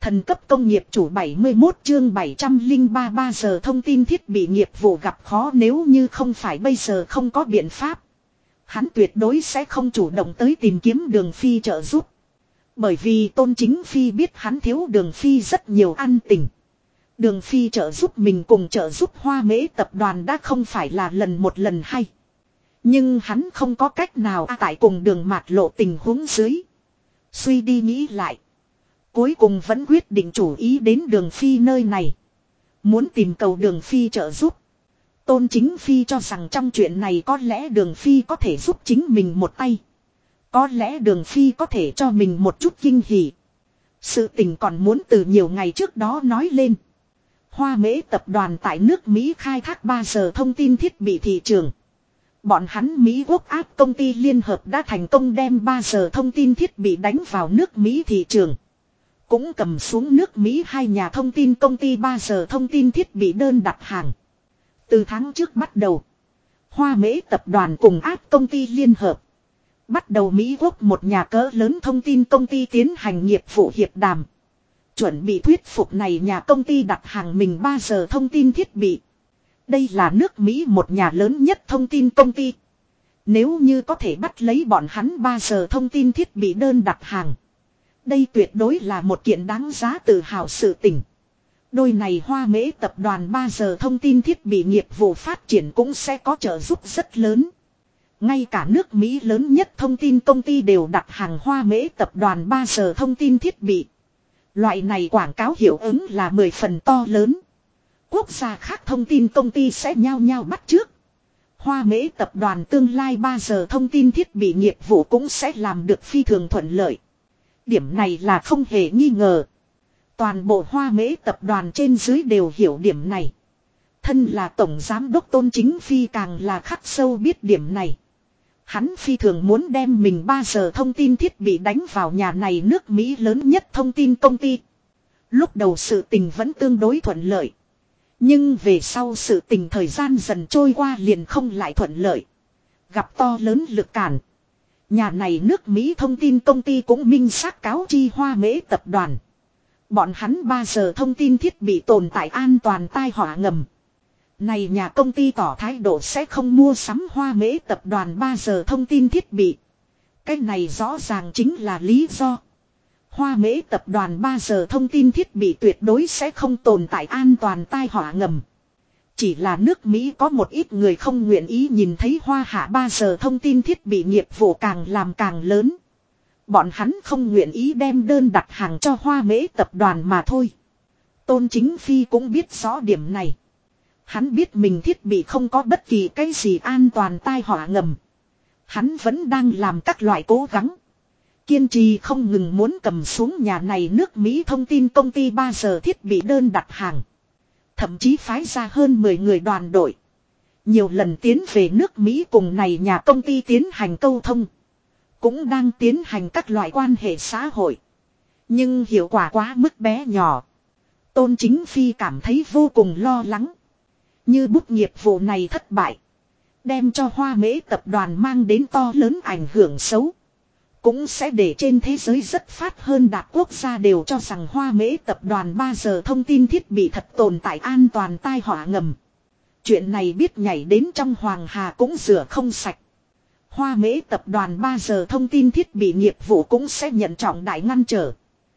Thần cấp công nghiệp chủ 71 chương 703 3 giờ thông tin thiết bị nghiệp vụ gặp khó nếu như không phải bây giờ không có biện pháp. Hắn tuyệt đối sẽ không chủ động tới tìm kiếm Đường Phi trợ giúp. Bởi vì Tôn Chính Phi biết hắn thiếu Đường Phi rất nhiều ăn tình. Đường Phi trợ giúp mình cùng trợ giúp Hoa Mễ tập đoàn đã không phải là lần một lần hay. Nhưng hắn không có cách nào tại cùng Đường Mạt Lộ tình huống dưới. Suy đi nghĩ lại. Cuối cùng vẫn quyết định chủ ý đến Đường Phi nơi này. Muốn tìm cầu Đường Phi trợ giúp. Tôn Chính Phi cho rằng trong chuyện này có lẽ Đường Phi có thể giúp chính mình một tay. Có lẽ Đường Phi có thể cho mình một chút kinh hỉ. Sự tình còn muốn từ nhiều ngày trước đó nói lên. Hoa Mễ tập đoàn tại nước Mỹ khai thác 3 giờ thông tin thiết bị thị trường. Bọn hắn Mỹ Quốc áp công ty liên hợp đã thành công đem 3 giờ thông tin thiết bị đánh vào nước Mỹ thị trường. Cũng cầm xuống nước Mỹ hai nhà thông tin công ty 3 giờ thông tin thiết bị đơn đặt hàng. Từ tháng trước bắt đầu, Hoa Mễ tập đoàn cùng áp công ty liên hợp bắt đầu Mỹ Quốc một nhà cỡ lớn thông tin công ty tiến hành nghiệp vụ hiệp đàm. Chuẩn bị thuyết phục này nhà công ty đặt hàng mình 3 giờ thông tin thiết bị. Đây là nước Mỹ một nhà lớn nhất thông tin công ty. Nếu như có thể bắt lấy bọn hắn 3 giờ thông tin thiết bị đơn đặt hàng. Đây tuyệt đối là một kiện đáng giá tự hào sự tình. Đôi này Hoa Mễ tập đoàn 3 giờ thông tin thiết bị nghiệp vụ phát triển cũng sẽ có trợ giúp rất lớn. Ngay cả nước Mỹ lớn nhất thông tin công ty đều đặt hàng Hoa Mễ tập đoàn 3 giờ thông tin thiết bị. Loại này quảng cáo hiệu ứng là 10 phần to lớn. Quốc gia khác thông tin công ty sẽ nhao nhao bắt chước. Hoa Mễ tập đoàn tương lai 3 giờ thông tin thiết bị nghiệp vụ cũng sẽ làm được phi thường thuận lợi. Điểm này là không hề nghi ngờ. Toàn bộ Hoa Mễ tập đoàn trên dưới đều hiểu điểm này. Thân là tổng giám đốc Tôn Chính Phi càng là khắc sâu biết điểm này. Hắn phi thường muốn đem mình 3 giờ thông tin thiết bị đánh vào nhà này nước Mỹ lớn nhất thông tin công ty. Lúc đầu sự tình vẫn tương đối thuận lợi. Nhưng về sau sự tình thời gian dần trôi qua liền không lại thuận lợi. Gặp to lớn lực cản. Nhà này nước Mỹ thông tin công ty cũng minh xác cáo chi Hoa Mễ tập đoàn. Bọn hắn 3 giờ thông tin thiết bị tồn tại an toàn tai họa ngầm. Này nhà công ty tỏ thái độ sẽ không mua sắm Hoa Mễ tập đoàn 3 giờ thông tin thiết bị. Cái này rõ ràng chính là lý do. Hoa Mễ tập đoàn 3 giờ thông tin thiết bị tuyệt đối sẽ không tồn tại an toàn tai họa ngầm. Chỉ là nước Mỹ có một ít người không nguyện ý nhìn thấy Hoa Hạ 3 giờ thông tin thiết bị nghiệp vụ càng làm càng lớn. Bọn hắn không nguyện ý đem đơn đặt hàng cho Hoa Mễ tập đoàn mà thôi. Tôn Chính Phi cũng biết rõ điểm này. Hắn biết mình thiết bị không có bất kỳ cái gì an toàn tai họa ngầm. Hắn vẫn đang làm các loại cố gắng. Kiên trì không ngừng muốn cầm xuống nhà này nước Mỹ thông tin công ty 3 giờ thiết bị đơn đặt hàng. Thậm chí phái ra hơn 10 người đoàn đội. Nhiều lần tiến về nước Mỹ cùng này nhà công ty tiến hành câu thông. Cũng đang tiến hành các loại quan hệ xã hội. Nhưng hiệu quả quá mức bé nhỏ. Tôn Chính Phi cảm thấy vô cùng lo lắng. Như bút nghiệp vụ này thất bại. Đem cho Hoa Mễ tập đoàn mang đến to lớn ảnh hưởng xấu. Cũng sẽ để trên thế giới rất phát hơn đạt quốc gia đều cho rằng Hoa Mễ tập đoàn 3 giờ thông tin thiết bị thật tồn tại an toàn tai họa ngầm. Chuyện này biết nhảy đến trong Hoàng Hà cũng rửa không sạch. Hoa Mễ tập đoàn 3 giờ thông tin thiết bị nghiệp vụ cũng sẽ nhận trọng đại ngăn trở.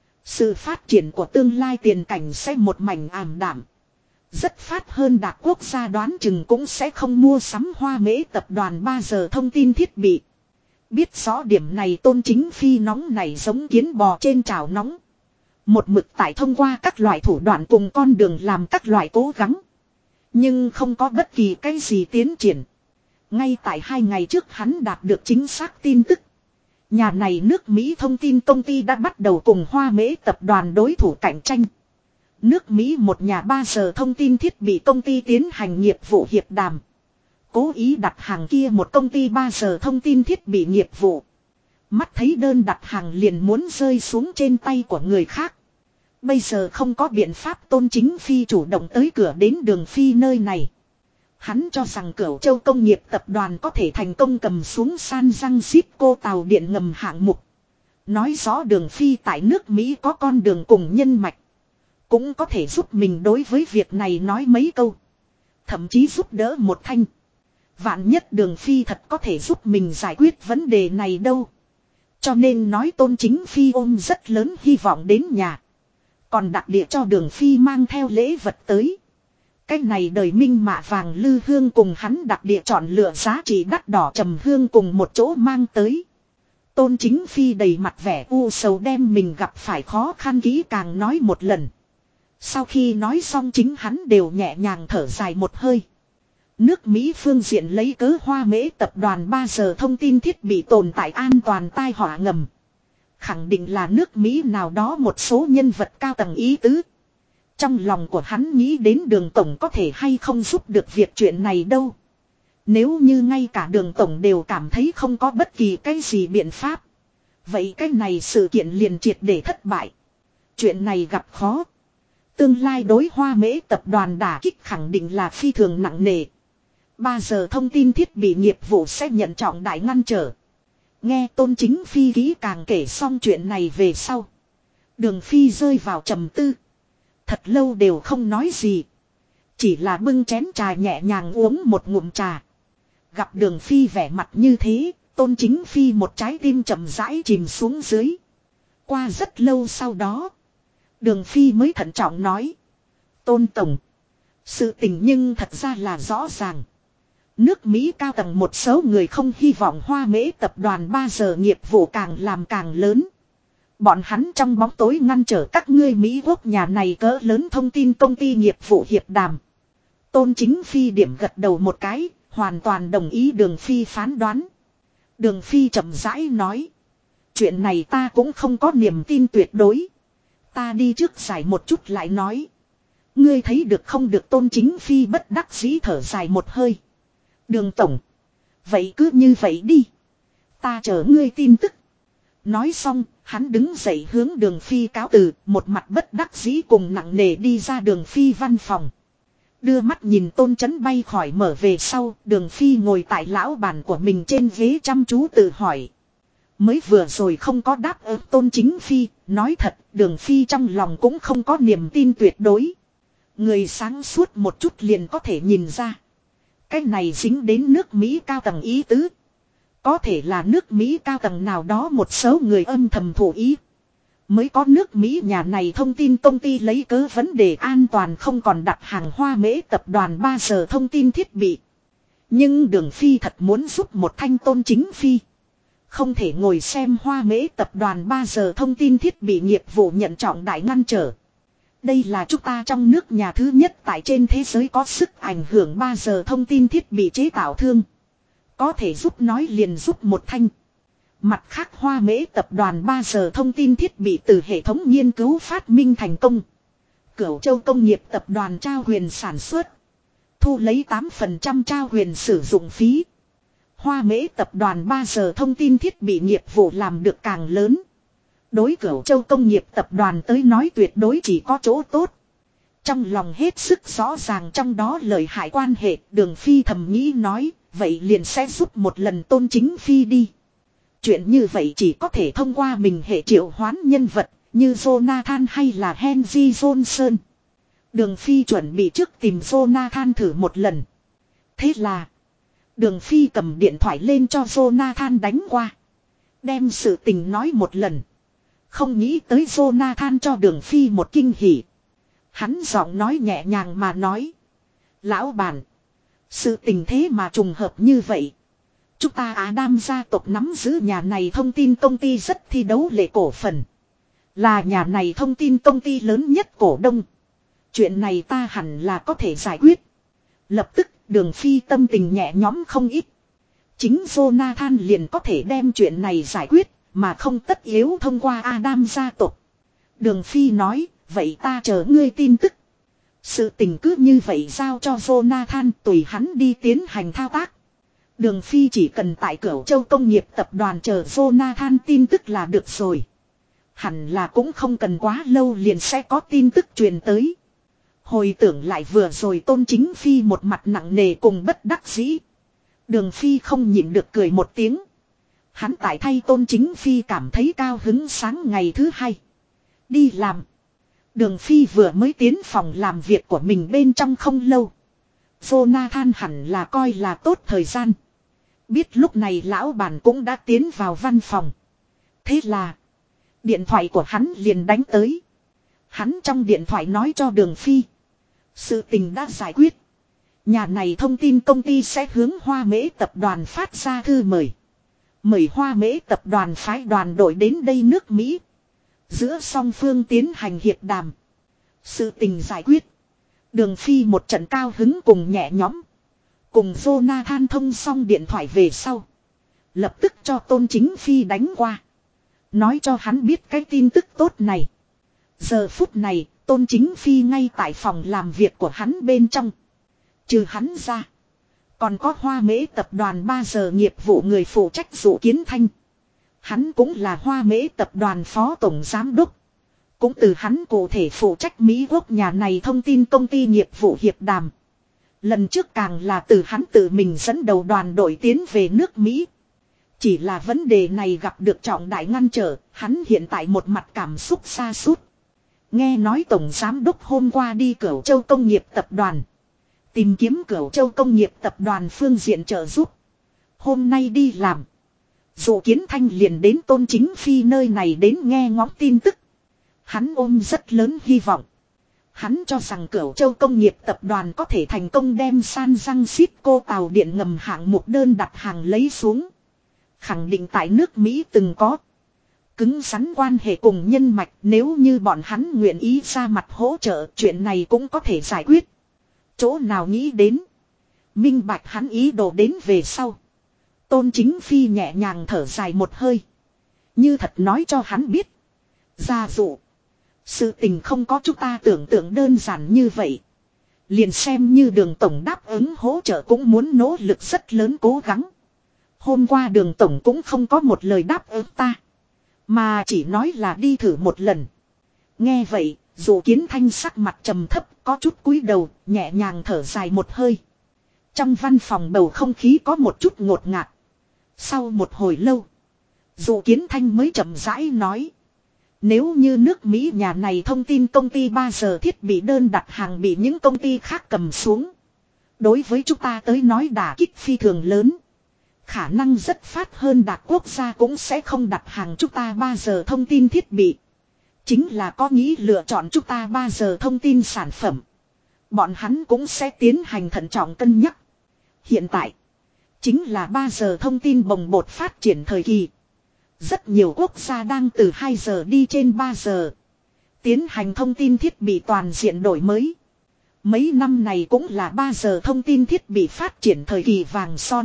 Sự phát triển của tương lai tiền cảnh sẽ một mảnh ảm đạm. Rất phát hơn đạt quốc gia đoán chừng cũng sẽ không mua sắm Hoa Mễ tập đoàn 3 giờ thông tin thiết bị. Biết rõ điểm này Tôn Chính Phi nóng này giống kiến bò trên chảo nóng. Một mực tại thông qua các loại thủ đoạn cùng con đường làm các loại cố gắng. Nhưng không có bất kỳ cái gì tiến triển. Ngay tại 2 ngày trước hắn đạt được chính xác tin tức. Nhà này nước Mỹ thông tin công ty đã bắt đầu cùng Hoa Mễ tập đoàn đối thủ cạnh tranh. Nước Mỹ một nhà 3 giờ thông tin thiết bị công ty tiến hành nghiệp vụ hiệp đàm. Cố ý đặt hàng kia một công ty 3 giờ thông tin thiết bị nghiệp vụ. Mắt thấy đơn đặt hàng liền muốn rơi xuống trên tay của người khác. Bây giờ không có biện pháp Tôn Chính Phi chủ động tới cửa đến Đường Phi nơi này. Hắn cho rằng Cửu Châu công nghiệp tập đoàn có thể thành công cầm xuống San Francisco tàu điện ngầm hạng mục. Nói rõ Đường Phi tại nước Mỹ có con đường cùng nhân mạch. cũng có thể giúp mình đối với việc này nói mấy câu. Thậm chí giúp đỡ một thanh. Vạn nhất Đường Phi thật có thể giúp mình giải quyết vấn đề này đâu. Cho nên nói Tôn Chính Phi ôm rất lớn hy vọng đến nhà. Còn đặc địa cho Đường Phi mang theo lễ vật tới. Cái này đời minh mạ vàng lư hương cùng hắn đặc địa chọn lựa giá trị đắt đỏ trầm hương cùng một chỗ mang tới. Tôn Chính Phi đầy mặt vẻ u sầu đem mình gặp phải khó khăn kỹ càng nói một lần. Sau khi nói xong chính hắn đều nhẹ nhàng thở dài một hơi. Nước Mỹ phương diện lấy cớ Hoa Mễ tập đoàn 3 giờ thông tin thiết bị tồn tại an toàn tai họa ngầm. Khẳng định là nước Mỹ nào đó một số nhân vật cao tầng ý tứ. Trong lòng của hắn nghĩ đến Đường Tổng có thể hay không giúp được việc chuyện này đâu. Nếu như ngay cả Đường Tổng đều cảm thấy không có bất kỳ cái gì biện pháp. Vậy cái này sự kiện liền triệt để thất bại. Chuyện này gặp khó. Tương lai đối Hoa Mễ tập đoàn đả kích khẳng định là phi thường nặng nề. 3 giờ thông tin thiết bị nghiệp vụ sẽ nhận trọng đại ngăn trở. Nghe Tôn Chính Phi kỹ càng kể xong chuyện này về sau. Đường Phi rơi vào trầm tư. Thật lâu đều không nói gì. Chỉ là bưng chén trà nhẹ nhàng uống một ngụm trà. Gặp Đường Phi vẻ mặt như thế, Tôn Chính Phi một trái tim chậm rãi chìm xuống dưới. Qua rất lâu sau đó, Đường Phi mới thận trọng nói. Tôn Tổng, sự tình nhưng thật ra là rõ ràng. Nước Mỹ cao tầng một số người không hy vọng Hoa Mễ tập đoàn 3 giờ nghiệp vụ càng làm càng lớn. Bọn hắn trong bóng tối ngăn trở các ngươi Mỹ quốc nhà này cỡ lớn thông tin công ty nghiệp vụ hiệp đàm. Tôn Chính Phi điểm gật đầu một cái, hoàn toàn đồng ý Đường Phi phán đoán. Đường Phi chậm rãi nói. Chuyện này ta cũng không có niềm tin tuyệt đối. Ta đi trước giải một chút lại nói. Ngươi thấy được không được Tôn Chính Phi bất đắc dĩ thở dài một hơi. Đường Tổng. Vậy cứ như vậy đi. Ta chờ ngươi tin tức. Nói xong, hắn đứng dậy hướng Đường Phi cáo từ, một mặt bất đắc dĩ cùng nặng nề đi ra Đường Phi văn phòng. Đưa mắt nhìn Tôn Chấn bay khỏi mở về sau, Đường Phi ngồi tại lão bàn của mình trên ghế chăm chú tự hỏi. Mới vừa rồi không có đáp ứng Tôn Chính Phi, nói thật, Đường Phi trong lòng cũng không có niềm tin tuyệt đối. Người sáng suốt một chút liền có thể nhìn ra. Cái này dính đến nước Mỹ cao tầng ý tứ. Có thể là nước Mỹ cao tầng nào đó một số người âm thầm thủ ý. Mới có nước Mỹ nhà này thông tin công ty lấy cớ vấn đề an toàn không còn đặt hàng Hoa Mễ tập đoàn 3 giờ thông tin thiết bị. Nhưng Đường Phi thật muốn giúp một thanh Tôn Chính Phi. Không thể ngồi xem Hoa Mễ tập đoàn 3 giờ thông tin thiết bị nghiệp vụ nhận trọng đại ngăn trở. Đây là chúng ta trong nước nhà thứ nhất tại trên thế giới có sức ảnh hưởng 3 giờ thông tin thiết bị chế tạo thương. Có thể giúp nói liền giúp một thanh. Mặt khác Hoa Mễ tập đoàn 3 giờ thông tin thiết bị từ hệ thống nghiên cứu phát minh thành công. Cửu Châu công nghiệp tập đoàn trao quyền sản xuất. Thu lấy 8% trao quyền sử dụng phí. Hoa Mễ tập đoàn 3 giờ thông tin thiết bị nghiệp vụ làm được càng lớn. Đối Cửu Châu công nghiệp tập đoàn tới nói tuyệt đối chỉ có chỗ tốt. Trong lòng hết sức rõ ràng trong đó lợi hại quan hệ, Đường Phi thầm nghĩ nói, vậy liền sẽ giúp một lần Tôn Chính Phi đi. Chuyện như vậy chỉ có thể thông qua mình hệ triệu hoán nhân vật, như Jonathan hay là Henry Johnson. Đường Phi chuẩn bị trước tìm Jonathan thử một lần. Thế là, Đường Phi cầm điện thoại lên cho Jonathan đánh qua. Đem sự tình nói một lần. Không nghĩ tới Jonathan cho Đường Phi một kinh hỉ. Hắn giọng nói nhẹ nhàng mà nói. Lão bản. Sự tình thế mà trùng hợp như vậy. Chúng ta Adam gia tộc nắm giữ nhà này thông tin công ty rất thi đấu lệ cổ phần. Là nhà này thông tin công ty lớn nhất cổ đông. Chuyện này ta hẳn là có thể giải quyết. Lập tức Đường Phi tâm tình nhẹ nhõm không ít. Chính Jonathan liền có thể đem chuyện này giải quyết. Mà không tất yếu thông qua Adam gia tộc. Đường Phi nói. Vậy ta chờ ngươi tin tức. Sự tình cứ như vậy giao cho Jonathan tùy hắn đi tiến hành thao tác. Đường Phi chỉ cần tại Cửu Châu công nghiệp tập đoàn chờ Jonathan tin tức là được rồi. Hẳn là cũng không cần quá lâu liền sẽ có tin tức truyền tới. Hồi tưởng lại vừa rồi Tôn Chính Phi một mặt nặng nề cùng bất đắc dĩ. Đường Phi không nhịn được cười một tiếng. Hắn tại thay Tôn Chính Phi cảm thấy cao hứng sáng ngày thứ hai. Đi làm. Đường Phi vừa mới tiến phòng làm việc của mình bên trong không lâu. Jonathan hẳn là coi là tốt thời gian. Biết lúc này lão bản cũng đã tiến vào văn phòng. Thế là điện thoại của hắn liền đánh tới. Hắn trong điện thoại nói cho Đường Phi. Sự tình đã giải quyết. Nhà này thông tin công ty sẽ hướng Hoa Mễ tập đoàn phát ra thư mời. Mời Hoa Mễ tập đoàn phái đoàn đội đến đây nước Mỹ. Giữa song phương tiến hành hiệp đàm. Sự tình giải quyết. Đường Phi một trận cao hứng cùng nhẹ nhõm. Cùng Jonathan thông xong điện thoại về sau. Lập tức cho Tôn Chính Phi đánh qua. Nói cho hắn biết cái tin tức tốt này. Giờ phút này, Tôn Chính Phi ngay tại phòng làm việc của hắn bên trong. Trừ hắn ra. Còn có Hoa Mễ tập đoàn 3 giờ nghiệp vụ người phụ trách Dụ Kiến Thanh. Hắn cũng là Hoa Mễ tập đoàn phó tổng giám đốc. Cũng từ hắn cụ thể phụ trách Mỹ Quốc nhà này thông tin công ty nghiệp vụ hiệp đàm. Lần trước càng là từ hắn tự mình dẫn đầu đoàn đội tiến về nước Mỹ. Chỉ là vấn đề này gặp được trọng đại ngăn trở, hắn hiện tại một mặt cảm xúc sa sút. Nghe nói tổng giám đốc hôm qua đi Cửu Châu Công nghiệp tập đoàn. Tìm kiếm Cửu Châu Công nghiệp tập đoàn phương diện trợ giúp. Hôm nay đi làm. Dụ Kiến Thanh liền đến Tôn Chính Phi nơi này đến nghe ngóng tin tức. Hắn ôm rất lớn hy vọng. Hắn cho rằng Cửu Châu Công nghiệp tập đoàn có thể thành công đem San Francisco tàu điện ngầm hạng mục đơn đặt hàng lấy xuống. Khẳng định tại nước Mỹ từng có. Cứng rắn quan hệ cùng nhân mạch, nếu như bọn hắn nguyện ý ra mặt hỗ trợ, chuyện này cũng có thể giải quyết. Chỗ nào nghĩ đến. Minh bạch hắn ý đồ đến về sau. Tôn Chính Phi nhẹ nhàng thở dài một hơi. Như thật nói cho hắn biết. Gia dụ. Sự tình không có chúng ta tưởng tượng đơn giản như vậy. Liền xem như Đường tổng đáp ứng hỗ trợ cũng muốn nỗ lực rất lớn cố gắng. Hôm qua Đường tổng cũng không có một lời đáp ứng ta. Mà chỉ nói là đi thử một lần. Nghe vậy, Dụ Kiến Thanh sắc mặt trầm thấp, có chút cúi đầu, nhẹ nhàng thở dài một hơi. Trong văn phòng bầu không khí có một chút ngột ngạt. Sau một hồi lâu, Dụ Kiến Thanh mới chậm rãi nói. Nếu như nước Mỹ nhà này thông tin công ty 3 giờ thiết bị đơn đặt hàng bị những công ty khác cầm xuống. Đối với chúng ta tới nói đả kích phi thường lớn. Khả năng rất phát hơn đạt quốc gia cũng sẽ không đặt hàng chúng ta 3 giờ thông tin thiết bị. Chính là có nghĩ lựa chọn chúng ta 3 giờ thông tin sản phẩm. Bọn hắn cũng sẽ tiến hành thận trọng cân nhắc. Hiện tại, chính là 3 giờ thông tin bồng bột phát triển thời kỳ. Rất nhiều quốc gia đang từ 2 giờ đi trên 3 giờ. Tiến hành thông tin thiết bị toàn diện đổi mới. Mấy năm này cũng là 3 giờ thông tin thiết bị phát triển thời kỳ vàng son.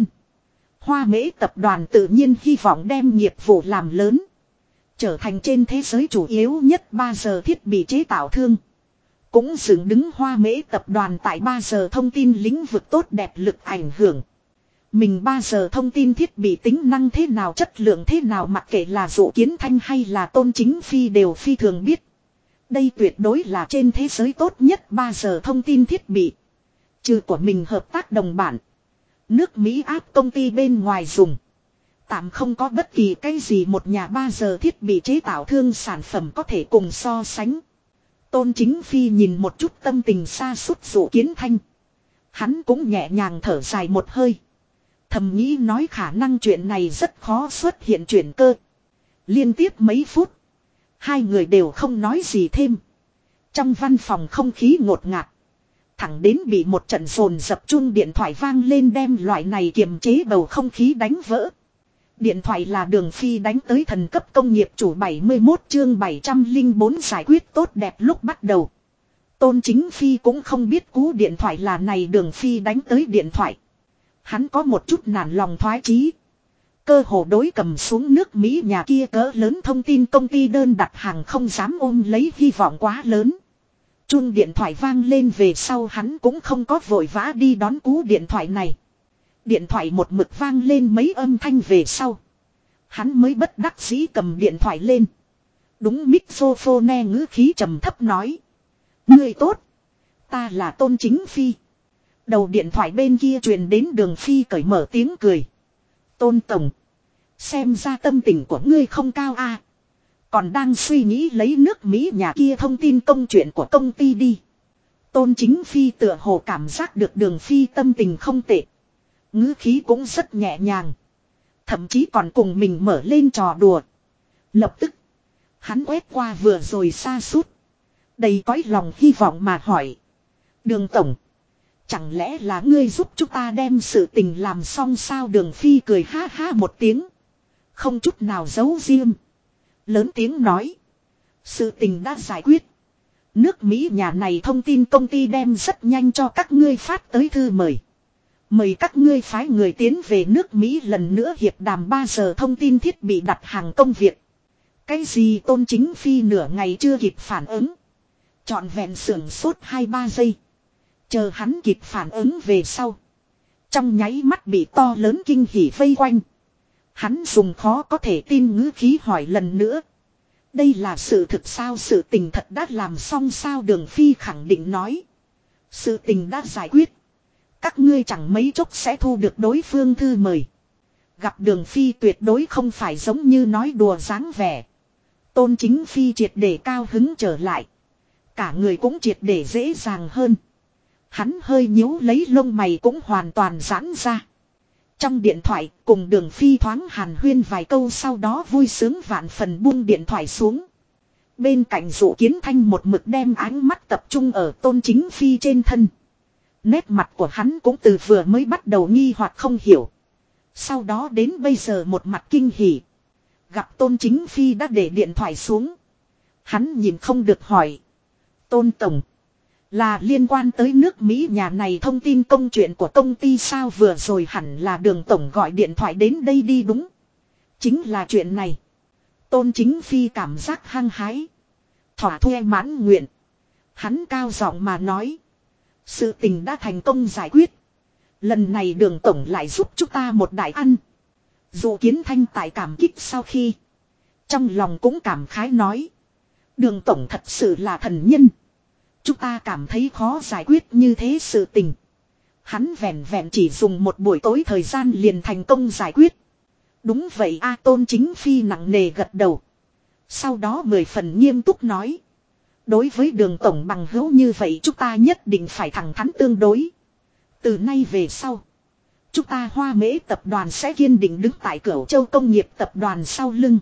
Hoa Mễ tập đoàn tự nhiên hy vọng đem nghiệp vụ làm lớn. Trở thành trên thế giới chủ yếu nhất 3 giờ thiết bị chế tạo thương. Cũng dựng đứng Hoa Mễ tập đoàn tại 3 giờ thông tin lĩnh vực tốt đẹp lực ảnh hưởng. Mình 3 giờ thông tin thiết bị tính năng thế nào chất lượng thế nào mặc kệ là Dụ Kiến Thanh hay là Tôn Chính Phi đều phi thường biết. Đây tuyệt đối là trên thế giới tốt nhất 3 giờ thông tin thiết bị. Trừ của mình hợp tác đồng bản. Nước Mỹ áp công ty bên ngoài dùng. Tạm không có bất kỳ cái gì một nhà 3 giờ thiết bị chế tạo thương sản phẩm có thể cùng so sánh. Tôn Chính Phi nhìn một chút tâm tình xa sút Dụ Kiến Thanh. Hắn cũng nhẹ nhàng thở dài một hơi. Thầm nghĩ nói khả năng chuyện này rất khó xuất hiện chuyển cơ. Liên tiếp mấy phút. Hai người đều không nói gì thêm. Trong văn phòng không khí ngột ngạt. Thẳng đến bị một trận dồn dập chuông điện thoại vang lên đem loại này kiềm chế bầu không khí đánh vỡ. Điện thoại là Đường Phi đánh tới thần cấp công nghiệp chủ 71 chương 704 giải quyết tốt đẹp lúc bắt đầu. Tôn Chính Phi cũng không biết cú điện thoại là này Đường Phi đánh tới điện thoại. Hắn có một chút nản lòng thoái chí. Cơ hồ đối cầm xuống nước Mỹ nhà kia cỡ lớn thông tin công ty đơn đặt hàng không dám ôm lấy hy vọng quá lớn. Chuông điện thoại vang lên về sau hắn cũng không có vội vã đi đón cú điện thoại này. Điện thoại một mực vang lên mấy âm thanh về sau. Hắn mới bất đắc dĩ cầm điện thoại lên. Đúng mixophone ngữ khí trầm thấp nói. Ngươi tốt. Ta là Tôn Chính Phi. Đầu điện thoại bên kia truyền đến Đường Phi cởi mở tiếng cười. Tôn tổng. Xem ra tâm tình của ngươi không cao a. Còn đang suy nghĩ lấy nước Mỹ nhà kia thông tin công chuyện của công ty đi. Tôn Chính Phi tựa hồ cảm giác được Đường Phi tâm tình không tệ. Ngữ khí cũng rất nhẹ nhàng. Thậm chí còn cùng mình mở lên trò đùa. Lập tức. Hắn quét qua vừa rồi xa sút đầy cõi lòng hy vọng mà hỏi. Đường Tổng. Chẳng lẽ là ngươi giúp chúng ta đem sự tình làm xong sao? Đường Phi cười ha ha một tiếng. Không chút nào giấu riêng. Lớn tiếng nói. Sự tình đã giải quyết. Nước Mỹ nhà này thông tin công ty đem rất nhanh cho các ngươi phát tới thư mời. Mời các ngươi phái người tiến về nước Mỹ lần nữa hiệp đàm 3 giờ thông tin thiết bị đặt hàng công việc. Cái gì? Tôn Chính Phi nửa ngày chưa kịp phản ứng. Trọn vẹn sưởng sốt 2-3 giây. Chờ hắn kịp phản ứng về sau. Trong nháy mắt bị to lớn kinh hỉ vây quanh. Hắn dùng khó có thể tin ngữ khí hỏi lần nữa. Đây là sự thực sao? Sự tình thật đã làm xong sao? Đường Phi khẳng định nói. Sự tình đã giải quyết. Các ngươi chẳng mấy chốc sẽ thu được đối phương thư mời. Gặp Đường Phi tuyệt đối không phải giống như nói đùa dáng vẻ. Tôn Chính Phi triệt để cao hứng trở lại. Cả người cũng triệt để dễ dàng hơn. Hắn hơi nhíu lấy lông mày cũng hoàn toàn giãn ra. Trong điện thoại cùng Đường Phi thoáng hàn huyên vài câu, sau đó vui sướng vạn phần buông điện thoại xuống. Bên cạnh Dụ Kiến Thanh một mực đem ánh mắt tập trung ở Tôn Chính Phi trên thân. Nét mặt của hắn cũng từ vừa mới bắt đầu nghi hoặc không hiểu. Sau đó đến bây giờ một mặt kinh hỉ. Gặp Tôn Chính Phi đã để điện thoại xuống. Hắn nhìn không được hỏi. Tôn Tổng. Là liên quan tới nước Mỹ nhà này thông tin công chuyện của công ty sao? Vừa rồi hẳn là Đường Tổng gọi điện thoại đến đây đi. Đúng. Chính là chuyện này. Tôn Chính Phi cảm giác hăng hái. Thỏa thuê mãn nguyện. Hắn cao giọng mà nói. Sự tình đã thành công giải quyết. Lần này Đường Tổng lại giúp chúng ta một đại ăn. Dụ Kiến Thanh tại cảm kích sau khi. Trong lòng cũng cảm khái nói. Đường Tổng thật sự là thần nhân. Chúng ta cảm thấy khó giải quyết như thế sự tình. Hắn vẹn vẹn chỉ dùng một buổi tối thời gian liền thành công giải quyết. Đúng vậy a. Tôn Chính Phi nặng nề gật đầu. Sau đó 10 phần nghiêm túc nói. Đối với Đường Tổng bằng hữu như vậy chúng ta nhất định phải thẳng thắn tương đối. Từ nay về sau. Chúng ta Hoa Mễ tập đoàn sẽ kiên định đứng tại Cửu Châu Công nghiệp tập đoàn sau lưng.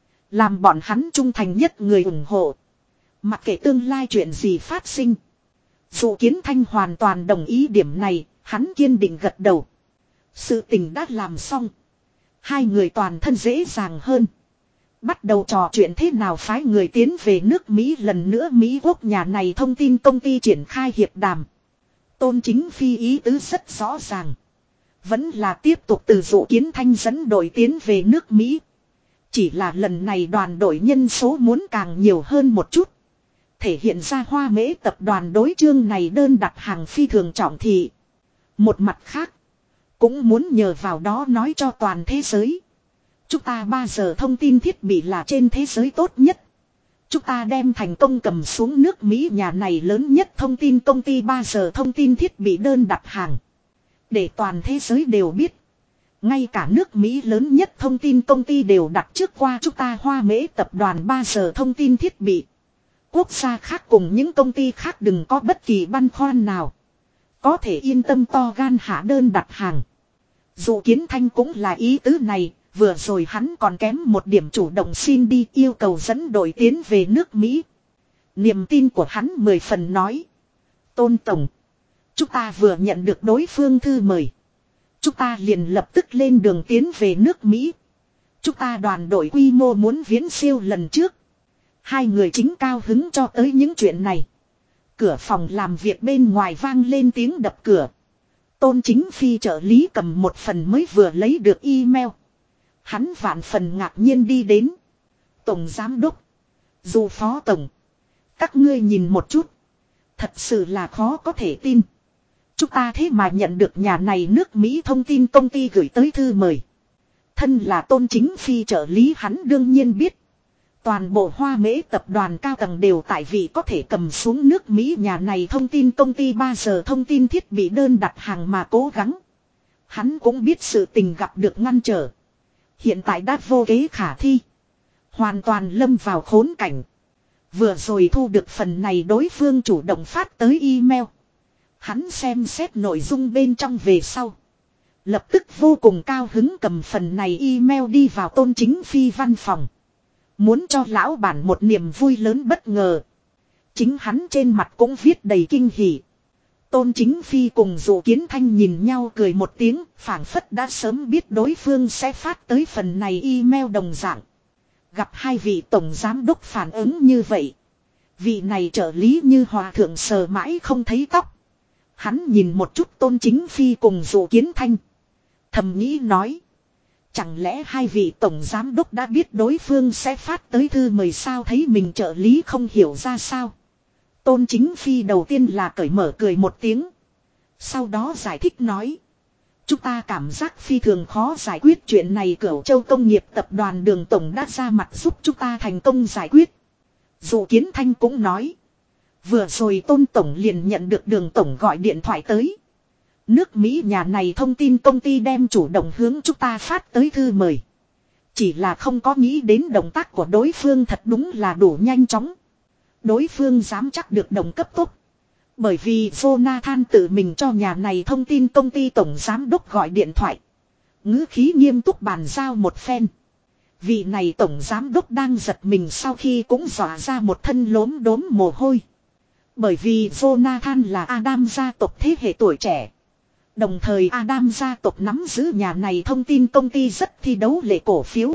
Làm bọn hắn trung thành nhất người ủng hộ. Mặc kệ tương lai chuyện gì phát sinh. Dụ Kiến Thanh hoàn toàn đồng ý điểm này. Hắn kiên định gật đầu. Sự tình đã làm xong. Hai người toàn thân dễ dàng hơn. Bắt đầu trò chuyện thế nào phái người tiến về nước Mỹ lần nữa. Mỹ Quốc nhà này thông tin công ty triển khai hiệp đàm. Tôn Chính Phi ý tứ rất rõ ràng. Vẫn là tiếp tục từ Dụ Kiến Thanh dẫn đội tiến về nước Mỹ. Chỉ là lần này đoàn đội nhân số muốn càng nhiều hơn một chút. Thể hiện ra Hoa Mễ tập đoàn đối chương này đơn đặt hàng phi thường trọng thị. Một mặt khác. Cũng muốn nhờ vào đó nói cho toàn thế giới. Chúng ta 3 giờ thông tin thiết bị là trên thế giới tốt nhất. Chúng ta đem thành công cầm xuống nước Mỹ nhà này lớn nhất thông tin công ty 3 giờ thông tin thiết bị đơn đặt hàng. Để toàn thế giới đều biết. Ngay cả nước Mỹ lớn nhất thông tin công ty đều đặt trước qua chúng ta Hoa Mễ tập đoàn 3 giờ thông tin thiết bị. Quốc gia khác cùng những công ty khác đừng có bất kỳ băn khoăn nào. Có thể yên tâm to gan hạ đơn đặt hàng. Dụ Kiến Thanh cũng là ý tứ này. Vừa rồi hắn còn kém một điểm chủ động xin đi yêu cầu dẫn đội tiến về nước Mỹ. Niềm tin của hắn 10 phần nói. Tôn Tổng. Chúng ta vừa nhận được đối phương thư mời. Chúng ta liền lập tức lên đường tiến về nước Mỹ. Chúng ta đoàn đội quy mô muốn viễn siêu lần trước. Hai người chính cao hứng cho tới những chuyện này. Cửa phòng làm việc bên ngoài vang lên tiếng đập cửa. Tôn Chính Phi trợ lý cầm một phần mới vừa lấy được email. Hắn vạn phần ngạc nhiên đi đến. Tổng giám đốc. Dù phó tổng. Các ngươi nhìn một chút. Thật sự là khó có thể tin. Chúng ta thế mà nhận được nhà này nước Mỹ thông tin công ty gửi tới thư mời. Thân là Tôn Chính Phi trợ lý hắn đương nhiên biết. Toàn bộ Hoa Mễ tập đoàn cao tầng đều tại vì có thể cầm xuống nước Mỹ nhà này thông tin công ty 3 giờ thông tin thiết bị đơn đặt hàng mà cố gắng. Hắn cũng biết sự tình gặp được ngăn trở. Hiện tại đã vô kế khả thi. Hoàn toàn lâm vào khốn cảnh. Vừa rồi thu được phần này đối phương chủ động phát tới email. Hắn xem xét nội dung bên trong về sau. Lập tức vô cùng cao hứng cầm phần này email đi vào Tôn Chính Phi văn phòng. Muốn cho lão bản một niềm vui lớn bất ngờ. Chính hắn trên mặt cũng viết đầy kinh hỉ. Tôn Chính Phi cùng Dụ Kiến Thanh nhìn nhau cười một tiếng, phảng phất đã sớm biết đối phương sẽ phát tới phần này email đồng dạng. Gặp hai vị tổng giám đốc phản ứng như vậy. Vị này trợ lý như hòa thượng sờ mãi không thấy tóc. Hắn nhìn một chút Tôn Chính Phi cùng Dụ Kiến Thanh. Thầm nghĩ nói. Chẳng lẽ hai vị tổng giám đốc đã biết đối phương sẽ phát tới thư mời sao thấy mình trợ lý không hiểu ra sao. Tôn Chính Phi đầu tiên là cởi mở cười một tiếng. Sau đó giải thích nói. Chúng ta cảm giác phi thường khó giải quyết chuyện này. Cửu Châu Công nghiệp tập đoàn Đường Tổng đã ra mặt giúp chúng ta thành công giải quyết. Dụ Kiến Thanh cũng nói. Vừa rồi Tôn Tổng liền nhận được Đường Tổng gọi điện thoại tới. Nước Mỹ nhà này thông tin công ty đem chủ động hướng chúng ta phát tới thư mời. Chỉ là không có nghĩ đến động tác của đối phương thật đúng là đủ nhanh chóng. Đối phương dám chắc được đồng cấp tốc. Bởi vì Jonathan tự mình cho nhà này thông tin công ty tổng giám đốc gọi điện thoại. Ngữ khí nghiêm túc bàn giao một phen. Vị này tổng giám đốc đang giật mình sau khi cũng dọa ra một thân lốm đốm mồ hôi. Bởi vì Jonathan là Adam gia tộc thế hệ tuổi trẻ. Đồng thời Adam gia tộc nắm giữ nhà này thông tin công ty rất thi đấu lệ cổ phiếu.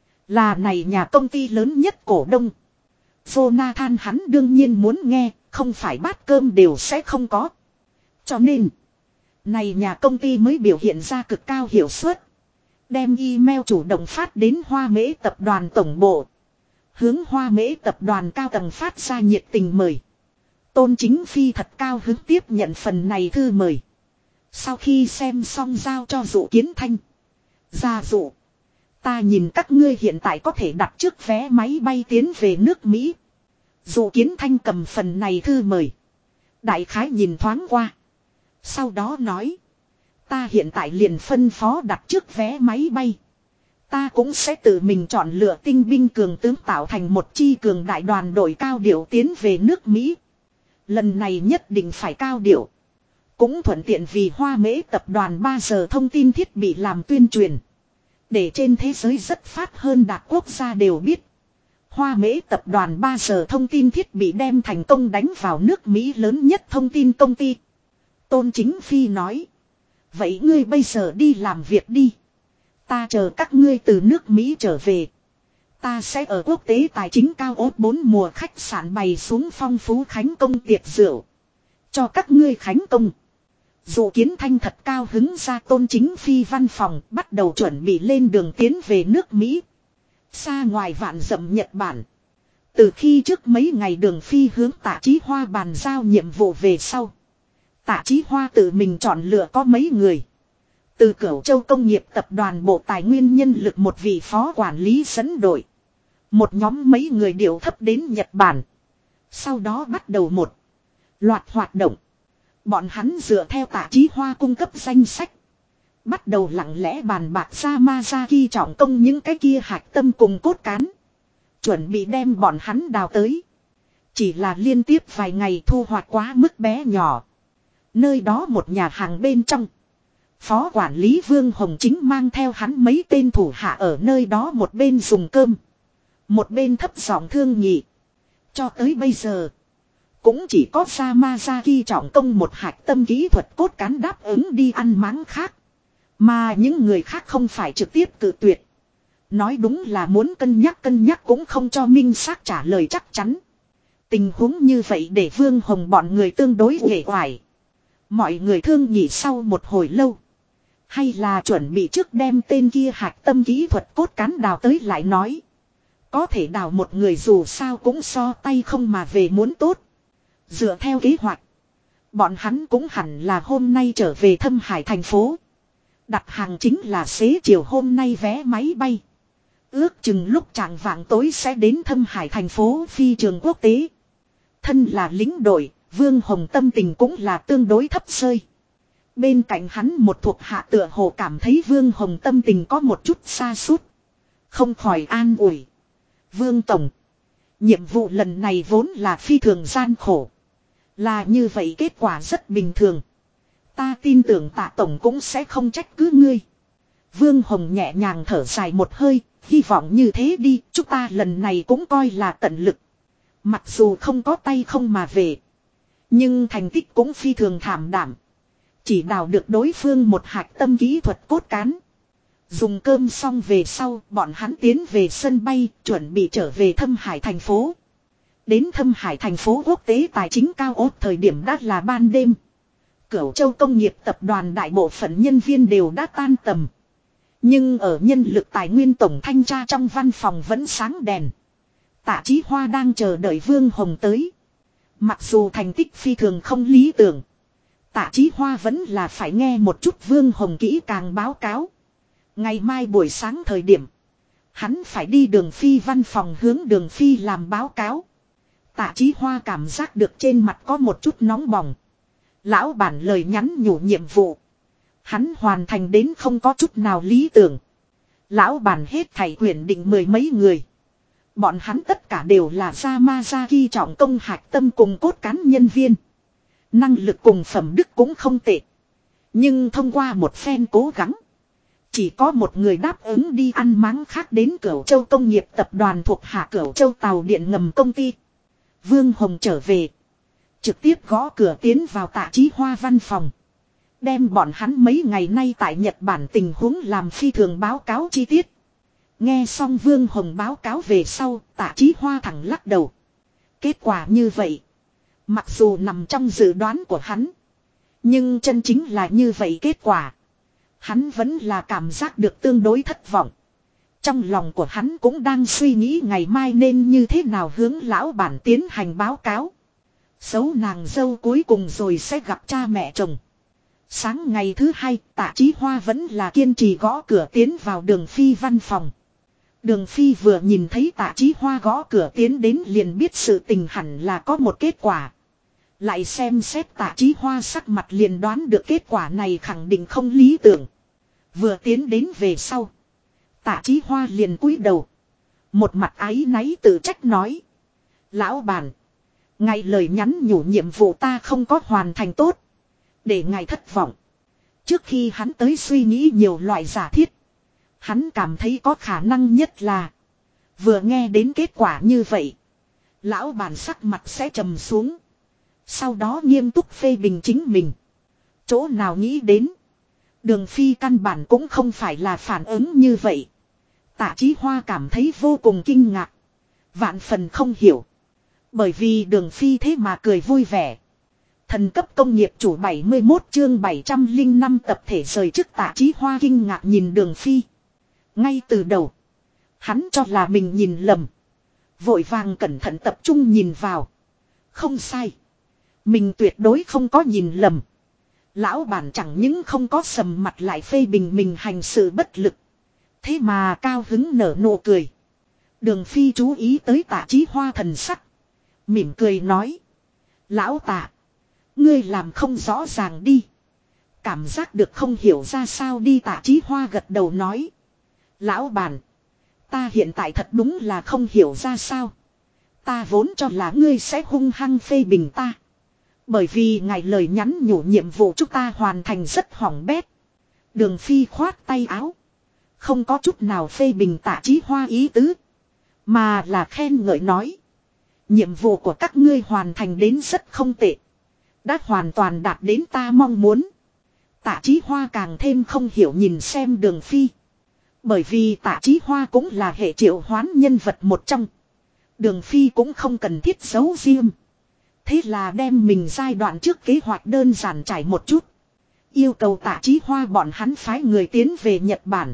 Là này nhà công ty lớn nhất cổ đông. Jonathan hắn đương nhiên muốn nghe, không phải bát cơm đều sẽ không có. Cho nên, này nhà công ty mới biểu hiện ra cực cao hiệu suất. Đem email chủ động phát đến Hoa Mễ tập đoàn tổng bộ. Hướng Hoa Mễ tập đoàn cao tầng phát ra nhiệt tình mời. Tôn Chính Phi thật cao hứng tiếp nhận phần này thư mời. Sau khi xem xong giao cho Dụ Kiến Thanh. Gia Dụ. Ta nhìn các ngươi hiện tại có thể đặt trước vé máy bay tiến về nước Mỹ. Dụ Kiến Thanh cầm phần này thư mời. Đại khái nhìn thoáng qua. Sau đó nói. Ta hiện tại liền phân phó đặt trước vé máy bay. Ta cũng sẽ tự mình chọn lựa tinh binh cường tướng tạo thành một chi cường đại đoàn đội cao điệu tiến về nước Mỹ. Lần này nhất định phải cao điệu. Cũng thuận tiện vì Hoa Mễ tập đoàn 3 giờ thông tin thiết bị làm tuyên truyền. Để trên thế giới rất phát hơn đạt quốc gia đều biết. Hoa Mễ tập đoàn 3 giờ thông tin thiết bị đem thành công đánh vào nước Mỹ lớn nhất thông tin công ty. Tôn Chính Phi nói. Vậy ngươi bây giờ đi làm việc đi. Ta chờ các ngươi từ nước Mỹ trở về. Ta sẽ ở quốc tế tài chính cao ốt 4 mùa khách sạn bày xuống phong phú khánh công tiệc rượu. Cho các ngươi khánh công. Dụ Kiến Thanh thật cao hứng ra Tôn Chính Phi văn phòng bắt đầu chuẩn bị lên đường tiến về nước Mỹ. Xa ngoài vạn dặm Nhật Bản. Từ khi trước mấy ngày Đường Phi hướng Tạ Chí Hoa bàn giao nhiệm vụ về sau. Tạ Chí Hoa tự mình chọn lựa có mấy người. Từ Cửu Châu Công nghiệp tập đoàn Bộ Tài nguyên Nhân lực một vị phó quản lý dẫn đội. Một nhóm mấy người điều thấp đến Nhật Bản. Sau đó bắt đầu một loạt hoạt động. Bọn hắn dựa theo Tạ Chí Hoa cung cấp danh sách. Bắt đầu lặng lẽ bàn bạc Yamazaki trọng công những cái kia hạch tâm cùng cốt cán. Chuẩn bị đem bọn hắn đào tới. Chỉ là liên tiếp vài ngày thu hoạch quá mức bé nhỏ. Nơi đó một nhà hàng bên trong. Phó quản lý Vương Hồng Chính mang theo hắn mấy tên thủ hạ ở nơi đó một bên dùng cơm. Một bên thấp giọng thương nghị. Cho tới bây giờ. Cũng chỉ có Yamazaki trọng công một hạch tâm kỹ thuật cốt cán đáp ứng đi ăn máng khác. Mà những người khác không phải trực tiếp cự tuyệt. Nói đúng là muốn cân nhắc cũng không cho minh xác trả lời chắc chắn. Tình huống như vậy để Vương Hồng bọn người tương đối uể oải. Mọi người thương nghị sau một hồi lâu. Hay là chuẩn bị trước đem tên kia hạch tâm kỹ thuật cốt cán đào tới lại nói. Có thể đào một người dù sao cũng so tay không mà về muốn tốt. Dựa theo kế hoạch. Bọn hắn cũng hẳn là hôm nay trở về Thâm Hải thành phố. Đặt hàng chính là xế chiều hôm nay vé máy bay. Ước chừng lúc chạng vạng tối sẽ đến Thâm Hải thành phố phi trường quốc tế. Thân là lính đội, Vương Hồng tâm tình cũng là tương đối thấp sơi. Bên cạnh hắn một thuộc hạ tựa hồ cảm thấy Vương Hồng tâm tình có một chút xa sút không khỏi an ủi. Vương Tổng. Nhiệm vụ lần này vốn là phi thường gian khổ. Là như vậy kết quả rất bình thường. Ta tin tưởng Tạ Tổng cũng sẽ không trách cứ ngươi. Vương Hồng nhẹ nhàng thở dài một hơi. Hy vọng như thế đi, chúng ta lần này cũng coi là tận lực. Mặc dù không có tay không mà về. Nhưng thành tích cũng phi thường thảm đảm. Chỉ đào được đối phương một hạt tâm kỹ thuật cốt cán. Dùng cơm xong về sau, bọn hắn tiến về sân bay, chuẩn bị trở về Thâm Hải thành phố. Đến Thâm Hải thành phố quốc tế tài chính cao ốt thời điểm đã là ban đêm. Cửu Châu Công nghiệp tập đoàn đại bộ phận nhân viên đều đã tan tầm. Nhưng ở nhân lực tài nguyên tổng thanh tra trong văn phòng vẫn sáng đèn. Tạ Chí Hoa đang chờ đợi Vương Hồng tới. Mặc dù thành tích phi thường không lý tưởng. Tạ Chí Hoa vẫn là phải nghe một chút Vương Hồng kỹ càng báo cáo. Ngày mai buổi sáng thời điểm. Hắn phải đi Đường Phi văn phòng hướng Đường Phi làm báo cáo. Tạ Chí Hoa cảm giác được trên mặt có một chút nóng bỏng. Lão bản lời nhắn nhủ nhiệm vụ. Hắn hoàn thành đến không có chút nào lý tưởng. Lão bản hết thảy quyền định mười mấy người. Bọn hắn tất cả đều là Yamazaki trọng công hạch tâm cùng cốt cán nhân viên. Năng lực cùng phẩm đức cũng không tệ. Nhưng thông qua một phen cố gắng. Chỉ có một người đáp ứng đi ăn máng khác đến Cửu Châu Công nghiệp tập đoàn thuộc hạ Cửu Châu Tàu Điện Ngầm công ty. Vương Hồng trở về. Trực tiếp gõ cửa tiến vào Tạ Chí Hoa văn phòng. Đem bọn hắn mấy ngày nay tại Nhật Bản tình huống làm phi thường báo cáo chi tiết. Nghe xong Vương Hồng báo cáo về sau, Tạ Chí Hoa thẳng lắc đầu. Kết quả như vậy. Mặc dù nằm trong dự đoán của hắn. Nhưng chân chính là như vậy kết quả. Hắn vẫn là cảm giác được tương đối thất vọng. Trong lòng của hắn cũng đang suy nghĩ ngày mai nên như thế nào hướng lão bản tiến hành báo cáo. Xấu nàng dâu cuối cùng rồi sẽ gặp cha mẹ chồng. Sáng ngày thứ hai, Tạ Chí Hoa vẫn là kiên trì gõ cửa tiến vào Đường Phi văn phòng. Đường Phi vừa nhìn thấy Tạ Chí Hoa gõ cửa tiến đến liền biết sự tình hẳn là có một kết quả. Lại xem xét Tạ Chí Hoa sắc mặt liền đoán được kết quả này khẳng định không lý tưởng. Vừa tiến đến về sau. Tạ Chí Hoa liền cúi đầu. Một mặt áy náy tự trách nói. Lão bản. Ngài lời nhắn nhủ nhiệm vụ ta không có hoàn thành tốt. Để ngài thất vọng. Trước khi hắn tới suy nghĩ nhiều loại giả thiết. Hắn cảm thấy có khả năng nhất là. Vừa nghe đến kết quả như vậy. Lão bản sắc mặt sẽ trầm xuống. Sau đó nghiêm túc phê bình chính mình. Chỗ nào nghĩ đến. Đường Phi căn bản cũng không phải là phản ứng như vậy. Tạ Chí Hoa cảm thấy vô cùng kinh ngạc. Vạn phần không hiểu. Bởi vì Đường Phi thế mà cười vui vẻ. Thần cấp công nghiệp chủ 71 chương 705 tập thể rời chức. Tạ Chí Hoa kinh ngạc nhìn Đường Phi. Ngay từ đầu. Hắn cho là mình nhìn lầm. Vội vàng cẩn thận tập trung nhìn vào. Không sai. Mình tuyệt đối không có nhìn lầm. Lão bản chẳng những không có sầm mặt lại phê bình mình hành sự bất lực. Thế mà cao hứng nở nụ cười. Đường Phi chú ý tới Tạ Chí Hoa thần sắc. Mỉm cười nói. Lão Tạ. Ngươi làm không rõ ràng đi. Cảm giác được không hiểu ra sao đi. Tạ Chí Hoa gật đầu nói. Lão bản. Ta hiện tại thật đúng là không hiểu ra sao. Ta vốn cho là ngươi sẽ hung hăng phê bình ta. Bởi vì ngài lời nhắn nhủ nhiệm vụ chúng ta hoàn thành rất hỏng bét. Đường Phi khoát tay áo. Không có chút nào phê bình Tạ Chí Hoa ý tứ. Mà là khen ngợi nói. Nhiệm vụ của các ngươi hoàn thành đến rất không tệ. Đã hoàn toàn đạt đến ta mong muốn. Tạ Chí Hoa càng thêm không hiểu nhìn xem Đường Phi. Bởi vì Tạ Chí Hoa cũng là hệ triệu hoán nhân vật một trong. Đường Phi cũng không cần thiết giấu riêng. Thế là đem mình giai đoạn trước kế hoạch đơn giản trải một chút. Yêu cầu Tạ Chí Hoa bọn hắn phái người tiến về Nhật Bản.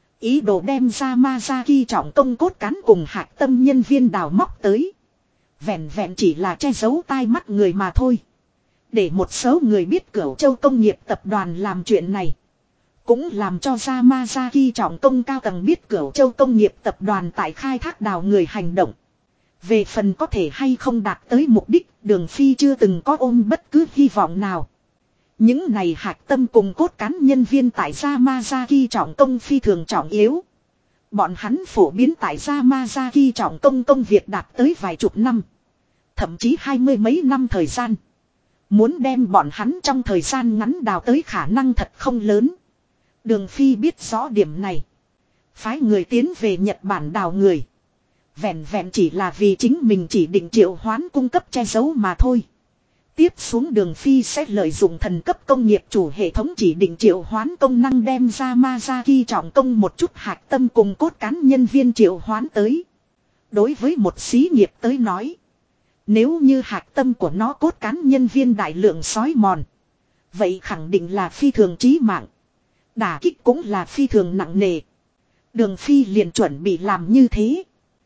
Ý đồ đem Yamazaki trọng công cốt cán cùng hạc tâm nhân viên đào móc tới. Vẹn vẹn chỉ là che giấu tai mắt người mà thôi. Để một số người biết Cửu Châu Công nghiệp tập đoàn làm chuyện này. Cũng làm cho Yamazaki trọng công cao tầng biết Cửu Châu Công nghiệp tập đoàn tại khai thác đào người hành động. Về phần có thể hay không đạt tới mục đích, Đường Phi chưa từng có ôm bất cứ hy vọng nào. Những này hạch tâm cùng cốt cán nhân viên tại Yamazaki trọng công phi thường trọng yếu. Bọn hắn phổ biến tại Yamazaki trọng công việc đạt tới vài chục năm. Thậm chí 20 mấy năm thời gian. Muốn đem bọn hắn trong thời gian ngắn đào tới khả năng thật không lớn. Đường Phi biết rõ điểm này. Phái người tiến về Nhật Bản đào người. Vẹn vẹn chỉ là vì chính mình chỉ định triệu hoán cung cấp che giấu mà thôi. Tiếp xuống Đường Phi sẽ lợi dụng thần cấp công nghiệp chủ hệ thống chỉ định triệu hoán công năng đem ra Yamazaki trọng công một chút hạt tâm cùng cốt cán nhân viên triệu hoán tới. Đối với một xí nghiệp tới nói. Nếu như hạt tâm của nó cốt cán nhân viên đại lượng sói mòn. Vậy khẳng định là phi thường chí mạng. Đả kích cũng là phi thường nặng nề. Đường Phi liền chuẩn bị làm như thế.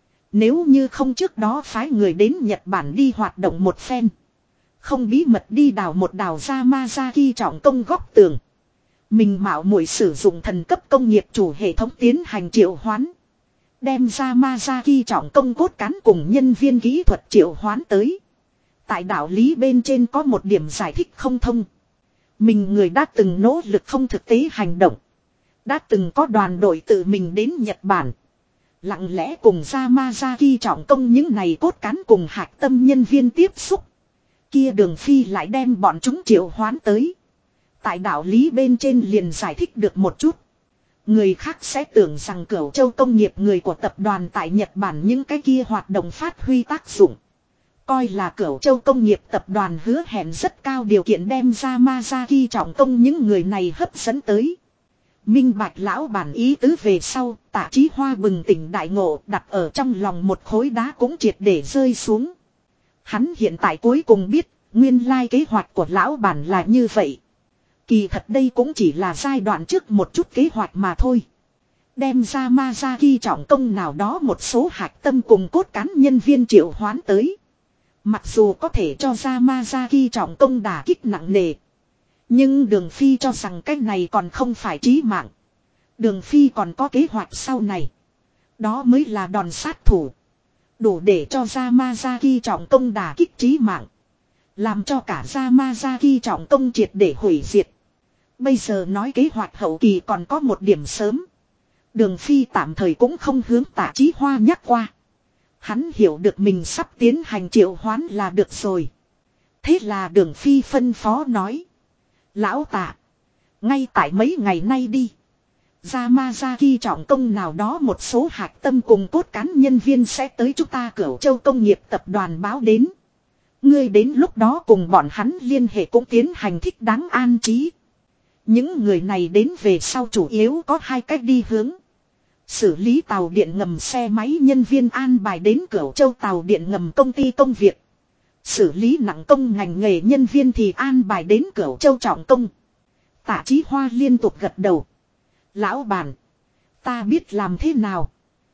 Nếu như không trước đó phái người đến Nhật Bản đi hoạt động một phen. Không bí mật đi đào một đào Yamazaki trọng công góc tường. Mình mạo muội sử dụng thần cấp công nghiệp chủ hệ thống tiến hành triệu hoán. Đem Yamazaki trọng công cốt cán cùng nhân viên kỹ thuật triệu hoán tới. Tại đạo lý bên trên có một điểm giải thích không thông. Mình người đã từng nỗ lực không thực tế hành động. Đã từng có đoàn đội tự mình đến Nhật Bản. Lặng lẽ cùng Yamazaki trọng công những này cốt cán cùng hạt tâm nhân viên tiếp xúc. Kia Đường Phi lại đem bọn chúng triệu hoán tới. Tại đạo lý bên trên liền giải thích được một chút. Người khác sẽ tưởng rằng Cửu Châu công nghiệp người của tập đoàn tại Nhật Bản những cái kia hoạt động phát huy tác dụng. Coi là Cửu Châu công nghiệp tập đoàn hứa hẹn rất cao điều kiện đem ra Yamazaki trọng công những người này hấp dẫn tới. Minh bạch lão bản ý tứ về sau, Tạ Chí Hoa bừng tỉnh đại ngộ đặt ở trong lòng một khối đá cũng triệt để rơi xuống. Hắn hiện tại cuối cùng biết, nguyên lai kế hoạch của lão bản là như vậy. Kỳ thật đây cũng chỉ là giai đoạn trước một chút kế hoạch mà thôi. Đem ra Yamazaki trọng công nào đó một số hạt tâm cùng cốt cán nhân viên triệu hoán tới. Mặc dù có thể cho ra Yamazaki trọng công đả kích nặng nề. Nhưng Đường Phi cho rằng cái này còn không phải chí mạng. Đường Phi còn có kế hoạch sau này. Đó mới là đòn sát thủ. Đủ để cho Yamazaki trọng công đả kích chí mạng. Làm cho cả Yamazaki trọng công triệt để hủy diệt. Bây giờ nói kế hoạch hậu kỳ còn có một điểm sớm. Đường Phi tạm thời cũng không hướng Tạ Chí Hoa nhắc qua. Hắn hiểu được mình sắp tiến hành triệu hoán là được rồi. Thế là Đường Phi phân phó nói. Lão Tạ. Ngay tại mấy ngày nay đi. Yamazaki trọng công nào đó một số hạt tâm cùng cốt cán nhân viên sẽ tới chúng ta Cửu Châu công nghiệp tập đoàn báo đến. Ngươi đến lúc đó cùng bọn hắn liên hệ cũng tiến hành thích đáng an trí. Những người này đến về sau chủ yếu có hai cách đi hướng. Xử lý tàu điện ngầm xe máy nhân viên an bài đến Cửu Châu tàu điện ngầm công ty công việc. Xử lý nặng công ngành nghề nhân viên thì an bài đến Cửu Châu trọng công. Tạ Chí Hoa liên tục gật đầu. Lão bản. Ta biết làm thế nào.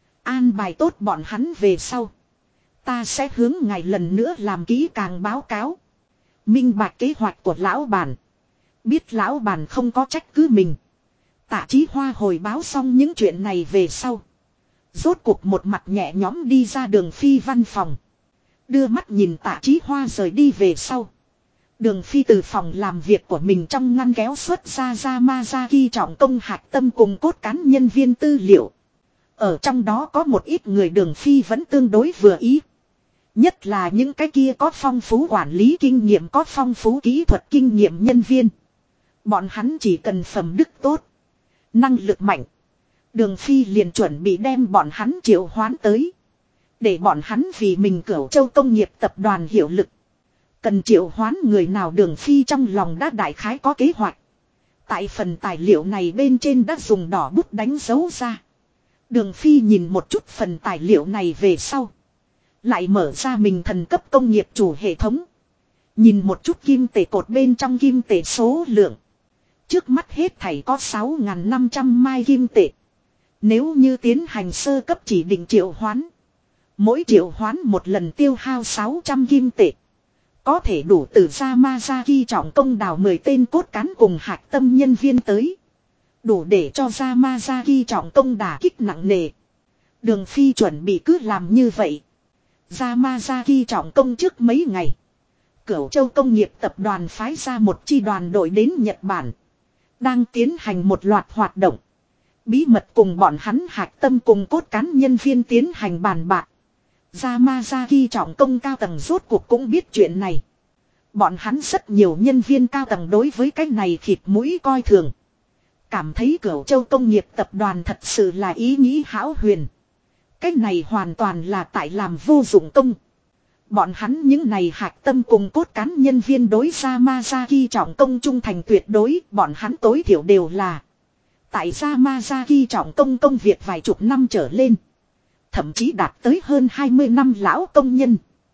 An bài tốt bọn hắn về sau. Ta sẽ hướng ngài lần nữa làm kỹ càng báo cáo. Minh bạch kế hoạch của lão bản. Biết lão bản không có trách cứ mình. Tạ Chí Hoa hồi báo xong những chuyện này về sau. Rốt cuộc một mặt nhẹ nhõm đi ra Đường Phi văn phòng. Đưa mắt nhìn Tạ Chí Hoa rời đi về sau. Đường Phi từ phòng làm việc của mình trong ngăn kéo xuất ra Yamazaki trọng công hạt tâm cùng cốt cán nhân viên tư liệu. Ở trong đó có một ít người Đường Phi vẫn tương đối vừa ý. Nhất là những cái kia có phong phú quản lý kinh nghiệm, có phong phú kỹ thuật kinh nghiệm nhân viên. Bọn hắn chỉ cần phẩm đức tốt, năng lực mạnh. Đường Phi liền chuẩn bị đem bọn hắn triệu hoán tới. Để bọn hắn vì mình Cửu Châu công nghiệp tập đoàn hiệu lực. Cần triệu hoán người nào Đường Phi trong lòng đã đại khái có kế hoạch. Tại phần tài liệu này bên trên đã dùng đỏ bút đánh dấu ra. Đường Phi nhìn một chút phần tài liệu này về sau. Lại mở ra mình thần cấp công nghiệp chủ hệ thống. Nhìn một chút kim tệ cột bên trong kim tệ số lượng. Trước mắt hết thảy có 6.500 mai kim tệ. Nếu như tiến hành sơ cấp chỉ định triệu hoán. Mỗi triệu hoán một lần tiêu hao 600 kim tệ. Có thể đủ từ Yamazaki trọng công đào 10 tên cốt cán cùng hạt tâm nhân viên tới. Đủ để cho Yamazaki trọng công đả kích nặng nề. Đường Phi chuẩn bị cứ làm như vậy. Yamazaki trọng công trước mấy ngày. Cửu Châu công nghiệp tập đoàn phái ra một chi đoàn đội đến Nhật Bản. Đang tiến hành một loạt hoạt động. Bí mật cùng bọn hắn hạch tâm cùng cốt cán nhân viên tiến hành bàn bạc. Yamazaki trọng công cao tầng rốt cuộc cũng biết chuyện này. Bọn hắn rất nhiều nhân viên cao tầng đối với cái này khịt mũi coi thường. Cảm thấy Cửu Châu công nghiệp tập đoàn thật sự là ý nghĩ hão huyền. Cái này hoàn toàn là tại làm vô dụng công. Bọn hắn những này hạch tâm cùng cốt cán nhân viên đối Yamazaki trọng công trung thành tuyệt đối. Bọn hắn tối thiểu đều là tại Yamazaki trọng công công việc vài chục năm trở lên. Thậm chí đạt tới hơn 20 năm lão công nhân.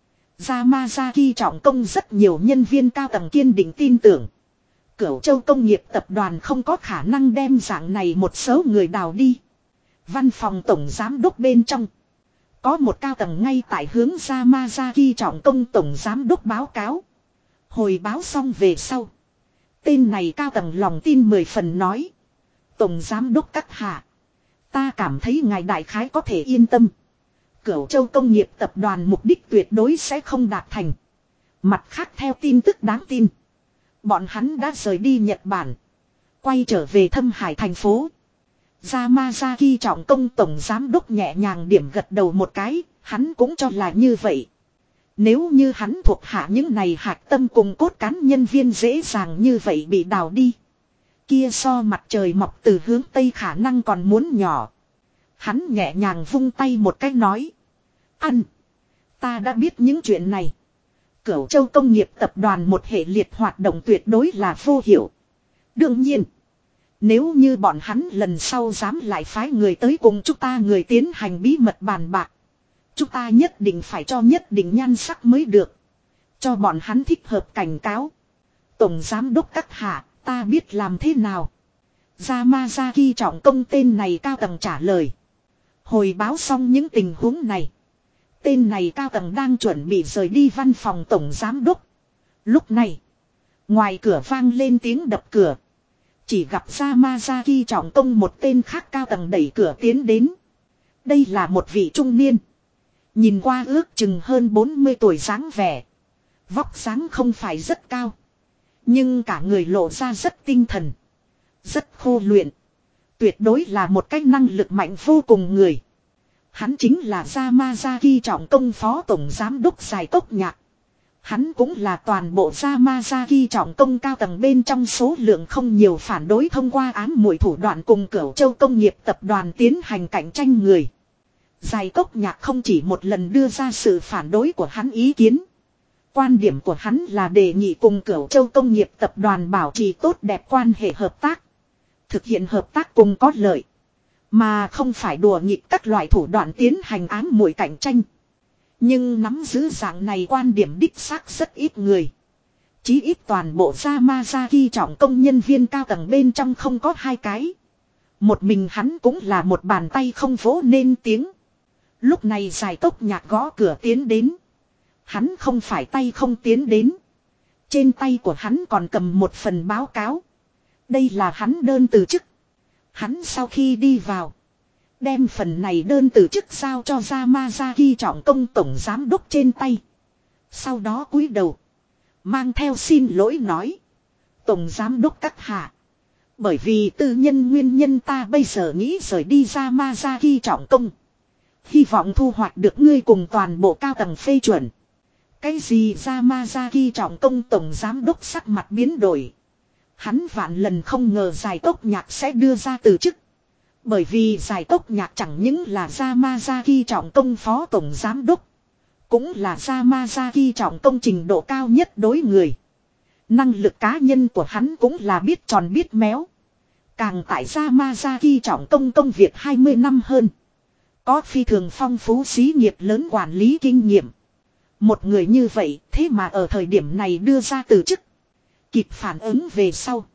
Yamazaki trọng công rất nhiều nhân viên cao tầng kiên định tin tưởng. Cửu Châu công nghiệp tập đoàn không có khả năng đem dạng này một số người đào đi. Văn phòng tổng giám đốc bên trong. Có một cao tầng ngay tại hướng Yamazaki trọng công tổng giám đốc báo cáo. Hồi báo xong về sau. Tên này cao tầng lòng tin 10 phần nói. Tổng giám đốc các hạ. Ta cảm thấy ngài đại khái có thể yên tâm. Cửu Châu công nghiệp tập đoàn mục đích tuyệt đối sẽ không đạt thành. Mặt khác theo tin tức đáng tin. Bọn hắn đã rời đi Nhật Bản. Quay trở về Thâm Hải thành phố. Yamazaki trọng công tổng giám đốc nhẹ nhàng điểm gật đầu một cái. Hắn cũng cho là như vậy. Nếu như hắn thuộc hạ những này hạch tâm cùng cốt cán nhân viên dễ dàng như vậy bị đào đi. Kia so mặt trời mọc từ hướng Tây khả năng còn muốn nhỏ. Hắn nhẹ nhàng vung tay một cái nói. Ăn. Ta đã biết những chuyện này. Cửu Châu công nghiệp tập đoàn một hệ liệt hoạt động tuyệt đối là vô hiệu. Đương nhiên. Nếu như bọn hắn lần sau dám lại phái người tới cùng chúng ta người tiến hành bí mật bàn bạc. Chúng ta nhất định phải cho nhất định nhan sắc mới được. Cho bọn hắn thích hợp cảnh cáo. Tổng giám đốc các hạ, ta biết làm thế nào. Yamazaki trọng công tên này cao tầng trả lời. Hồi báo xong những tình huống này. Tên này cao tầng đang chuẩn bị rời đi văn phòng tổng giám đốc. Lúc này, ngoài cửa vang lên tiếng đập cửa. Chỉ gặp Yamazaki trọng công một tên khác cao tầng đẩy cửa tiến đến. Đây là một vị trung niên. Nhìn qua ước chừng hơn 40 tuổi dáng vẻ. Vóc dáng không phải rất cao. Nhưng cả người lộ ra rất tinh thần. Rất khô luyện. Tuyệt đối là một cái năng lực mạnh vô cùng người. Hắn chính là Yamazaki trọng công phó tổng giám đốc Giải Cốc Nhạc. Hắn cũng là toàn bộ Yamazaki trọng công cao tầng bên trong số lượng không nhiều phản đối thông qua ám muội thủ đoạn cùng Cửu Châu công nghiệp tập đoàn tiến hành cạnh tranh người. Giải Cốc Nhạc không chỉ một lần đưa ra sự phản đối của hắn ý kiến. Quan điểm của hắn là đề nghị cùng Cửu Châu công nghiệp tập đoàn bảo trì tốt đẹp quan hệ hợp tác. Thực hiện hợp tác cùng có lợi. Mà không phải đùa nghịch các loại thủ đoạn tiến hành ám muội cạnh tranh. Nhưng nắm giữ dạng này quan điểm đích xác rất ít người. Chí ít toàn bộ Yamazaki trọng công nhân viên cao tầng bên trong không có hai cái. Một mình hắn cũng là một bàn tay không vỗ nên tiếng. Lúc này Giải Cốc Nhạc gõ cửa tiến đến. Hắn không phải tay không tiến đến. Trên tay của hắn còn cầm một phần báo cáo. Đây là hắn đơn từ chức. Hắn sau khi đi vào. Đem phần này đơn từ chức giao cho Yamazaki trọng công tổng giám đốc trên tay. Sau đó cúi đầu. Mang theo xin lỗi nói. Tổng giám đốc các hạ. Bởi vì tư nhân nguyên nhân ta bây giờ nghĩ rời đi Yamazaki trọng công. Hy vọng thu hoạch được ngươi cùng toàn bộ cao tầng phê chuẩn. Cái gì Yamazaki trọng công tổng giám đốc sắc mặt biến đổi. Hắn vạn lần không ngờ Giải Cốc Nhạc sẽ đưa ra từ chức. Bởi vì Giải Cốc Nhạc chẳng những là Yamazaki trọng công phó tổng giám đốc. Cũng là Yamazaki trọng công trình độ cao nhất đối người. Năng lực cá nhân của hắn cũng là biết tròn biết méo. Càng tại Yamazaki trọng công công việc 20 năm hơn. Có phi thường phong phú xí nghiệp lớn quản lý kinh nghiệm. Một người như vậy thế mà ở thời điểm này đưa ra từ chức. Kịp phản ứng về sau.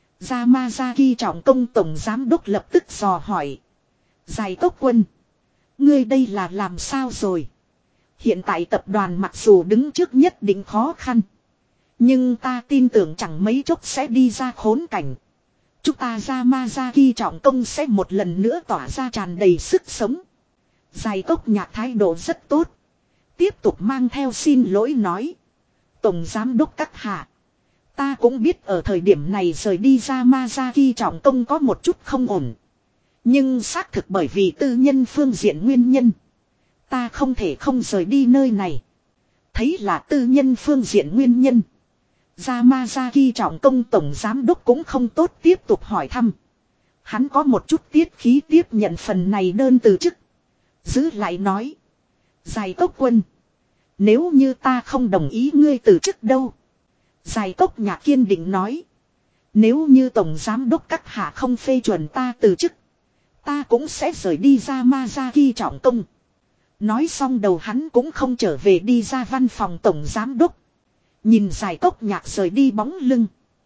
Yamazaki trọng công tổng giám đốc lập tức dò hỏi. Giải Cốc Quân. Ngươi đây là làm sao rồi? Hiện tại tập đoàn mặc dù đứng trước nhất định khó khăn. Nhưng ta tin tưởng chẳng mấy chốc sẽ đi ra khốn cảnh. Chúng ta Yamazaki trọng công sẽ một lần nữa tỏa ra tràn đầy sức sống. Giải Cốc Nhạc thái độ rất tốt. Tiếp tục mang theo xin lỗi nói. Tổng giám đốc các hạ. Ta cũng biết ở thời điểm này rời đi Yamazaki trọng công có một chút không ổn. Nhưng xác thực bởi vì tư nhân phương diện nguyên nhân. Ta không thể không rời đi nơi này. Thấy là tư nhân phương diện nguyên nhân. Yamazaki trọng công tổng giám đốc cũng không tốt tiếp tục hỏi thăm. Hắn có một chút tiết khí tiếp nhận phần này đơn từ chức. Giữ lại nói. Giải cốc quân. Nếu như ta không đồng ý ngươi từ chức đâu. Giải cốc nhạc kiên định nói. Nếu như tổng giám đốc các hạ không phê chuẩn ta từ chức. Ta cũng sẽ rời đi Yamazaki trọng công. Nói xong đầu hắn cũng không trở về đi ra văn phòng tổng giám đốc. Nhìn giải cốc nhạc rời đi bóng lưng.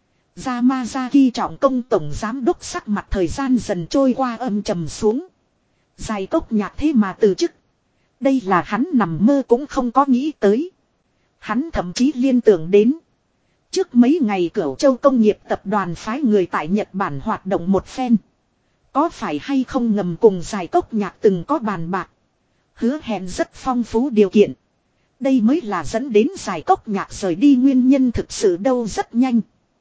Yamazaki trọng công tổng giám đốc sắc mặt thời gian dần trôi qua âm trầm xuống. Giải cốc nhạc thế mà từ chức. Đây là hắn nằm mơ cũng không có nghĩ tới. Hắn thậm chí liên tưởng đến. Trước mấy ngày Cửu Châu công nghiệp tập đoàn phái người tại Nhật Bản hoạt động một phen. Có phải hay không ngầm cùng giải cốc nhạc từng có bàn bạc. Hứa hẹn rất phong phú điều kiện. Đây mới là dẫn đến giải cốc nhạc rời đi nguyên nhân thực sự đâu rất nhanh.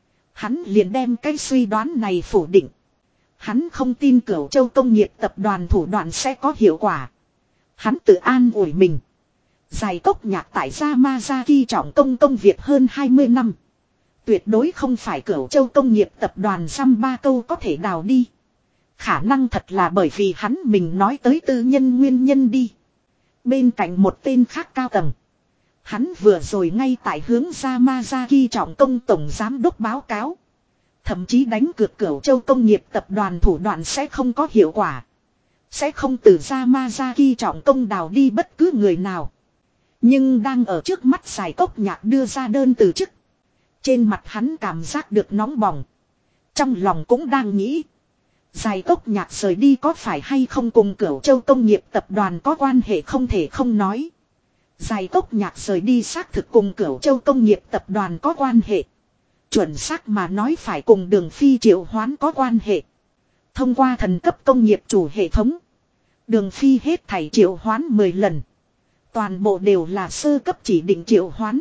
Hắn liền đem cái suy đoán này phủ định. Hắn không tin Cửu Châu công nghiệp tập đoàn thủ đoạn sẽ có hiệu quả. Hắn tự an ủi mình. Giải cốc nhạc tại Yamazaki trọng công việc hơn 20 năm. Tuyệt đối không phải Cửu Châu công nghiệp tập đoàn dăm ba câu có thể đào đi. Khả năng thật là bởi vì hắn mình nói tới tư nhân nguyên nhân đi. Bên cạnh một tên khác cao tầng. Hắn vừa rồi ngay tại hướng Yamazaki trọng công tổng giám đốc báo cáo. Thậm chí đánh cược Cửu Châu công nghiệp tập đoàn thủ đoạn sẽ không có hiệu quả. Sẽ không từ Yamazaki trọng công đào đi bất cứ người nào. Nhưng đang ở trước mắt giải cốc nhạc đưa ra đơn từ chức. Trên mặt hắn cảm giác được nóng bỏng. Trong lòng cũng đang nghĩ. Giải cốc nhạc rời đi có phải hay không cùng Cửu Châu công nghiệp tập đoàn có quan hệ không thể không nói. Giải cốc nhạc rời đi xác thực cùng Cửu Châu công nghiệp tập đoàn có quan hệ. Chuẩn xác mà nói phải cùng Đường Phi triệu hoán có quan hệ. Thông qua thần cấp công nghiệp chủ hệ thống. Đường Phi hết thảy triệu hoán 10 lần. Toàn bộ đều là sơ cấp chỉ định triệu hoán.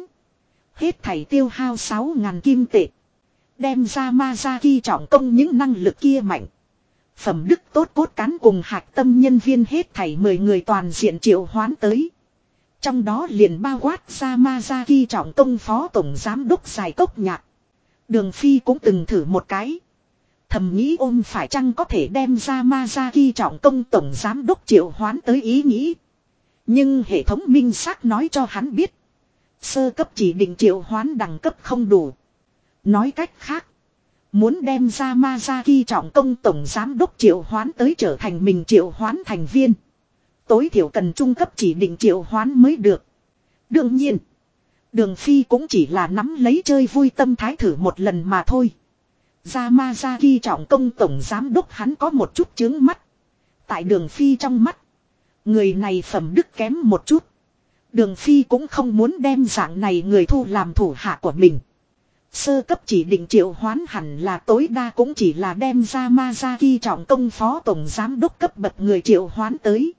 Hết thảy tiêu hao 6.000 kim tệ. Đem ra Yamazaki trọng công những năng lực kia mạnh. Phẩm đức tốt cốt cán cùng hạch tâm nhân viên hết thảy 10 người toàn diện triệu hoán tới. Trong đó liền bao quát Yamazaki trọng công phó tổng giám đốc giải cốc nhạc. Đường Phi cũng từng thử một cái. Thầm nghĩ ôm phải chăng có thể đem Yamazaki trọng công tổng giám đốc triệu hoán tới ý nghĩ. Nhưng hệ thống minh xác nói cho hắn biết. Sơ cấp chỉ định triệu hoán đẳng cấp không đủ. Nói cách khác. Muốn đem Yamazaki trọng công tổng giám đốc triệu hoán tới trở thành mình triệu hoán thành viên. Tối thiểu cần trung cấp chỉ định triệu hoán mới được. Đương nhiên. Đường Phi cũng chỉ là nắm lấy chơi vui tâm thái thử một lần mà thôi. Yamazaki trọng công tổng giám đốc hắn có một chút chướng mắt. Tại Đường Phi trong mắt. Người này phẩm đức kém một chút. Đường Phi cũng không muốn đem dạng này người thu làm thủ hạ của mình. Sơ cấp chỉ định triệu hoán hẳn là tối đa cũng chỉ là đem Yamazaki trọng công phó tổng giám đốc cấp bậc người triệu hoán tới.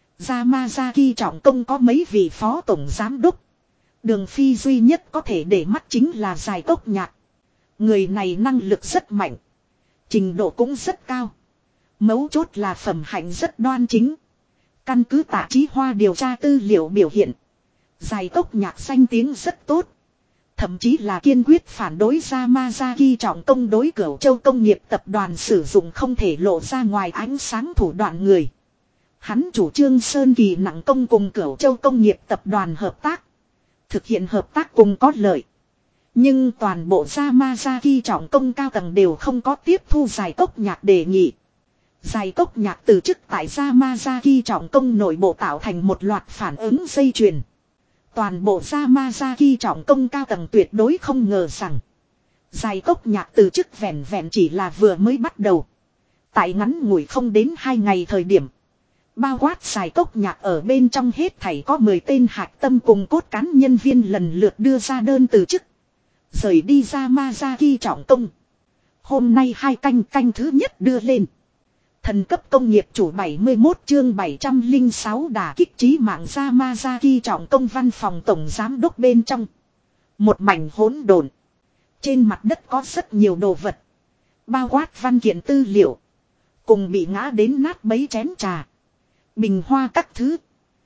Yamazaki trọng công có mấy vị phó tổng giám đốc. Đường Phi duy nhất có thể để mắt chính là giải cốc nhạc. Người này năng lực rất mạnh. Trình độ cũng rất cao. Mấu chốt là phẩm hạnh rất đoan chính. Căn cứ tạp chí Hoa điều tra tư liệu biểu hiện. Giải cốc nhạc danh tiếng rất tốt. Thậm chí là kiên quyết phản đối Yamazaki trọng công đối Cửu Châu công nghiệp tập đoàn sử dụng không thể lộ ra ngoài ánh sáng thủ đoạn người. Hắn chủ trương sơn kỳ nặng công cùng Cửu Châu công nghiệp tập đoàn hợp tác. Thực hiện hợp tác cùng có lợi. Nhưng toàn bộ Yamazaki trọng công cao tầng đều không có tiếp thu giải cốc nhạc đề nghị. Giải cốc nhạc từ chức tại Yamazaki trọng công nội bộ tạo thành một loạt phản ứng dây chuyền. Toàn bộ Yamazaki trọng công cao tầng tuyệt đối không ngờ rằng. Giải cốc nhạc từ chức vẹn vẹn chỉ là vừa mới bắt đầu. Tại ngắn ngủi không đến 2 ngày thời điểm. Bao quát giải cốc nhạc ở bên trong hết thảy có 10 tên hạch tâm cùng cốt cán nhân viên lần lượt đưa ra đơn từ chức. Rời đi Yamazaki trọng công. Hôm nay 2 canh thứ nhất đưa lên. Thần cấp công nghiệp chủ 71 chương 706 đả kích trí mạng Yamazaki trọng công văn phòng tổng giám đốc bên trong. Một mảnh hỗn độn. Trên mặt đất có rất nhiều đồ vật. Bao quát văn kiện tư liệu. Cùng bị ngã đến nát bấy chén trà. Bình hoa các thứ.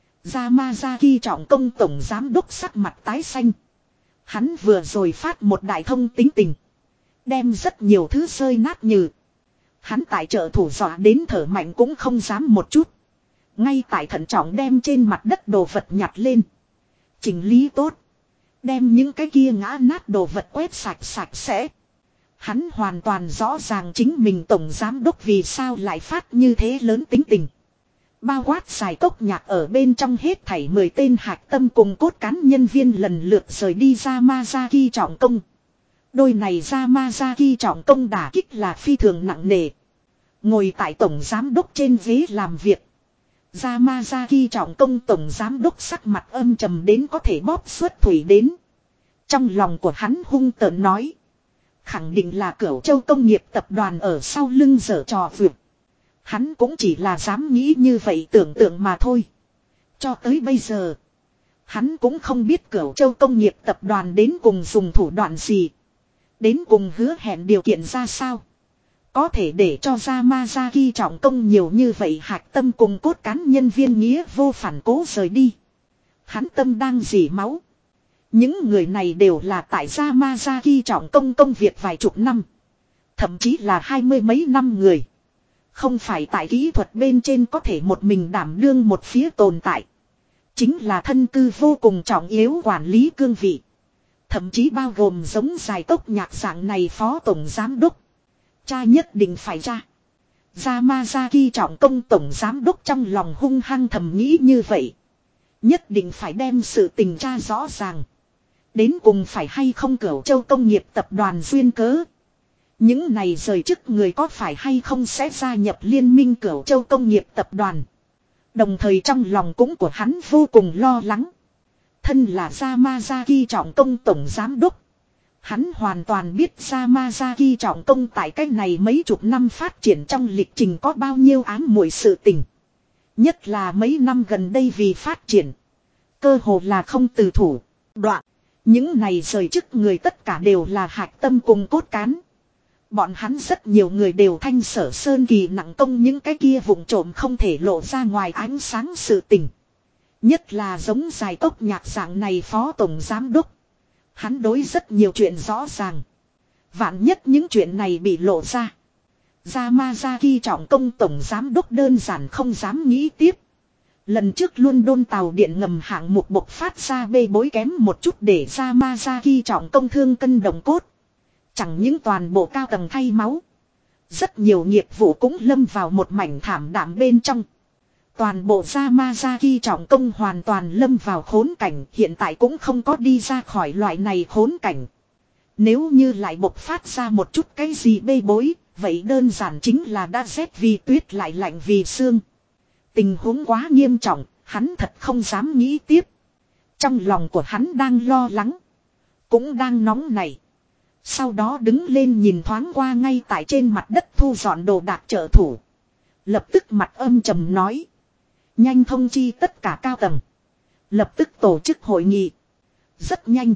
Yamazaki trọng công tổng giám đốc sắc mặt tái xanh. Hắn vừa rồi phát một đại thông tính tình. Đem rất nhiều thứ rơi nát như. Hắn tại trợ thủ dọa đến thở mạnh cũng không dám một chút. Ngay tại thận trọng đem trên mặt đất đồ vật nhặt lên. Chỉnh lý tốt. Đem những cái kia ngã nát đồ vật quét sạch sạch sẽ. Hắn hoàn toàn rõ ràng chính mình tổng giám đốc vì sao lại phát như thế lớn tính tình. Bao quát xài cốc nhạc ở bên trong hết thảy 10 tên hạch tâm cùng cốt cán nhân viên lần lượt rời đi Yamazaki trọng công. Đôi này Yamazaki trọng công đả kích là phi thường nặng nề. Ngồi tại tổng giám đốc trên ghế làm việc. Yamazaki trọng công tổng giám đốc sắc mặt âm trầm đến có thể bóp xuất thủy đến. Trong lòng của hắn hung tợn nói. Khẳng định là Cửu Châu công nghiệp tập đoàn ở sau lưng giở trò vượt. Hắn cũng chỉ là dám nghĩ như vậy tưởng tượng mà thôi. Cho tới bây giờ. Hắn cũng không biết Cửu Châu công nghiệp tập đoàn đến cùng dùng thủ đoạn gì. Đến cùng hứa hẹn điều kiện ra sao. Có thể để cho Yamazaki trọng công nhiều như vậy hạch tâm cùng cốt cán nhân viên nghĩa vô phản cố rời đi. Hắn tâm đang dỉ máu. Những người này đều là tại Yamazaki trọng công việc vài chục năm. Thậm chí là 20 mấy năm người. Không phải tại kỹ thuật bên trên có thể một mình đảm đương một phía tồn tại. Chính là thân cư vô cùng trọng yếu quản lý cương vị. Thậm chí bao gồm giống dài tốc nhạc dạng này phó tổng giám đốc. Cha nhất định phải cha. Yamazaki trọng công tổng giám đốc trong lòng hung hăng thầm nghĩ như vậy. Nhất định phải đem sự tình tra rõ ràng. Đến cùng phải hay không Cửu Châu công nghiệp tập đoàn duyên cớ. Những này rời chức người có phải hay không sẽ gia nhập liên minh Cửu Châu công nghiệp tập đoàn. Đồng thời trong lòng cũng của hắn vô cùng lo lắng. Thân là Yamazaki trọng công tổng giám đốc. Hắn hoàn toàn biết Yamazaki trọng công tại cái này mấy chục năm phát triển trong lịch trình có bao nhiêu ám muội sự tình. Nhất là mấy năm gần đây vì phát triển. Cơ hồ là không từ thủ, đoạn. Những này rời chức người tất cả đều là hạch tâm cùng cốt cán. Bọn hắn rất nhiều người đều thanh sở sơn kỳ nặng công những cái kia vụng trộm không thể lộ ra ngoài ánh sáng sự tình. Nhất là giống dài tốc nhạc dạng này phó tổng giám đốc. Hắn đối rất nhiều chuyện rõ ràng. Vạn nhất những chuyện này bị lộ ra. Yamazaki trọng công tổng giám đốc đơn giản không dám nghĩ tiếp. Lần trước luôn đôn tàu điện ngầm hạng mục bộc phát ra bê bối kém một chút để Yamazaki trọng công thương cân đồng cốt. Chẳng những toàn bộ cao tầng thay máu. Rất nhiều nghiệp vụ cũng lâm vào một mảnh thảm đạm bên trong. Toàn bộ Yamazaki trọng công hoàn toàn lâm vào khốn cảnh, hiện tại cũng không có đi ra khỏi loại này khốn cảnh. Nếu như lại bộc phát ra một chút cái gì bê bối, vậy đơn giản chính là đã rét vì tuyết lại lạnh vì sương. Tình huống quá nghiêm trọng, hắn thật không dám nghĩ tiếp. Trong lòng của hắn đang lo lắng, cũng đang nóng nảy. Sau đó đứng lên nhìn thoáng qua ngay tại trên mặt đất thu dọn đồ đạc trợ thủ. Lập tức mặt âm trầm nói. Nhanh thông chi tất cả cao tầng. Lập tức tổ chức hội nghị. Rất nhanh.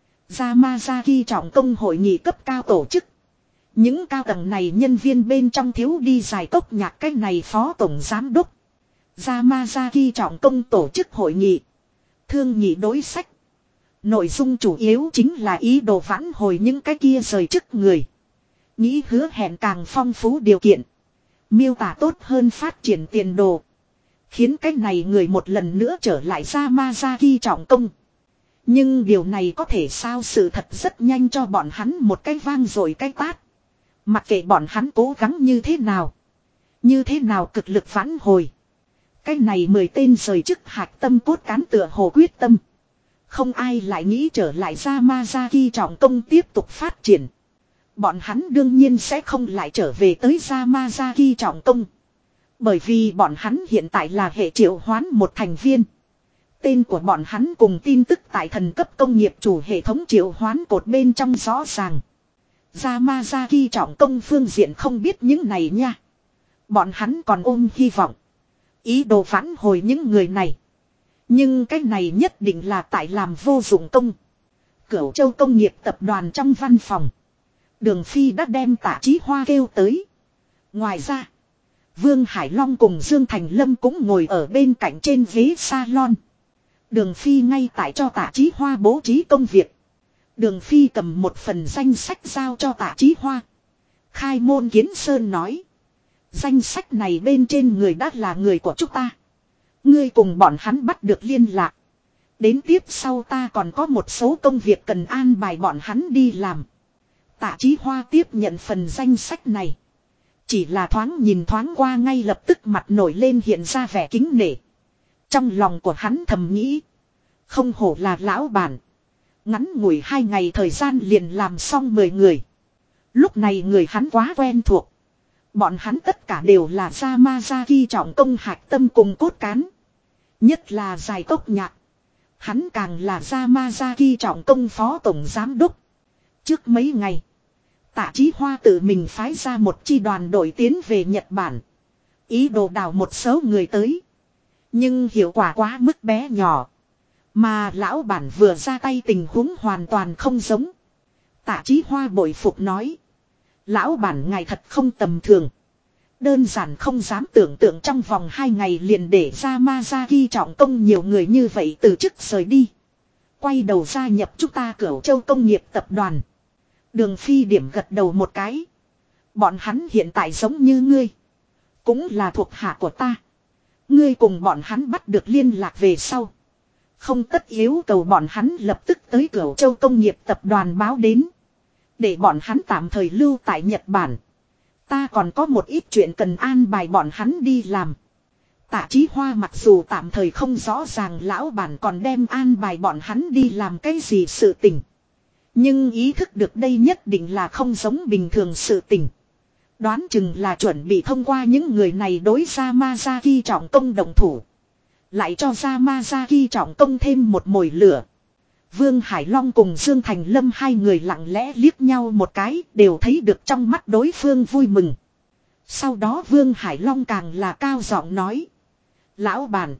Yamazaki trọng công hội nghị cấp cao tổ chức. Những cao tầng này nhân viên bên trong thiếu đi dài cốc nhạc cái này phó tổng giám đốc. Yamazaki trọng công tổ chức hội nghị. Thương nghị đối sách. Nội dung chủ yếu chính là ý đồ vãn hồi những cái kia rời chức người. Nghĩ hứa hẹn càng phong phú điều kiện. Miêu tả tốt hơn phát triển tiền đồ. Khiến cái này người một lần nữa trở lại Yamazaki trọng công. Nhưng điều này có thể sao sự thật rất nhanh cho bọn hắn một cái vang rồi cái tát. Mặc kệ bọn hắn cố gắng như thế nào. Như thế nào cực lực vãn hồi. Cái này 10 tên rời chức hạch tâm cốt cán tựa hồ quyết tâm. Không ai lại nghĩ trở lại Yamazaki trọng công tiếp tục phát triển. Bọn hắn đương nhiên sẽ không lại trở về tới Yamazaki trọng công. Bởi vì bọn hắn hiện tại là hệ triệu hoán một thành viên. Tên của bọn hắn cùng tin tức tại thần cấp công nghiệp chủ hệ thống triệu hoán cột bên trong rõ ràng. Yamazaki trọng công phương diện không biết những này nha. Bọn hắn còn ôm hy vọng. Ý đồ vãn hồi những người này. Nhưng cái này nhất định là tại làm vô dụng công. Cửu Châu công nghiệp tập đoàn trong văn phòng. Đường Phi đã đem Tạ Chí Hoa kêu tới. Ngoài ra. Vương Hải Long cùng Dương Thành Lâm cũng ngồi ở bên cạnh trên ghế salon. Đường Phi ngay tại cho Tạ Chí Hoa bố trí công việc. Đường Phi cầm một phần danh sách giao cho Tạ Chí Hoa. Khai môn kiến sơn nói. Danh sách này bên trên người đã là người của chúng ta. Ngươi cùng bọn hắn bắt được liên lạc. Đến tiếp sau ta còn có một số công việc cần an bài bọn hắn đi làm. Tạ Chí Hoa tiếp nhận phần danh sách này. Chỉ là thoáng nhìn thoáng qua ngay lập tức mặt nổi lên hiện ra vẻ kính nể. Trong lòng của hắn thầm nghĩ. Không hổ là lão bản. Ngắn ngủi 2 ngày thời gian liền làm xong 10 người. Lúc này người hắn quá quen thuộc. Bọn hắn tất cả đều là Yamazaki trọng công hạch tâm cùng cốt cán. Nhất là Giải Cốc Nhạc. Hắn càng là Yamazaki trọng công phó tổng giám đốc. Trước mấy ngày, Tạ Chí Hoa tự mình phái ra một chi đoàn đội tiến về Nhật Bản. Ý đồ đào một số người tới. Nhưng hiệu quả quá mức bé nhỏ. Mà lão bản vừa ra tay tình huống hoàn toàn không giống. Tạ Chí Hoa bội phục nói. Lão bản ngài thật không tầm thường. Đơn giản không dám tưởng tượng trong vòng 2 ngày liền để Yamazaki trọng công nhiều người như vậy từ chức rời đi. Quay đầu gia nhập chúng ta Cửu Châu công nghiệp tập đoàn. Đường Phi điểm gật đầu một cái. Bọn hắn hiện tại giống như ngươi. Cũng là thuộc hạ của ta. Ngươi cùng bọn hắn bắt được liên lạc về sau. Không tất yếu cầu bọn hắn lập tức tới Cửu Châu công nghiệp tập đoàn báo đến. Để bọn hắn tạm thời lưu tại Nhật Bản. Ta còn có một ít chuyện cần an bài bọn hắn đi làm. Tạ Chí Hoa mặc dù tạm thời không rõ ràng lão bản còn đem an bài bọn hắn đi làm cái gì sự tình. Nhưng ý thức được đây nhất định là không giống bình thường sự tình. Đoán chừng là chuẩn bị thông qua những người này đối Yamazaki trọng công đồng thủ. Lại cho Yamazaki trọng công thêm một mồi lửa. Vương Hải Long cùng Dương Thành Lâm hai người lặng lẽ liếc nhau một cái đều thấy được trong mắt đối phương vui mừng. Sau đó Vương Hải Long càng là cao giọng nói. Lão bản,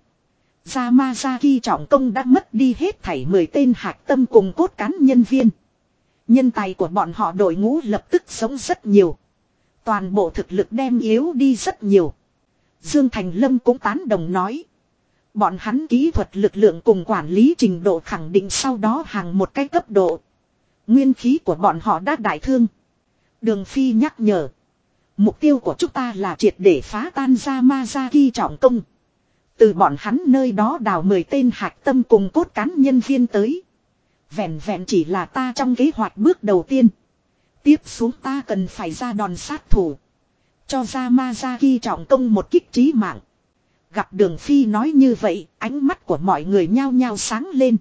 Yamazaki trọng công đã mất đi hết thảy 10 tên hạch tâm cùng cốt cán nhân viên. Nhân tài của bọn họ đội ngũ lập tức sống rất nhiều. Toàn bộ thực lực đem yếu đi rất nhiều. Dương Thành Lâm cũng tán đồng nói. Bọn hắn kỹ thuật lực lượng cùng quản lý trình độ khẳng định sau đó hàng một cái cấp độ. Nguyên khí của bọn họ đã đại thương. Đường Phi nhắc nhở. Mục tiêu của chúng ta là triệt để phá tan Yamazaki trọng công. Từ bọn hắn nơi đó đào 10 tên hạch tâm cùng cốt cán nhân viên tới. Vẹn vẹn chỉ là ta trong kế hoạch bước đầu tiên. Tiếp xuống ta cần phải ra đòn sát thủ. Cho Yamazaki trọng công một kích trí mạng. Gặp Đường Phi nói như vậy, ánh mắt của mọi người nhao nhao sáng lên.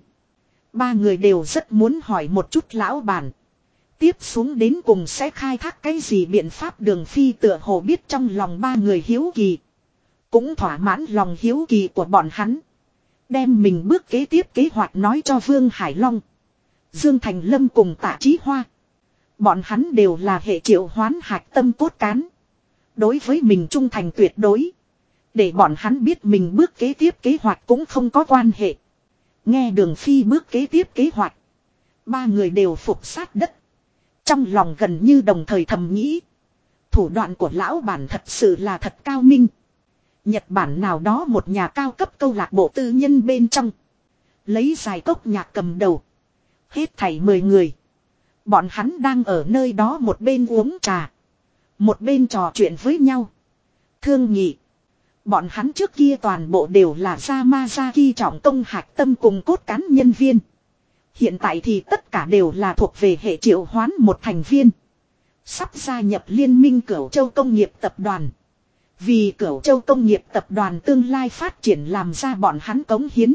3 người đều rất muốn hỏi một chút lão bản. Tiếp xuống đến cùng sẽ khai thác cái gì biện pháp. Đường Phi tựa hồ biết trong lòng 3 người hiếu kỳ. Cũng thỏa mãn lòng hiếu kỳ của bọn hắn. Đem mình bước kế tiếp kế hoạch nói cho Vương Hải Long, Dương Thành Lâm cùng Tạ Chí Hoa. Bọn hắn đều là hệ triệu hoán hạch tâm cốt cán. Đối với mình trung thành tuyệt đối. Để bọn hắn biết mình bước kế tiếp kế hoạch cũng không có quan hệ. Nghe Đường Phi bước kế tiếp kế hoạch. 3 người đều phục sát đất. Trong lòng gần như đồng thời thầm nghĩ. Thủ đoạn của lão bản thật sự là thật cao minh. Nhật Bản nào đó một nhà cao cấp câu lạc bộ tư nhân bên trong. Lấy Giải Cốc Nhạc cầm đầu. Hết thảy 10 người. Bọn hắn đang ở nơi đó một bên uống trà. Một bên trò chuyện với nhau. Thương nghị. Bọn hắn trước kia toàn bộ đều là Yamazaki trọng công hạch tâm cùng cốt cán nhân viên. Hiện tại thì tất cả đều là thuộc về hệ triệu hoán một thành viên. Sắp gia nhập liên minh Cửu Châu công nghiệp tập đoàn. Vì Cửu Châu công nghiệp tập đoàn tương lai phát triển làm ra bọn hắn cống hiến.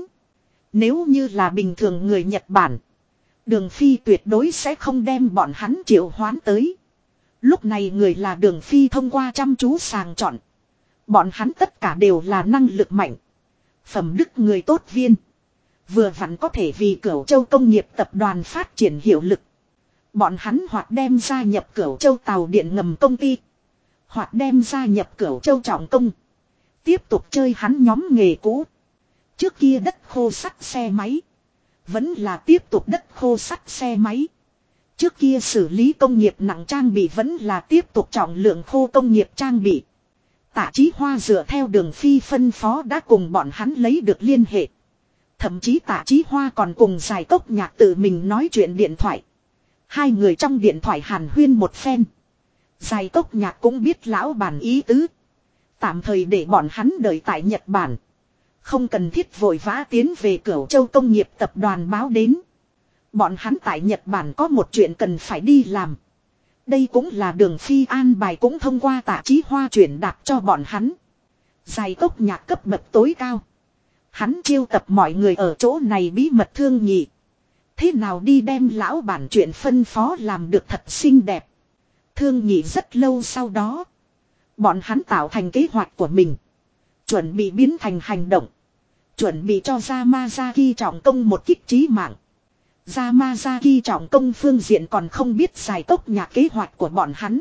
Nếu như là bình thường người Nhật Bản, Đường Phi tuyệt đối sẽ không đem bọn hắn triệu hoán tới. Lúc này người là Đường Phi thông qua chăm chú sàng chọn. Bọn hắn tất cả đều là năng lực mạnh. Phẩm đức người tốt viên. Vừa vặn có thể vì Cửu Châu công nghiệp tập đoàn phát triển hiệu lực. Bọn hắn hoặc đem gia nhập Cửu Châu tàu điện ngầm công ty. Hoặc đem gia nhập Cửu Châu trọng công. Tiếp tục chơi hắn nhóm nghề cũ. Trước kia đất khô sắt xe máy. Vẫn là tiếp tục đất khô sắt xe máy. Trước kia xử lý công nghiệp nặng trang bị vẫn là tiếp tục trọng lượng khô công nghiệp trang bị. Tạ Chí Hoa dựa theo Đường Phi phân phó đã cùng bọn hắn lấy được liên hệ. Thậm chí Tạ Chí Hoa còn cùng Giải Cốc Nhạc tự mình nói chuyện điện thoại. Hai người trong điện thoại hàn huyên một phen. Giải Cốc Nhạc cũng biết lão bản ý tứ. Tạm thời để bọn hắn đợi tại Nhật Bản. Không cần thiết vội vã tiến về Cửu Châu Công nghiệp tập đoàn báo đến. Bọn hắn tại Nhật Bản có một chuyện cần phải đi làm. Đây cũng là Đường Phi an bài cũng thông qua Tạ Chí Hoa chuyển đạt cho bọn hắn. Giải Cốc Nhạc cấp bậc tối cao. Hắn chiêu tập mọi người ở chỗ này bí mật thương nghị. Thế nào đi đem lão bản chuyện phân phó làm được thật xinh đẹp. Thương nghị rất lâu sau đó. Bọn hắn tạo thành kế hoạch của mình. Chuẩn bị biến thành hành động. Chuẩn bị cho Yamazaki trọng công một kích chí mạng. Yamazaki trọng công phương diện còn không biết Giải Cốc Nhạc kế hoạch của bọn hắn.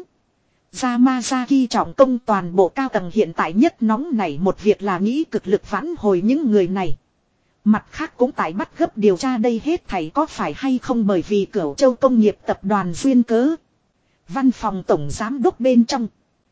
Yamazaki trọng công toàn bộ cao tầng hiện tại nhất nóng này một việc là nghĩ cực lực vãn hồi những người này. Mặt khác cũng tại bắt gấp điều tra đây hết thảy có phải hay không bởi vì Cửu Châu Công nghiệp tập đoàn duyên cớ. Văn phòng tổng giám đốc bên trong.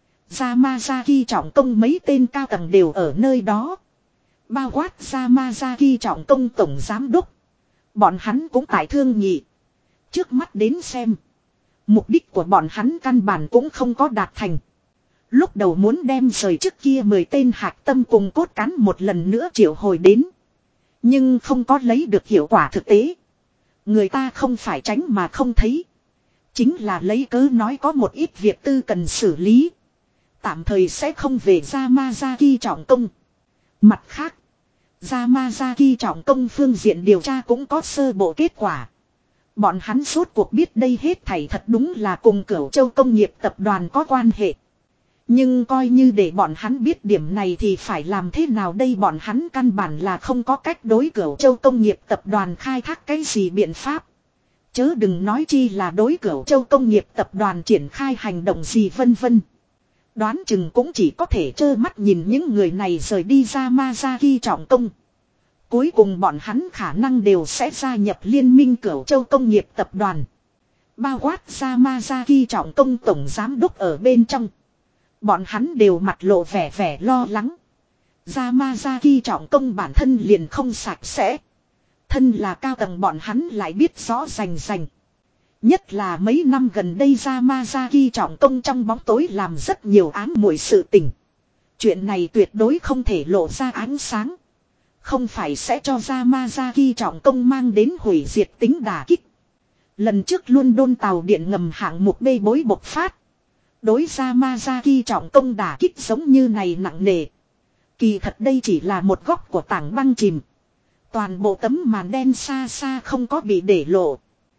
Yamazaki trọng công mấy tên cao tầng đều ở nơi đó. Bao quát Yamazaki trọng công tổng giám đốc. Bọn hắn cũng tại thương nghị. Trước mắt đến xem. Mục đích của bọn hắn căn bản cũng không có đạt thành. Lúc đầu muốn đem rời trước kia 10 tên hạc tâm cùng cốt cán một lần nữa triệu hồi đến. Nhưng không có lấy được hiệu quả thực tế. Người ta không phải tránh mà không thấy. Chính là lấy cớ nói có một ít việc tư cần xử lý. Tạm thời sẽ không về Yamazaki trọng công. Mặt khác. Yamazaki trọng công phương diện điều tra cũng có sơ bộ kết quả. Bọn hắn rốt cuộc biết đây hết thảy thật đúng là cùng Cửu Châu Công nghiệp tập đoàn có quan hệ. Nhưng coi như để bọn hắn biết điểm này thì phải làm thế nào đây, bọn hắn căn bản là không có cách đối Cửu Châu Công nghiệp tập đoàn khai thác cái gì biện pháp. Chớ đừng nói chi là đối Cửu Châu Công nghiệp tập đoàn triển khai hành động gì vân vân. Đoán chừng cũng chỉ có thể trơ mắt nhìn những người này rời đi Yamazaki trọng công. Cuối cùng bọn hắn khả năng đều sẽ gia nhập liên minh Cửu Châu Công nghiệp tập đoàn. Bao quát Yamazaki trọng công tổng giám đốc ở bên trong. Bọn hắn đều mặt lộ vẻ lo lắng. Yamazaki trọng công bản thân liền không sạch sẽ. Thân là cao tầng bọn hắn lại biết rõ rành rành. Nhất là mấy năm gần đây Yamazaki trọng công trong bóng tối làm rất nhiều ám muội sự tình. Chuyện này tuyệt đối không thể lộ ra ánh sáng. Không phải sẽ cho Yamazaki trọng công mang đến hủy diệt tính đả kích. Lần trước London tàu điện ngầm hạng mục bê bối bộc phát. Đối Yamazaki trọng công đả kích giống như này nặng nề. Kỳ thật đây chỉ là một góc của tảng băng chìm. Toàn bộ tấm màn đen xa xa không có bị để lộ.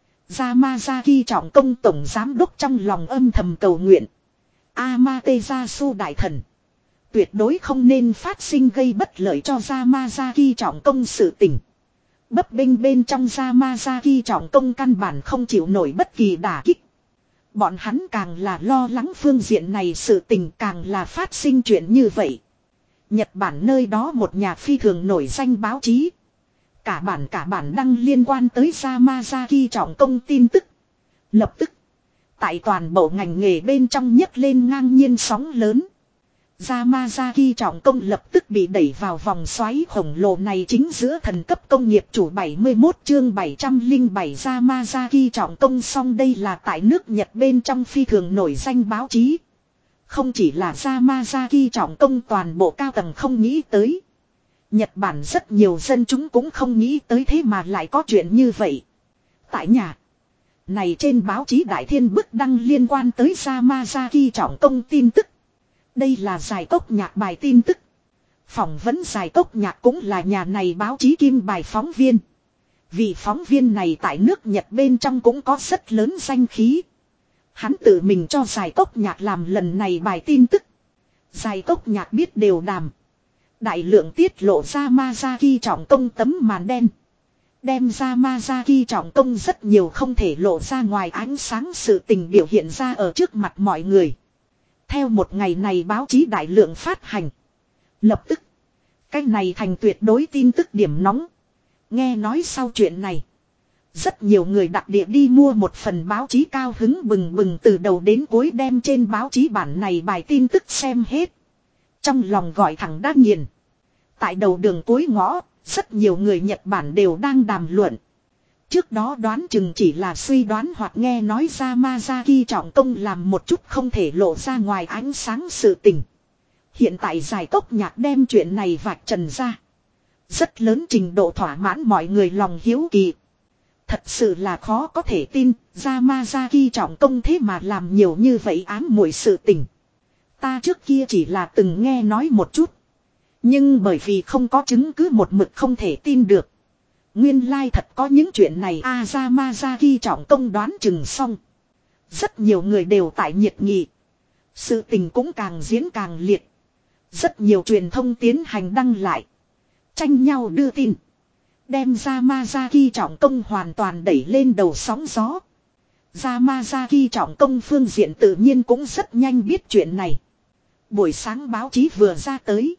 Yamazaki trọng công tổng giám đốc trong lòng âm thầm cầu nguyện. Amaterasu đại thần. Tuyệt đối không nên phát sinh gây bất lợi cho Yamazaki trọng công sự tình. Bấp bênh bên trong Yamazaki trọng công căn bản không chịu nổi bất kỳ đả kích. Bọn hắn càng là lo lắng phương diện này sự tình càng là phát sinh chuyện như vậy. Nhật Bản nơi đó một nhà phi thường nổi danh báo chí. Cả bản đăng liên quan tới Yamazaki trọng công tin tức. Lập tức. Tại toàn bộ ngành nghề bên trong nhấc lên ngang nhiên sóng lớn. Yamazaki trọng công lập tức bị đẩy vào vòng xoáy khổng lồ này chính giữa thần cấp công nghiệp chủ 71 chương 707 Yamazaki trọng công xong đây là tại nước Nhật bên trong phi thường nổi danh báo chí. Không chỉ là Yamazaki trọng công toàn bộ cao tầng không nghĩ tới. Nhật Bản rất nhiều dân chúng cũng không nghĩ tới thế mà lại có chuyện như vậy. Tại nhà này trên báo chí Đại Thiên bức đăng liên quan tới Yamazaki trọng công tin tức. Đây là Giải Cốc Nhạc bài tin tức. Phỏng vấn Giải Cốc Nhạc cũng là nhà này báo chí kim bài phóng viên. Vị phóng viên này tại nước Nhật bên trong cũng có rất lớn danh khí. Hắn tự mình cho Giải Cốc Nhạc làm lần này bài tin tức. Giải Cốc Nhạc biết đều đàm. Đại lượng tiết lộ Yamazaki trọng công tấm màn đen. Đem Yamazaki trọng công rất nhiều không thể lộ ra ngoài ánh sáng sự tình biểu hiện ra ở trước mặt mọi người. Theo một ngày này báo chí đại lượng phát hành. Lập tức. Cái này thành tuyệt đối tin tức điểm nóng. Nghe nói sau chuyện này. Rất nhiều người đặc địa đi mua một phần báo chí cao hứng bừng bừng từ đầu đến cuối đem trên báo chí bản này bài tin tức xem hết. Trong lòng gọi thẳng đã nghiền. Tại đầu đường cuối ngõ, rất nhiều người Nhật Bản đều đang đàm luận. Trước đó đoán chừng chỉ là suy đoán hoặc nghe nói Yamazaki trọng công làm một chút không thể lộ ra ngoài ánh sáng sự tình. Hiện tại giải cốc nhạc đem chuyện này vạch trần ra. Rất lớn trình độ thỏa mãn mọi người lòng hiếu kỳ. Thật sự là khó có thể tin, Yamazaki trọng công thế mà làm nhiều như vậy ám muội sự tình. Ta trước kia chỉ là từng nghe nói một chút. Nhưng bởi vì không có chứng cứ một mực không thể tin được. Nguyên lai thật có những chuyện này Yamazaki trọng công đoán chừng xong. Rất nhiều người đều tại nhiệt nghị. Sự tình cũng càng diễn càng liệt. Rất nhiều truyền thông tiến hành đăng lại. Tranh nhau đưa tin. Đem Yamazaki trọng công hoàn toàn đẩy lên đầu sóng gió. Yamazaki trọng công phương diện tự nhiên cũng rất nhanh biết chuyện này. Buổi sáng báo chí vừa ra tới.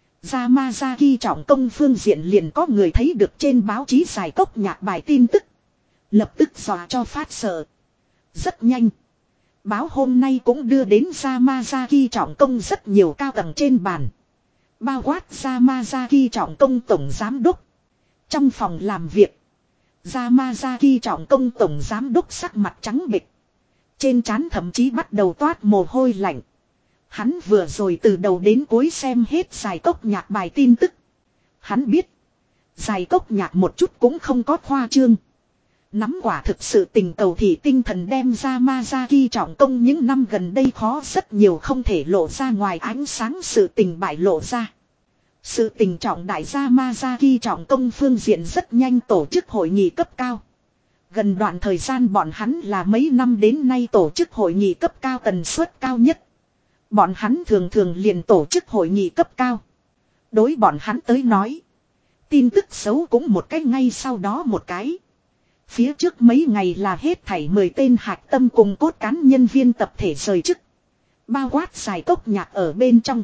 Yamazaki trọng công phương diện liền có người thấy được trên báo chí giải cốc nhạc bài tin tức. Lập tức dọa cho phát sợ. Rất nhanh. Báo hôm nay cũng đưa đến Yamazaki trọng công rất nhiều cao tầng trên bàn. Bao quát Yamazaki trọng công tổng giám đốc. Trong phòng làm việc. Yamazaki trọng công tổng giám đốc sắc mặt trắng bệch. Trên trán thậm chí bắt đầu toát mồ hôi lạnh. Hắn vừa rồi từ đầu đến cuối xem hết giải cốc nhạc bài tin tức. Hắn biết. Giải cốc nhạc một chút cũng không có khoa trương. Nắm quả thực sự tình cầu thị tinh thần đem ra Yamazaki trọng công những năm gần đây khó rất nhiều không thể lộ ra ngoài ánh sáng sự tình bại lộ ra. Sự tình trọng đại gia Yamazaki trọng công phương diện rất nhanh tổ chức hội nghị cấp cao. Gần đoạn thời gian bọn hắn là mấy năm đến nay tổ chức hội nghị cấp cao tần suất cao nhất. Bọn hắn thường thường liền tổ chức hội nghị cấp cao. Đối bọn hắn tới nói. Tin tức xấu cũng một cái ngay sau đó một cái. Phía trước mấy ngày là hết thảy 10 tên hạch tâm cùng cốt cán nhân viên tập thể rời chức. Bao quát giải cốc nhạc ở bên trong.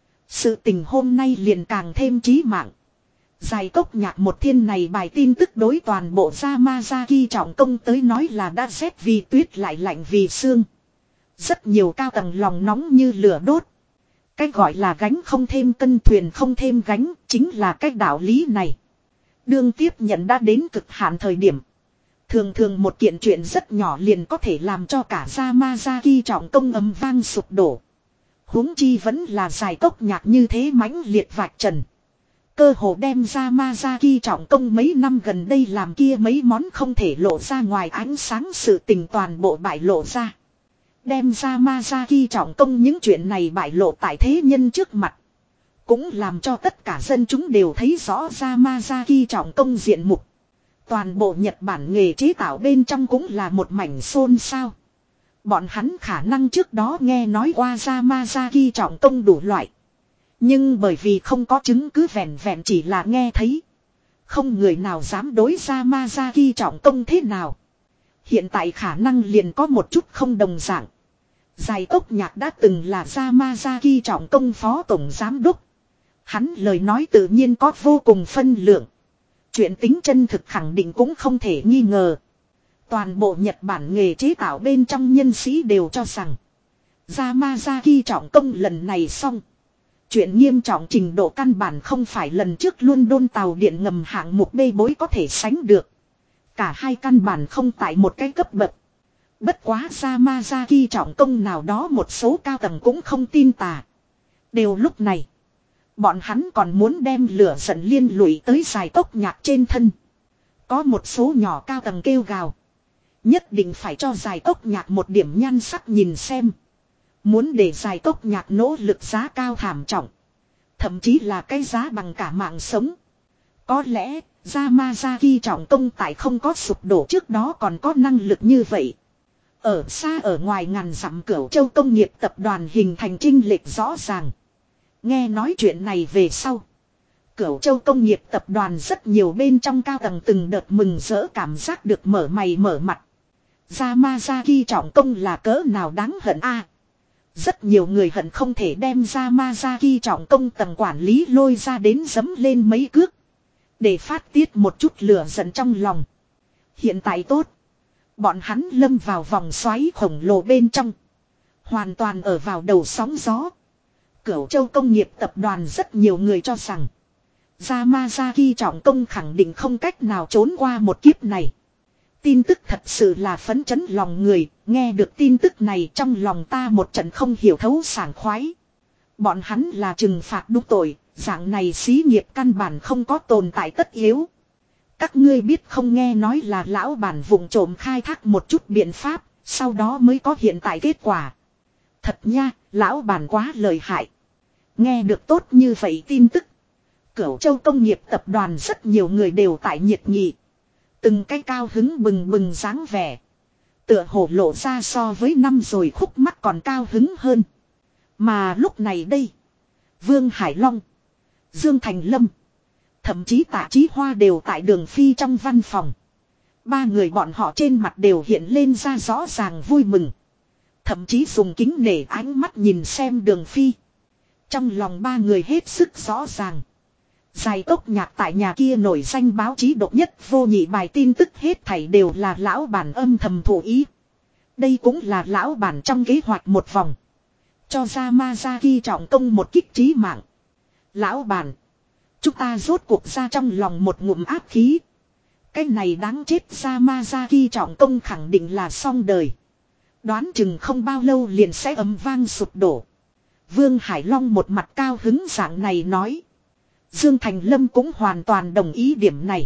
Sự tình hôm nay liền càng thêm chí mạng. Giải cốc nhạc một thiên này bài tin tức đối toàn bộ Yamazaki trọng công tới nói là đã rét vì tuyết lại lạnh vì sương. Rất nhiều cao tầng lòng nóng như lửa đốt. Cái gọi là gánh không thêm cân thuyền không thêm gánh chính là cái đạo lý này. Đương tiếp nhận đã đến cực hạn thời điểm. Thường thường một kiện chuyện rất nhỏ liền có thể làm cho cả Yamazaki trọng công ầm vang sụp đổ. Huống chi vẫn là giải cốc nhạc như thế mãnh liệt vạch trần. Cơ hồ đem Yamazaki trọng công mấy năm gần đây làm kia mấy món không thể lộ ra ngoài ánh sáng sự tình toàn bộ bại lộ ra. Đem Yamazaki trọng công những chuyện này bại lộ tại thế nhân trước mặt. Cũng làm cho tất cả dân chúng đều thấy rõ Yamazaki trọng công diện mục. Toàn bộ Nhật Bản nghề chế tạo bên trong cũng là một mảnh xôn xao. Bọn hắn khả năng trước đó nghe nói qua Yamazaki trọng công đủ loại. Nhưng bởi vì không có chứng cứ vẹn vẹn chỉ là nghe thấy. Không người nào dám đối Yamazaki trọng công thế nào. Hiện tại khả năng liền có một chút không đồng dạng. Giải cốc nhạc đã từng là Yamazaki trọng công phó tổng giám đốc. Hắn lời nói tự nhiên có vô cùng phân lượng. Chuyện tính chân thực khẳng định cũng không thể nghi ngờ. Toàn bộ Nhật Bản nghề chế tạo bên trong nhân sĩ đều cho rằng Yamazaki trọng công lần này xong. Chuyện nghiêm trọng trình độ căn bản không phải lần trước luôn đôn tàu điện ngầm hạng mục bê bối có thể sánh được. Cả hai căn bản không tại một cái cấp bậc. Bất quá Yamazaki trọng công nào đó một số cao tầng cũng không tin tà. Đều lúc này. Bọn hắn còn muốn đem lửa giận liên lụy tới giải cốc nhạc trên thân. Có một số nhỏ cao tầng kêu gào. Nhất định phải cho giải cốc nhạc một điểm nhan sắc nhìn xem. Muốn để giải cốc nhạc nỗ lực giá cao thảm trọng. Thậm chí là cái giá bằng cả mạng sống. Có lẽ Yamazaki trọng công tại không có sụp đổ trước đó còn có năng lực như vậy. Ở xa ở ngoài ngàn dặm Cửu Châu công nghiệp tập đoàn hình thành chênh lệch rõ ràng. Nghe nói chuyện này về sau. Cửu Châu công nghiệp tập đoàn rất nhiều bên trong cao tầng từng đợt mừng rỡ cảm giác được mở mày mở mặt. Yamazaki trọng công là cỡ nào đáng hận a. Rất nhiều người hận không thể đem Yamazaki trọng công tầng quản lý lôi ra đến giấm lên mấy cước. Để phát tiết một chút lửa giận trong lòng. Hiện tại tốt. Bọn hắn lâm vào vòng xoáy khổng lồ bên trong. Hoàn toàn ở vào đầu sóng gió. Cửu Châu công nghiệp tập đoàn rất nhiều người cho rằng Yamazaki trọng công khẳng định không cách nào trốn qua một kiếp này. Tin tức thật sự là phấn chấn lòng người, nghe được tin tức này trong lòng ta một trận không hiểu thấu sảng khoái. Bọn hắn là trừng phạt đúng tội, dạng này xí nghiệp căn bản không có tồn tại tất yếu. Các ngươi biết không, nghe nói là lão bản vụng trộm khai thác một chút biện pháp, sau đó mới có hiện tại kết quả. Thật nha, lão bản quá lợi hại. Nghe được tốt như vậy tin tức. Cửu Châu công nghiệp tập đoàn rất nhiều người đều tại nhiệt nghị. Từng cái cao hứng bừng bừng dáng vẻ. Tựa hồ lộ ra so với năm rồi khúc mắc còn cao hứng hơn. Mà lúc này đây, Vương Hải Long, Dương Thành Lâm, thậm chí Tạ Chí Hoa đều tại Đường Phi trong văn phòng. Ba người bọn họ trên mặt đều hiện lên ra rõ ràng vui mừng. Thậm chí dùng kính nể ánh mắt nhìn xem Đường Phi. Trong lòng ba người hết sức rõ ràng. Giải tốc nhạc tại nhà kia nổi danh báo chí độc nhất vô nhị bài tin tức hết thảy đều là lão bản âm thầm thủ ý. Đây cũng là lão bản trong kế hoạch một vòng. Cho Yamazaki trọng công một kích trí mạng. Lão bản, chúng ta rốt cuộc ra trong lòng một ngụm áp khí. Cái này đáng chết, Yamazaki trọng công khẳng định là xong đời. Đoán chừng không bao lâu liền sẽ ầm vang sụp đổ. Vương Hải Long một mặt cao hứng dạng này nói. Dương Thành Lâm cũng hoàn toàn đồng ý điểm này.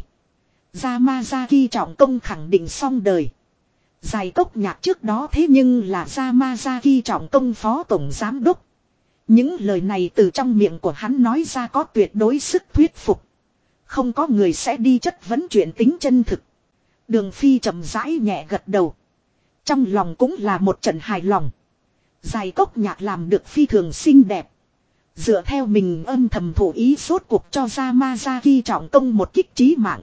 Yamazaki trọng công khẳng định xong đời. Giải tốc nhạc trước đó thế nhưng là Yamazaki trọng công phó tổng giám đốc. Những lời này từ trong miệng của hắn nói ra có tuyệt đối sức thuyết phục. Không có người sẽ đi chất vấn chuyện tính chân thực. Đường Phi chậm rãi nhẹ gật đầu. Trong lòng cũng là một trận hài lòng. Giải tốc nhạc làm được phi thường xinh đẹp. Dựa theo mình âm thầm thủ ý rốt cuộc cho Yamazaki trọng công một kích trí mạng.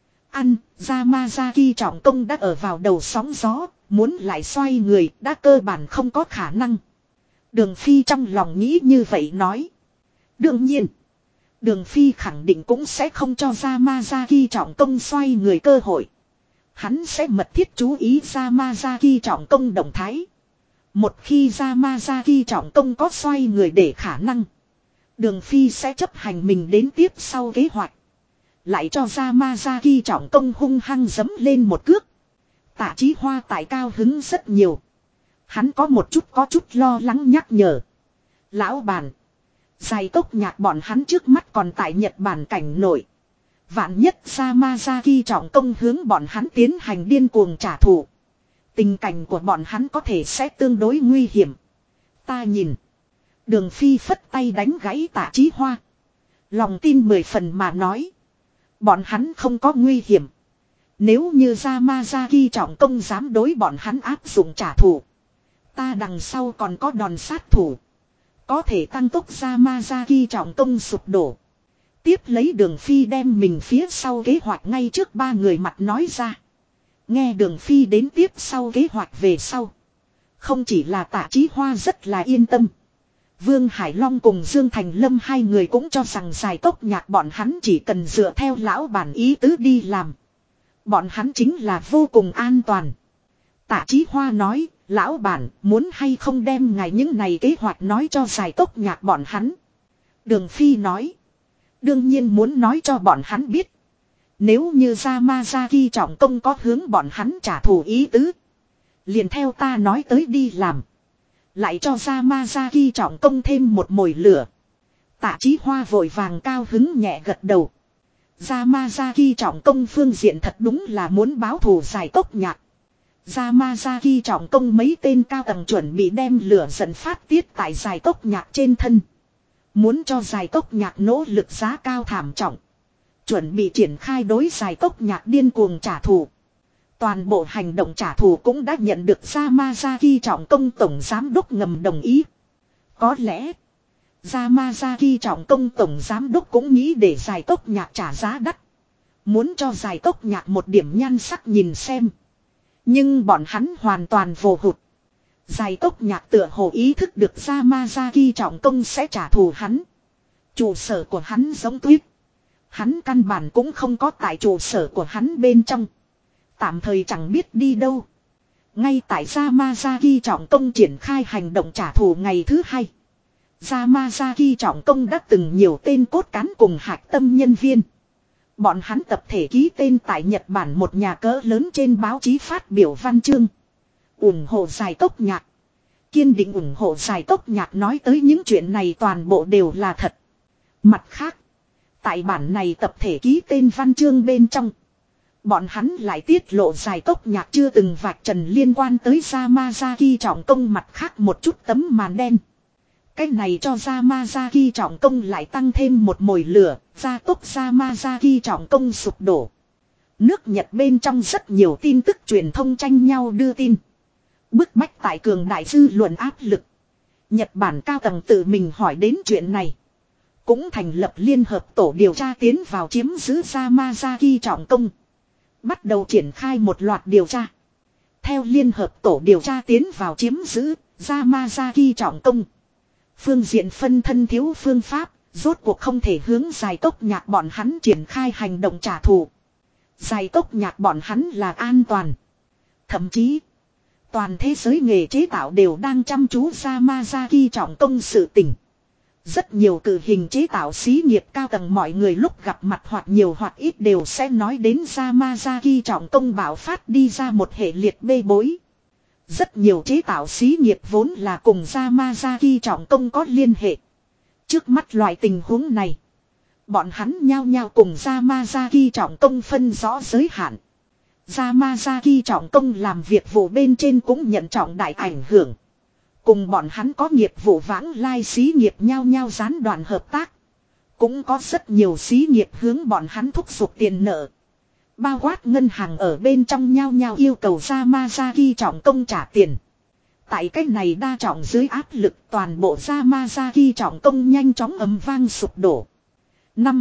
Yamazaki trọng công đã ở vào đầu sóng gió, muốn lại xoay người đã cơ bản không có khả năng. Đường Phi trong lòng nghĩ như vậy nói. Đương nhiên, Đường Phi khẳng định cũng sẽ không cho Yamazaki trọng công xoay người cơ hội. Hắn sẽ mật thiết chú ý Yamazaki trọng công động thái. Một khi Yamazaki trọng công có xoay người để khả năng, Đường Phi sẽ chấp hành mình đến tiếp sau kế hoạch. Lại cho Yamazaki trọng công hung hăng giẫm lên một cước. Tạ Chí Hoa tại cao hứng rất nhiều. Hắn có chút lo lắng nhắc nhở. Lão bản, Giải tốc nhạc bọn hắn trước mắt còn tại Nhật Bản cảnh nổi. Vạn nhất Yamazaki trọng công hướng bọn hắn tiến hành điên cuồng trả thù. Tình cảnh của bọn hắn có thể sẽ tương đối nguy hiểm. Ta nhìn. Đường Phi phất tay đánh gãy Tạ Chí Hoa. Lòng tin 10 phần mà nói. Bọn hắn không có nguy hiểm. Nếu như Yamazaki trọng công dám đối bọn hắn áp dụng trả thù, ta đằng sau còn có đòn sát thủ. Có thể tăng tốc Yamazaki trọng công sụp đổ. Tiếp lấy Đường Phi đem mình phía sau kế hoạch ngay trước ba người mặt nói ra. Nghe Đường Phi đến tiếp sau kế hoạch về sau. Không chỉ là Tạ Chí Hoa rất là yên tâm. Vương Hải Long cùng Dương Thành Lâm hai người cũng cho rằng giải tốc nhạc bọn hắn chỉ cần dựa theo lão bản ý tứ đi làm. Bọn hắn chính là vô cùng an toàn. Tạ Chí Hoa nói, lão bản muốn hay không đem ngài những này kế hoạch nói cho giải tốc nhạc bọn hắn. Đường Phi nói, đương nhiên muốn nói cho bọn hắn biết. Nếu như Yamazaki trọng công có hướng bọn hắn trả thù ý tứ, liền theo ta nói tới đi làm. Lại cho Yamazaki trọng công thêm một mồi lửa. Tạ Chí Hoa vội vàng cao hứng nhẹ gật đầu. Yamazaki trọng công phương diện thật đúng là muốn báo thù giải tốc nhạc. Yamazaki trọng công mấy tên cao tầng chuẩn bị đem lửa giận phát tiết tại giải tốc nhạc trên thân. Muốn cho giải tốc nhạc nỗ lực giá cao thảm trọng. Chuẩn bị triển khai đối giải tốc nhạc điên cuồng trả thù. Toàn bộ hành động trả thù cũng đã nhận được Yamazaki trọng công tổng giám đốc ngầm đồng ý. Có lẽ Yamazaki trọng công tổng giám đốc cũng nghĩ để giải tốc nhạc trả giá đắt. Muốn cho giải tốc nhạc một điểm nhan sắc nhìn xem. Nhưng bọn hắn hoàn toàn vô hụt. Giải tốc nhạc tựa hồ ý thức được Yamazaki trọng công sẽ trả thù hắn. Trụ sở của hắn giống tuyết. Hắn căn bản cũng không có tại trụ sở của hắn bên trong. Tạm thời chẳng biết đi đâu. Ngay tại Yamazaki trọng công triển khai hành động trả thù ngày thứ hai. Yamazaki trọng công đã từng nhiều tên cốt cán cùng hạch tâm nhân viên. Bọn hắn tập thể ký tên tại Nhật Bản một nhà cỡ lớn trên báo chí phát biểu văn chương. Ủng hộ giải tốc nhạc. Kiên định ủng hộ giải tốc nhạc, nói tới những chuyện này toàn bộ đều là thật. Mặt khác, tại bản này tập thể ký tên văn chương bên trong, bọn hắn lại tiết lộ giải tốc nhạc chưa từng vạch trần liên quan tới Yamazaki trọng công mặt khác một chút tấm màn đen. Cái này cho Yamazaki trọng công lại tăng thêm một mồi lửa, gia tốc Yamazaki trọng công sụp đổ. Nước Nhật bên trong rất nhiều tin tức truyền thông tranh nhau đưa tin. Bức bách tại cường đại dư luận áp lực. Nhật Bản cao tầng tự mình hỏi đến chuyện này. Cũng thành lập liên hợp tổ điều tra tiến vào chiếm giữ Yamazaki trọng công. Bắt đầu triển khai một loạt điều tra. Theo liên hợp tổ điều tra tiến vào chiếm giữ Yamazaki trọng công. Phương diện phân thân thiếu phương pháp, rốt cuộc không thể hướng giải tốc nhạc bọn hắn triển khai hành động trả thù. Giải tốc nhạc bọn hắn là an toàn. Thậm chí, toàn thế giới nghề chế tạo đều đang chăm chú Yamazaki trọng công sự tình. Rất nhiều cử hình chế tạo xí nghiệp cao tầng mọi người lúc gặp mặt hoặc nhiều hoặc ít đều sẽ nói đến Yamazaki trọng công bạo phát đi ra một hệ liệt bê bối. Rất nhiều chế tạo xí nghiệp vốn là cùng Yamazaki trọng công có liên hệ. Trước mắt loại tình huống này, bọn hắn nhao nhao cùng Yamazaki trọng công phân rõ giới hạn. Yamazaki trọng công làm việc vụ bên trên cũng nhận trọng đại ảnh hưởng. Cùng bọn hắn có nghiệp vụ vãng lai xí nghiệp nhao nhao gián đoạn hợp tác. Cũng có rất nhiều xí nghiệp hướng bọn hắn thúc giục tiền nợ. Bao quát ngân hàng ở bên trong nhao nhao yêu cầu Yamazaki trọng công trả tiền. Tại cách này đa trọng dưới áp lực, toàn bộ Yamazaki trọng công nhanh chóng ầm vang sụp đổ. Năm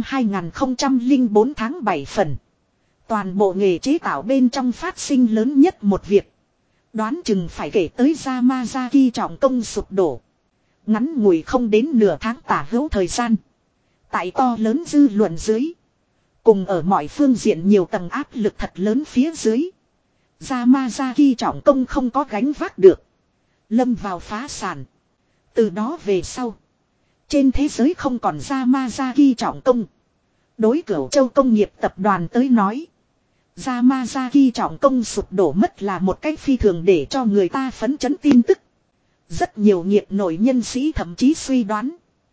2004 tháng 7 phần. Toàn bộ nghề chế tạo bên trong phát sinh lớn nhất một việc. Đoán chừng phải kể tới Yamazaki trọng công sụp đổ. Ngắn ngủi không đến nửa tháng tả hữu thời gian. Tại to lớn dư luận dưới. Cùng ở mọi phương diện nhiều tầng áp lực thật lớn phía dưới. Yamazaki trọng công không có gánh vác được. Lâm vào phá sản. Từ đó về sau. Trên thế giới không còn Yamazaki trọng công. Đối Cửu Châu công nghiệp tập đoàn tới nói. Yamazaki trọng công sụp đổ mất là một cách phi thường để cho người ta phấn chấn tin tức. Rất nhiều nghiệp nội nhân sĩ thậm chí suy đoán.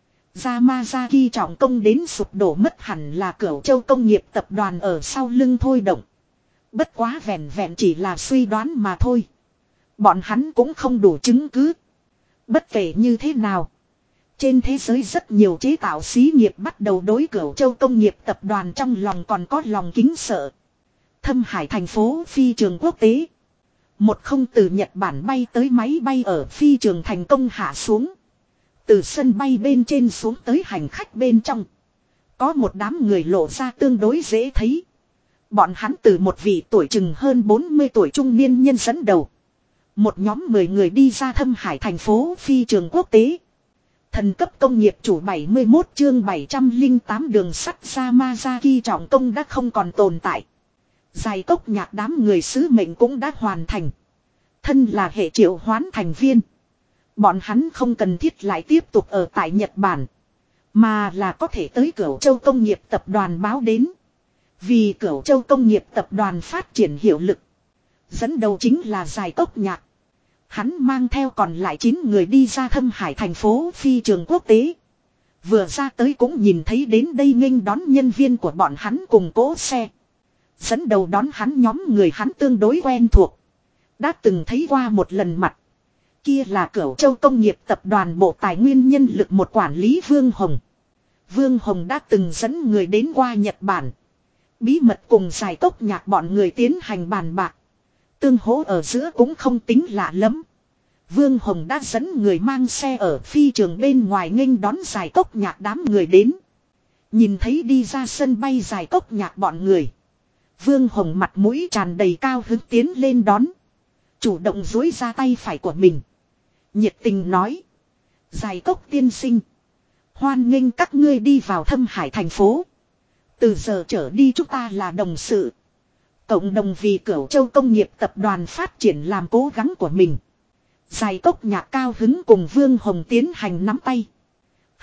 Yamazaki trọng công đến sụp đổ mất hẳn là Cửu Châu công nghiệp tập đoàn ở sau lưng thôi động. Bất quá vẹn vẹn chỉ là suy đoán mà thôi. Bọn hắn cũng không đủ chứng cứ. Bất kể như thế nào. Trên thế giới rất nhiều chế tạo xí nghiệp bắt đầu đối Cửu Châu công nghiệp tập đoàn trong lòng còn có lòng kính sợ. Thâm Hải thành phố phi trường quốc tế. Một không từ Nhật Bản bay tới máy bay ở phi trường thành công hạ xuống. Từ sân bay bên trên xuống tới hành khách bên trong. Có một đám người lộ ra tương đối dễ thấy. Bọn hắn từ một vị tuổi chừng hơn 40 tuổi trung niên nhân dẫn đầu. Một nhóm 10 người đi ra Thâm Hải thành phố phi trường quốc tế. Thần cấp công nghiệp chủ 71 chương 708 đường sắt Yamazaki trọng công đã không còn tồn tại. Giải tốc nhạc đám người sứ mệnh cũng đã hoàn thành. Thân là hệ triệu hoán thành viên. Bọn hắn không cần thiết lại tiếp tục ở tại Nhật Bản. Mà là có thể tới Cửu Châu công nghiệp tập đoàn báo đến. Vì Cửu Châu công nghiệp tập đoàn phát triển hiệu lực. Dẫn đầu chính là Giải tốc nhạc. Hắn mang theo còn lại 9 người đi ra Thâm Hải thành phố phi trường quốc tế. Vừa ra tới cũng nhìn thấy đến đây nghênh đón nhân viên của bọn hắn cùng cỗ xe. Dẫn đầu đón hắn nhóm người hắn tương đối quen thuộc. Đã từng thấy qua một lần mặt. Kia là Cửu Châu công nghiệp tập đoàn bộ tài nguyên nhân lực một quản lý Vương Hồng. Vương Hồng đã từng dẫn người đến qua Nhật Bản. Bí mật cùng Giải tốc nhạc bọn người tiến hành bàn bạc. Tương hỗ ở giữa cũng không tính lạ lắm. Vương Hồng đã dẫn người mang xe ở phi trường bên ngoài nghênh đón Giải tốc nhạc đám người đến. Nhìn thấy đi ra sân bay Giải tốc nhạc bọn người. Vương Hồng mặt mũi tràn đầy cao hứng tiến lên đón. Chủ động duỗi ra tay phải của mình. Nhiệt tình nói. Giải tốc tiên sinh. Hoan nghênh các ngươi đi vào Thâm Hải thành phố. Từ giờ trở đi chúng ta là đồng sự. Cộng đồng vì Cửu Châu công nghiệp tập đoàn phát triển làm cố gắng của mình. Giải tốc nhạc cao hứng cùng Vương Hồng tiến hành nắm tay.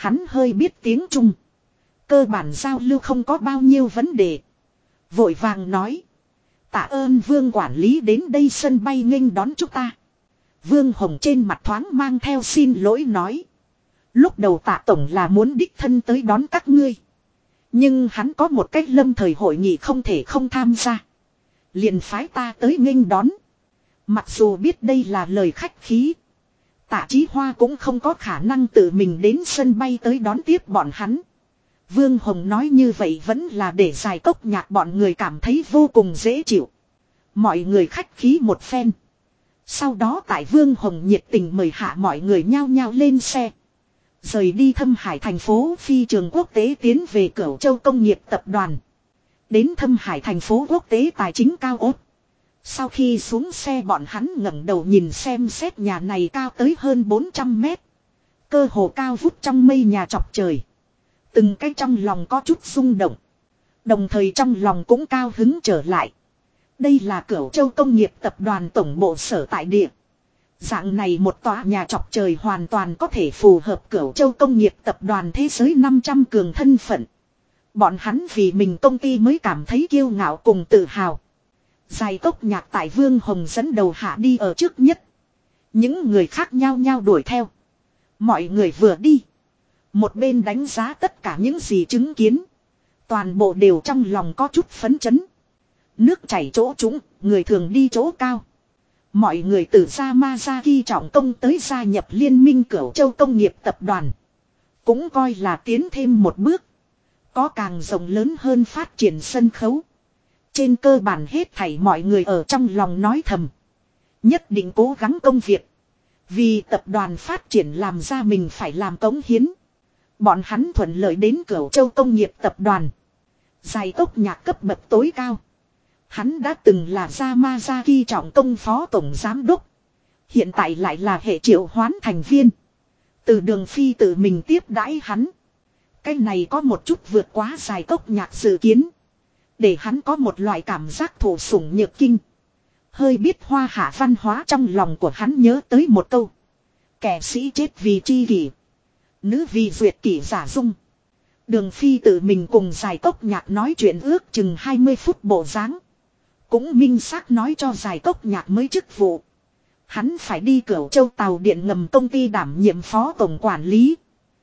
Hắn hơi biết tiếng Trung. Cơ bản giao lưu không có bao nhiêu vấn đề. Vội vàng nói. Tạ ơn Vương quản lý đến đây sân bay nghênh đón chúng ta. Vương Hồng trên mặt thoáng mang theo xin lỗi nói. Lúc đầu Tạ tổng là muốn đích thân tới đón các ngươi. Nhưng hắn có một cách lâm thời hội nghị không thể không tham gia. Liền phái ta tới nghênh đón. Mặc dù biết đây là lời khách khí. Tạ Chí Hoa cũng không có khả năng tự mình đến sân bay tới đón tiếp bọn hắn. Vương Hồng nói như vậy vẫn là để Giải Cốc Nhạc bọn người cảm thấy vô cùng dễ chịu. Mọi người khách khí một phen. Sau đó tại Vương Hồng nhiệt tình mời hạ mọi người nhao nhao lên xe. Rời đi Thâm Hải thành phố phi trường quốc tế tiến về Cửu Châu Công nghiệp Tập đoàn. Đến Thâm Hải thành phố quốc tế tài chính cao ốt. Sau khi xuống xe bọn hắn ngẩng đầu nhìn xem xét nhà này cao tới hơn 400 mét. Cơ hồ cao vút trong mây nhà chọc trời. Từng cái trong lòng có chút rung động. Đồng thời trong lòng cũng cao hứng trở lại. Đây là Cửu Châu Công nghiệp Tập đoàn tổng bộ sở tại địa. Dạng này một tòa nhà chọc trời hoàn toàn có thể phù hợp Cửu Châu Công nghiệp Tập đoàn thế giới 500 cường thân phận. Bọn hắn vì mình công ty mới cảm thấy kiêu ngạo cùng tự hào. Giải Cốc Nhạc tại Vương Hồng dẫn đầu hạ đi ở trước nhất. Những người khác nhau nhau đuổi theo. Mọi người vừa đi. Một bên đánh giá tất cả những gì chứng kiến. Toàn bộ đều trong lòng có chút phấn chấn. Nước chảy chỗ trũng, người thường đi chỗ cao. Mọi người từ Yamazaki trọng công tới gia nhập liên minh Cửu Châu Công nghiệp Tập đoàn. Cũng coi là tiến thêm một bước. Có càng rộng lớn hơn phát triển sân khấu. Trên cơ bản hết thảy mọi người ở trong lòng nói thầm. Nhất định cố gắng công việc. Vì tập đoàn phát triển làm ra mình phải làm cống hiến. Bọn hắn thuận lợi đến Cửu Châu Công nghiệp Tập đoàn. Giải Cốc Nhạc cấp bậc tối cao. Hắn đã từng là Yamazaki trọng công phó tổng giám đốc. Hiện tại lại là hệ triệu hoán thành viên. Từ Đường Phi tự mình tiếp đãi hắn. Cái này có một chút vượt quá Giải Cốc Nhạc dự kiến. Để hắn có một loại cảm giác thổ sủng nhược kinh. Hơi biết hoa hạ văn hóa trong lòng của hắn nhớ tới một câu. Kẻ sĩ chết vì chi kỷ. Nữ vì duyệt kỷ giả dung. Đường Phi tự mình cùng Giải Cốc Nhạc nói chuyện ước chừng 20 phút bộ dáng. Cũng minh xác nói cho Giải Cốc Nhạc mới chức vụ. Hắn phải đi Cửu Châu tàu điện ngầm công ty đảm nhiệm phó tổng quản lý.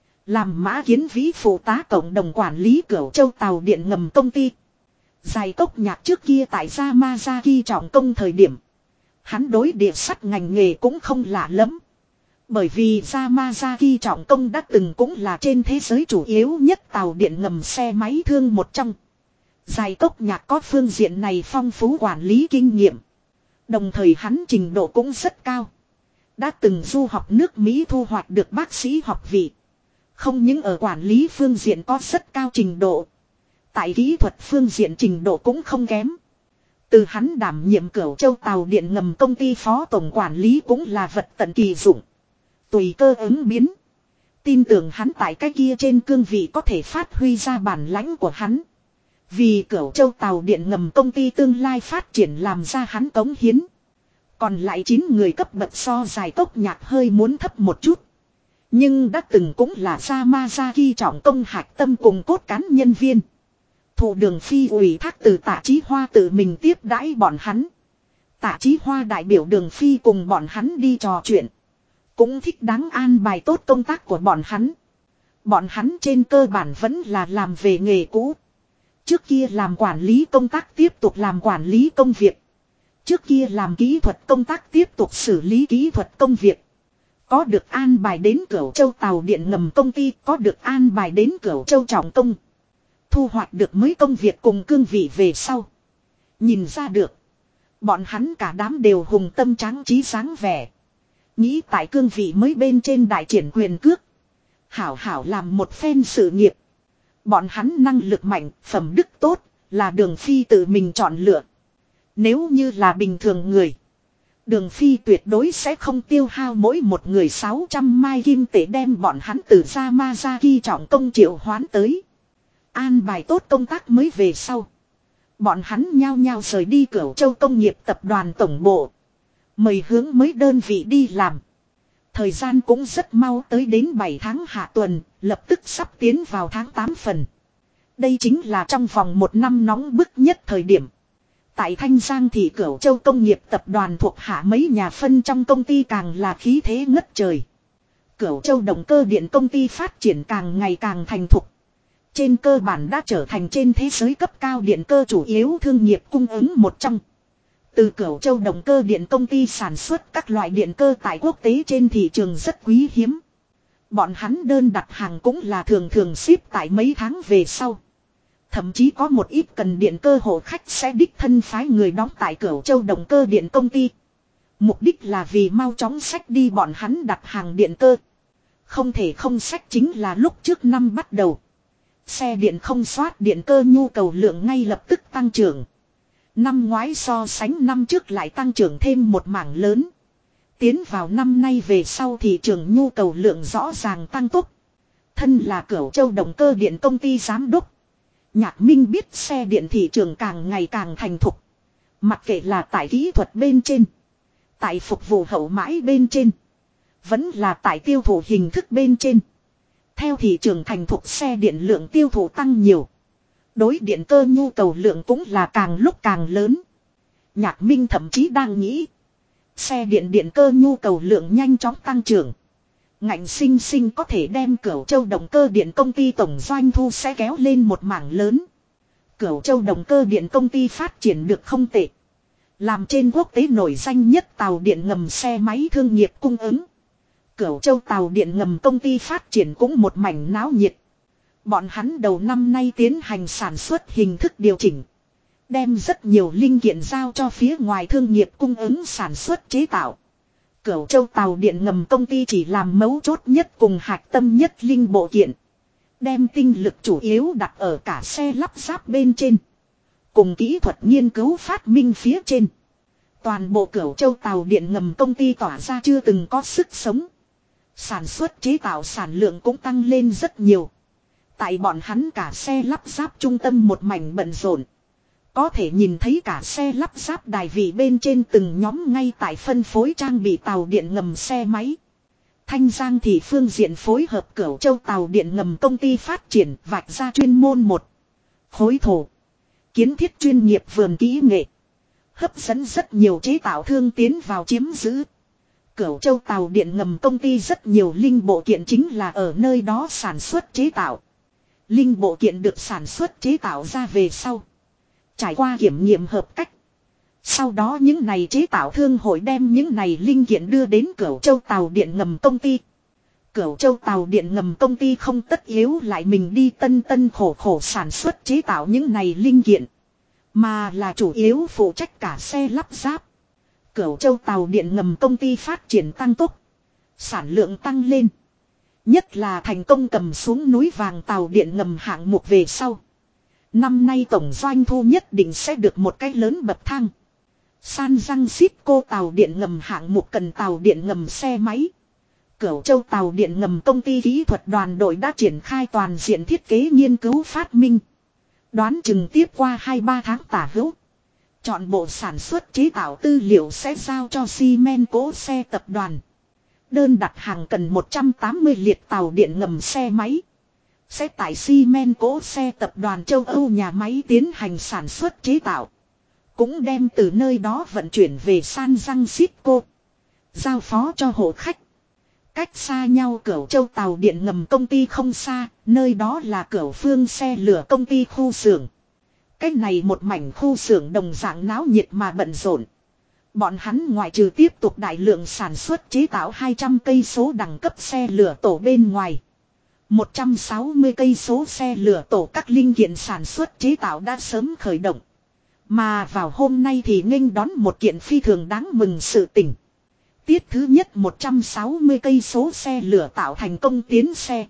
Làm Mã Kiến Vĩ phụ tá cộng đồng quản lý Cửu Châu tàu điện ngầm công ty. Giải Cốc Nhạc trước kia tại Yamazaki trọng công thời điểm. Hắn đối địa sắt ngành nghề cũng không lạ lắm. Bởi vì Yamazaki trọng công đã từng cũng là trên thế giới chủ yếu nhất tàu điện ngầm xe máy thương một trong. Giải Cốc Nhạc có phương diện này phong phú quản lý kinh nghiệm. Đồng thời hắn trình độ cũng rất cao. Đã từng du học nước Mỹ thu hoạch được bác sĩ học vị. Không những ở quản lý phương diện có rất cao trình độ. Tại kỹ thuật phương diện trình độ cũng không kém. Từ hắn đảm nhiệm Cửu Châu tàu điện ngầm công ty phó tổng quản lý cũng là vật tận kỳ dụng. Tùy cơ ứng biến. Tin tưởng hắn tại cái kia trên cương vị có thể phát huy ra bản lãnh của hắn. Vì Cửu Châu tàu điện ngầm công ty tương lai phát triển làm ra hắn cống hiến. Còn lại 9 người cấp bậc so Giải Cốc Nhạc hơi muốn thấp một chút. Nhưng đã từng cũng là Yamazaki trọng công hạch tâm cùng cốt cán nhân viên. Thủ Đường Phi ủy thác từ Tạ Chí Hoa tự mình tiếp đãi bọn hắn. Tạ Chí Hoa đại biểu Đường Phi cùng bọn hắn đi trò chuyện. Cũng thích đáng an bài tốt công tác của bọn hắn. Bọn hắn trên cơ bản vẫn là làm về nghề cũ. Trước kia làm quản lý công tác tiếp tục làm quản lý công việc. Trước kia làm kỹ thuật công tác tiếp tục xử lý kỹ thuật công việc. Có được an bài đến Cửu Châu tàu điện ngầm công ty, có được an bài đến Cửu Châu trọng công. Thu hoạch được mới công việc cùng cương vị về sau. Nhìn ra được. Bọn hắn cả đám đều hùng tâm tráng trí sáng vẻ. Nghĩ tại cương vị mới bên trên đại triển quyền cước. Hảo hảo làm một phen sự nghiệp. Bọn hắn năng lực mạnh, phẩm đức tốt, là Đường Phi tự mình chọn lựa. Nếu như là bình thường người. Đường Phi tuyệt đối sẽ không tiêu hao mỗi một người 600 mai kim tệ đem bọn hắn từ Yamazaki trọng công triệu hoán tới. An bài tốt công tác mới về sau. Bọn hắn nhao nhao rời đi Cửu Châu Công nghiệp Tập đoàn tổng bộ. Mời hướng mới đơn vị đi làm. Thời gian cũng rất mau tới đến 7 tháng hạ tuần, lập tức sắp tiến vào tháng 8 phần. Đây chính là trong vòng 1 năm nóng bức nhất thời điểm. Tại Thanh Giang thị Cửu Châu Công nghiệp tập đoàn thuộc hạ mấy nhà phân trong công ty càng là khí thế ngất trời. Cửu Châu Động Cơ Điện công ty phát triển càng ngày càng thành thục. Trên cơ bản đã trở thành trên thế giới cấp cao điện cơ chủ yếu thương nghiệp cung ứng một trong. Từ Cửu Châu Động Cơ Điện công ty sản xuất các loại điện cơ tại quốc tế trên thị trường rất quý hiếm. Bọn hắn đơn đặt hàng cũng là thường thường ship tại mấy tháng về sau. Thậm chí có một ít cần điện cơ hộ khách sẽ đích thân phái người đóng tại Cửu Châu Động Cơ Điện công ty. Mục đích là vì mau chóng xách đi bọn hắn đặt hàng điện cơ. Không thể không xách chính là lúc trước năm bắt đầu. Xe điện không soát điện cơ nhu cầu lượng ngay lập tức tăng trưởng. Năm ngoái so sánh năm trước lại tăng trưởng thêm một mảng lớn. Tiến vào năm nay về sau thị trường nhu cầu lượng rõ ràng tăng tốc. Thân là Cửu Châu Động Cơ Điện công ty giám đốc. Nhạc Minh biết xe điện thị trường càng ngày càng thành thục. Mặc kệ là tại kỹ thuật bên trên. Tại phục vụ hậu mãi bên trên. Vẫn là tại tiêu thụ hình thức bên trên. Theo thị trường thành thục xe điện lượng tiêu thụ tăng nhiều. Đối điện cơ nhu cầu lượng cũng là càng lúc càng lớn. Nhạc Minh thậm chí đang nghĩ. Xe điện điện cơ nhu cầu lượng nhanh chóng tăng trưởng. Ngạnh sinh sinh có thể đem Cửu Châu Động Cơ Điện công ty tổng doanh thu sẽ kéo lên một mảng lớn. Cửu Châu Động Cơ Điện công ty phát triển được không tệ. Làm trên quốc tế nổi danh nhất tàu điện ngầm xe máy thương nghiệp cung ứng. Cửu Châu Tàu Điện ngầm công ty phát triển cũng một mảnh náo nhiệt. Bọn hắn đầu năm nay tiến hành sản xuất hình thức điều chỉnh. Đem rất nhiều linh kiện giao cho phía ngoài thương nghiệp cung ứng sản xuất chế tạo. Cửu Châu Tàu Điện ngầm công ty chỉ làm mấu chốt nhất cùng hạch tâm nhất linh bộ kiện. Đem tinh lực chủ yếu đặt ở cả xe lắp ráp bên trên. Cùng kỹ thuật nghiên cứu phát minh phía trên. Toàn bộ Cửu Châu Tàu Điện ngầm công ty tỏa ra chưa từng có sức sống. Sản xuất chế tạo sản lượng cũng tăng lên rất nhiều. Tại bọn hắn cả xe lắp ráp trung tâm một mảnh bận rộn. Có thể nhìn thấy cả xe lắp ráp đài vị bên trên từng nhóm ngay tại phân phối trang bị tàu điện ngầm xe máy. Thanh Giang thì phương diện phối hợp Cửu Châu Tàu Điện ngầm công ty phát triển vạch ra chuyên môn một khối thổ. Kiến thiết chuyên nghiệp vườn kỹ nghệ. Hấp dẫn rất nhiều chế tạo thương tiến vào chiếm giữ. Cửu Châu Tàu Điện ngầm công ty rất nhiều linh bộ kiện chính là ở nơi đó sản xuất chế tạo. Linh bộ kiện được sản xuất chế tạo ra về sau. Trải qua kiểm nghiệm hợp cách. Sau đó những này chế tạo thương hội đem những này linh kiện đưa đến Cửu Châu Tàu Điện ngầm công ty. Cửu Châu Tàu Điện ngầm công ty không tất yếu lại mình đi tân khổ khổ sản xuất chế tạo những này linh kiện. Mà là chủ yếu phụ trách cả xe lắp ráp. Cửu Châu Tàu Điện ngầm công ty phát triển tăng tốc. Sản lượng tăng lên. Nhất là thành công cầm xuống núi vàng tàu điện ngầm hạng mục về sau. Năm nay tổng doanh thu nhất định sẽ được một cái lớn bậc thang. San răng ship cô tàu điện ngầm hạng mục cần tàu điện ngầm xe máy. Cửu Châu Tàu Điện ngầm công ty kỹ thuật đoàn đội đã triển khai toàn diện thiết kế nghiên cứu phát minh. Đoán chừng tiếp qua 2-3 tháng tả hữu. Chọn bộ sản xuất chế tạo tư liệu sẽ giao cho Siemens cỗ xe tập đoàn. Đơn đặt hàng cần 180 liệt tàu điện ngầm xe máy. Sẽ tại Siemens cỗ xe tập đoàn châu Âu nhà máy tiến hành sản xuất chế tạo. Cũng đem từ nơi đó vận chuyển về San Francisco. Giao phó cho hộ khách. Cách xa nhau Cửu Châu Tàu Điện ngầm công ty không xa, nơi đó là Cửu Phương xe lửa công ty khu xưởng. Cái này một mảnh khu xưởng đồng dạng náo nhiệt mà bận rộn. Bọn hắn ngoại trừ tiếp tục đại lượng sản xuất chế tạo 200 cây số đẳng cấp xe lửa tổ bên ngoài. 160 cây số xe lửa tổ các linh kiện sản xuất chế tạo đã sớm khởi động. Mà vào hôm nay thì nghênh đón một kiện phi thường đáng mừng sự tình. Tiết thứ nhất 160 cây số xe lửa tạo thành công tiến xe.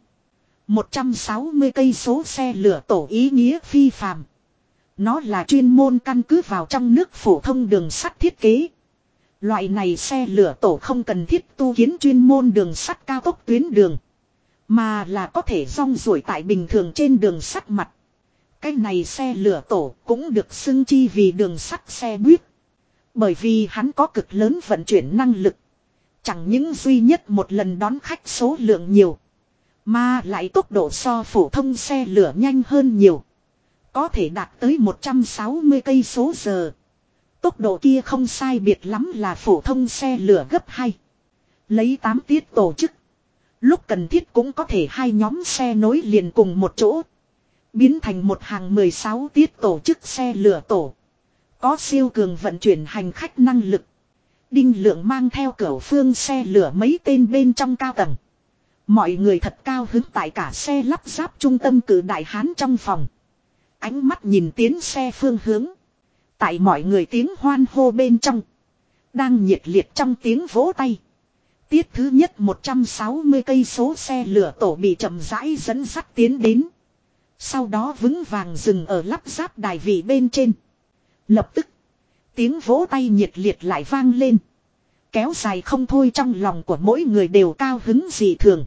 160 cây số xe lửa tổ ý nghĩa phi phàm. Nó là chuyên môn căn cứ vào trong nước phổ thông đường sắt thiết kế. Loại này xe lửa tổ không cần thiết tu kiến chuyên môn đường sắt cao tốc tuyến đường. Mà là có thể rong ruổi tại bình thường trên đường sắt mặt. Cái này xe lửa tổ cũng được xưng chi vì đường sắt xe buýt. Bởi vì hắn có cực lớn vận chuyển năng lực. Chẳng những duy nhất một lần đón khách số lượng nhiều. Mà lại tốc độ so phổ thông xe lửa nhanh hơn nhiều. Có thể đạt tới 160 cây số giờ. Tốc độ kia không sai biệt lắm là phổ thông xe lửa gấp 2. Lấy 8 tiết tổ chức. Lúc cần thiết cũng có thể hai nhóm xe nối liền cùng một chỗ. Biến thành một hàng 16 tiết tổ chức xe lửa tổ. Có siêu cường vận chuyển hành khách năng lực. Đinh Lượng mang theo cửu phương xe lửa mấy tên bên trong cao tầng. Mọi người thật cao hứng tại cả xe lắp ráp trung tâm cử đại hán trong phòng. Ánh mắt nhìn tiến xe phương hướng. Tại mọi người tiếng hoan hô bên trong. Đang nhiệt liệt trong tiếng vỗ tay. Tiết thứ nhất 160 cây số xe lửa tổ bị chậm rãi dẫn dắt tiến đến. Sau đó vững vàng dừng ở lắp ráp đài vị bên trên. Lập tức, tiếng vỗ tay nhiệt liệt lại vang lên. Kéo dài không thôi, trong lòng của mỗi người đều cao hứng dị thường.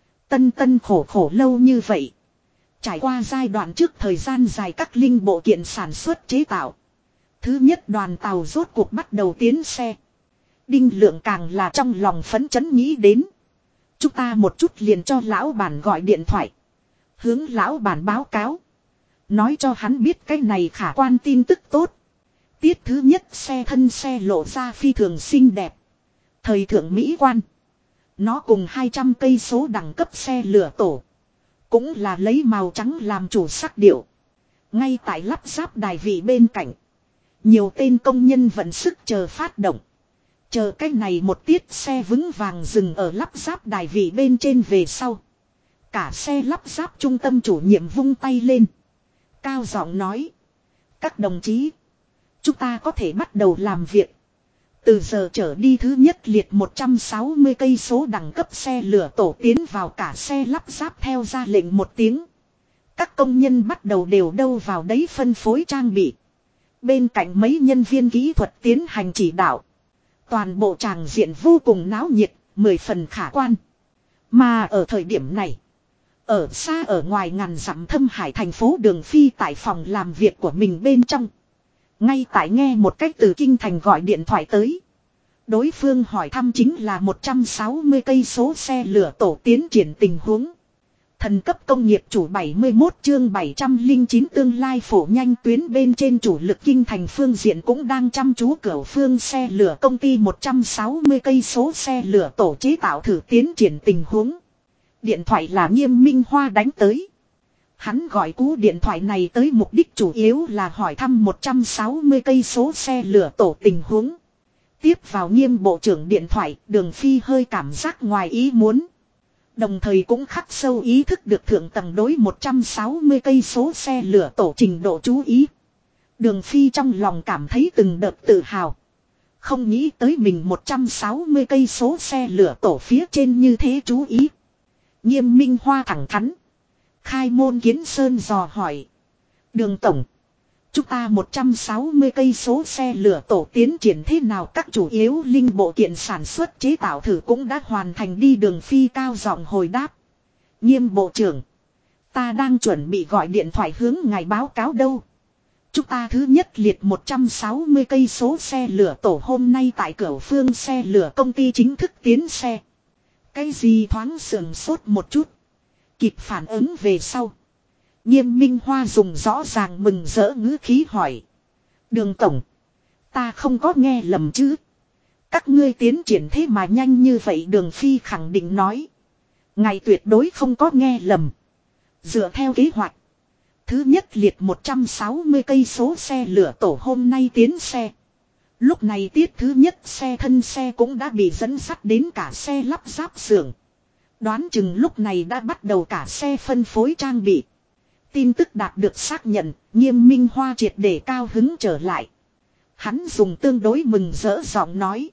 Tân khổ khổ lâu như vậy. Trải qua giai đoạn trước thời gian dài các linh bộ kiện sản xuất chế tạo. Thứ nhất đoàn tàu rốt cuộc bắt đầu tiến xe. Đinh Lượng càng là trong lòng phấn chấn nghĩ đến. Chúng ta một chút liền cho lão bản gọi điện thoại. Hướng lão bản báo cáo. Nói cho hắn biết cái này khả quan tin tức tốt. Tiết thứ nhất xe thân xe lộ ra phi thường xinh đẹp. Thời thượng mỹ quan. Nó cùng 200 cây số đẳng cấp xe lửa tổ. Cũng là lấy màu trắng làm chủ sắc điệu. Ngay tại lắp ráp đài vị bên cạnh. Nhiều tên công nhân vận sức chờ phát động. Chờ cái này một tiết xe vững vàng dừng ở lắp ráp đài vị bên trên về sau. Cả xe lắp ráp trung tâm chủ nhiệm vung tay lên. Cao giọng nói. Các đồng chí. Chúng ta có thể bắt đầu làm việc. Từ giờ trở đi thứ nhất liệt 160 cây số đẳng cấp xe lửa tổ tiến vào cả xe lắp ráp theo ra lệnh một tiếng. Các công nhân bắt đầu đều đâu vào đấy phân phối trang bị. Bên cạnh mấy nhân viên kỹ thuật tiến hành chỉ đạo. Toàn bộ tràng diện vô cùng náo nhiệt, 10 phần khả quan. Mà ở thời điểm này, ở xa ở ngoài ngàn dặm Thâm Hải thành phố Đường Phi tại phòng làm việc của mình bên trong. Ngay tại nghe một cách từ kinh thành gọi điện thoại tới. Đối phương hỏi thăm chính là 160 cây số xe lửa tổ tiến triển tình huống. Thần cấp công nghiệp chủ 71 chương 709 tương lai phổ nhanh tuyến bên trên chủ lực kinh thành phương diện cũng đang chăm chú cửu phương xe lửa công ty 160 cây số xe lửa tổ chế tạo thử tiến triển tình huống. Điện thoại là Nghiêm Minh Hoa đánh tới. Hắn gọi cú điện thoại này tới mục đích chủ yếu là hỏi thăm 160 cây số xe lửa tổ tình huống. Tiếp vào Nghiêm bộ trưởng điện thoại, Đường Phi hơi cảm giác ngoài ý muốn. Đồng thời cũng khắc sâu ý thức được thượng tầng đối 160 cây số xe lửa tổ trình độ chú ý. Đường Phi trong lòng cảm thấy từng đợt tự hào. Không nghĩ tới mình 160 cây số xe lửa tổ phía trên như thế chú ý. Nghiêm Minh Hoa thẳng thắn. Khai môn kiến sơn dò hỏi. Đường tổng. Chúng ta 160 cây số xe lửa tổ tiến triển thế nào, các chủ yếu linh bộ kiện sản xuất chế tạo thử cũng đã hoàn thành đi. Đường Phi cao giọng hồi đáp. Nghiêm bộ trưởng. Ta đang chuẩn bị gọi điện thoại hướng ngài báo cáo đâu. Chúng ta thứ nhất liệt 160 cây số xe lửa tổ hôm nay tại Cửu Phương xe lửa công ty chính thức tiến xe. Cái gì thoáng sườn sốt một chút. Kịp phản ứng về sau. Nghiêm Minh Hoa dùng rõ ràng mừng rỡ ngữ khí hỏi. Đường tổng. Ta không có nghe lầm chứ. Các ngươi tiến triển thế mà nhanh như vậy. Đường Phi khẳng định nói. Ngài tuyệt đối không có nghe lầm. Dựa theo kế hoạch. Thứ nhất liệt 160 cây số xe lửa tổ hôm nay tiến xe. Lúc này tiết thứ nhất xe thân xe cũng đã bị dẫn sắt đến cả xe lắp ráp xưởng. Đoán chừng lúc này đã bắt đầu cả xe phân phối trang bị. Tin tức đạt được xác nhận, Nghiêm Minh Hoa triệt để cao hứng trở lại. Hắn dùng tương đối mừng rỡ giọng nói.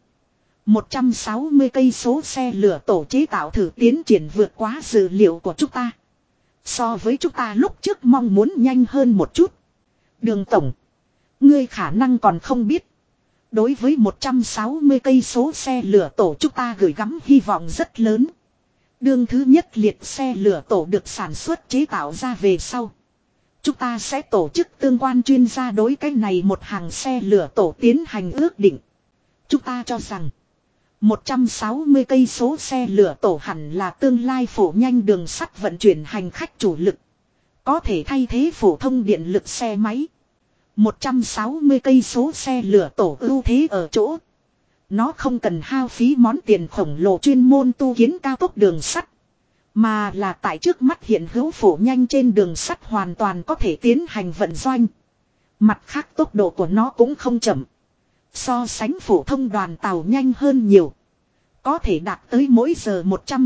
160 cây số xe lửa tổ chế tạo thử tiến triển vượt quá dự liệu của chúng ta. So với chúng ta lúc trước mong muốn nhanh hơn một chút. Đường tổng. Ngươi khả năng còn không biết. Đối với 160 cây số xe lửa tổ chúng ta gửi gắm hy vọng rất lớn. Đương thứ nhất liệt xe lửa tổ được sản xuất chế tạo ra về sau. Chúng ta sẽ tổ chức tương quan chuyên gia đối cái này một hàng xe lửa tổ tiến hành ước định. Chúng ta cho rằng 160 cây số xe lửa tổ hẳn là tương lai phổ nhanh đường sắt vận chuyển hành khách chủ lực. Có thể thay thế phổ thông điện lực xe máy. 160 cây số xe lửa tổ ưu thế ở chỗ. Nó không cần hao phí món tiền khổng lồ chuyên môn tu kiến cao tốc đường sắt. Mà là tại trước mắt hiện hữu phổ nhanh trên đường sắt hoàn toàn có thể tiến hành vận doanh. Mặt khác tốc độ của nó cũng không chậm. So sánh phổ thông đoàn tàu nhanh hơn nhiều. Có thể đạt tới mỗi giờ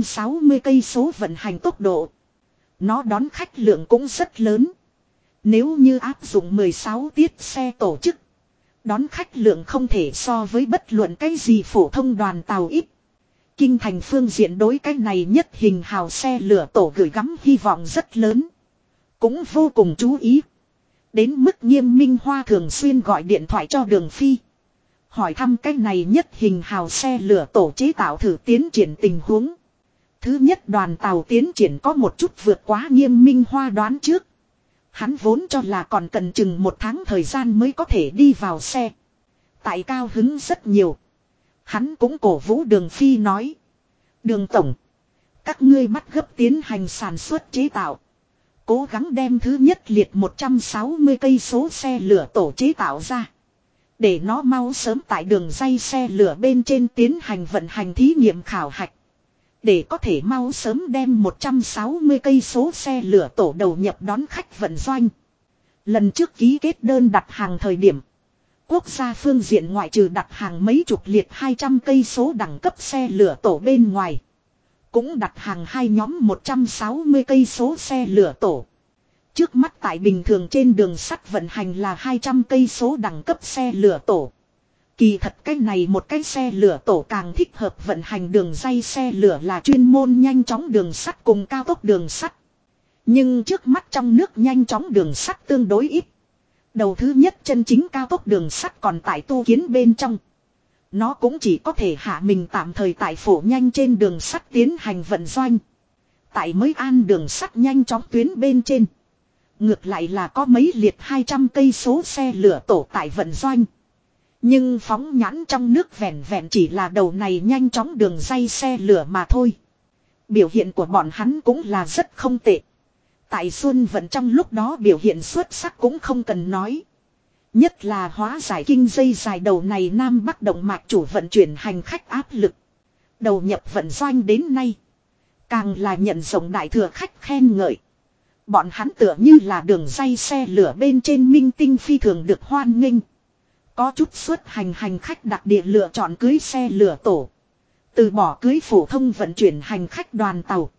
160 cây số vận hành tốc độ. Nó đón khách lượng cũng rất lớn. Nếu như áp dụng 16 tiết xe tổ chức. Đón khách lượng không thể so với bất luận cái gì phổ thông đoàn tàu ít. Kinh thành phương diện đối cái này nhất hình hào xe lửa tổ gửi gắm hy vọng rất lớn. Cũng vô cùng chú ý. Đến mức Nghiêm Minh Hoa thường xuyên gọi điện thoại cho Đường Phi. Hỏi thăm cái này nhất hình hào xe lửa tổ chế tạo thử tiến triển tình huống. Thứ nhất đoàn tàu tiến triển có một chút vượt quá Nghiêm Minh Hoa đoán trước. Hắn vốn cho là còn cần chừng 1 tháng thời gian mới có thể đi vào xe. Tại cao hứng rất nhiều. Hắn cũng cổ vũ Đường Phi nói. Đường Tổng. Các ngươi bắt gấp tiến hành sản xuất chế tạo. Cố gắng đem thứ nhất liệt 160 cây số xe lửa tổ chế tạo ra. Để nó mau sớm tại đường ray xe lửa bên trên tiến hành vận hành thí nghiệm khảo hạch. Để có thể mau sớm đem 160 cây số xe lửa tổ đầu nhập đón khách vận doanh. Lần trước ký kết đơn đặt hàng thời điểm. Quốc gia phương diện ngoại trừ đặt hàng mấy chục liệt 200 cây số đẳng cấp xe lửa tổ bên ngoài. Cũng đặt hàng 2 nhóm 160 cây số xe lửa tổ. Trước mắt tại bình thường trên đường sắt vận hành là 200 cây số đẳng cấp xe lửa tổ. Kỳ thật cái này một cái xe lửa tổ càng thích hợp vận hành đường ray xe lửa là chuyên môn nhanh chóng đường sắt cùng cao tốc đường sắt. Nhưng trước mắt trong nước nhanh chóng đường sắt tương đối ít. Đầu thứ nhất chân chính cao tốc đường sắt còn tại tu kiến bên trong. Nó cũng chỉ có thể hạ mình tạm thời tại phổ nhanh trên đường sắt tiến hành vận doanh. Tại mới an đường sắt nhanh chóng tuyến bên trên. Ngược lại là có mấy liệt 200 cây số xe lửa tổ tại vận doanh. Nhưng phóng nhãn trong nước vẹn vẹn chỉ là đầu này nhanh chóng đường ray xe lửa mà thôi. Biểu hiện của bọn hắn cũng là rất không tệ. Tại Xuân Vận trong lúc đó biểu hiện xuất sắc cũng không cần nói. Nhất là hóa giải kinh dây dài đầu này Nam Bắc động mạch chủ vận chuyển hành khách áp lực. Đầu nhập vận doanh đến nay. Càng là nhận rộng đại thừa khách khen ngợi. Bọn hắn tựa như là đường ray xe lửa bên trên minh tinh phi thường được hoan nghênh. Có chút xuất hành khách đặc địa lựa chọn cưới xe lửa tổ. Từ bỏ cưới phổ thông vận chuyển hành khách đoàn tàu.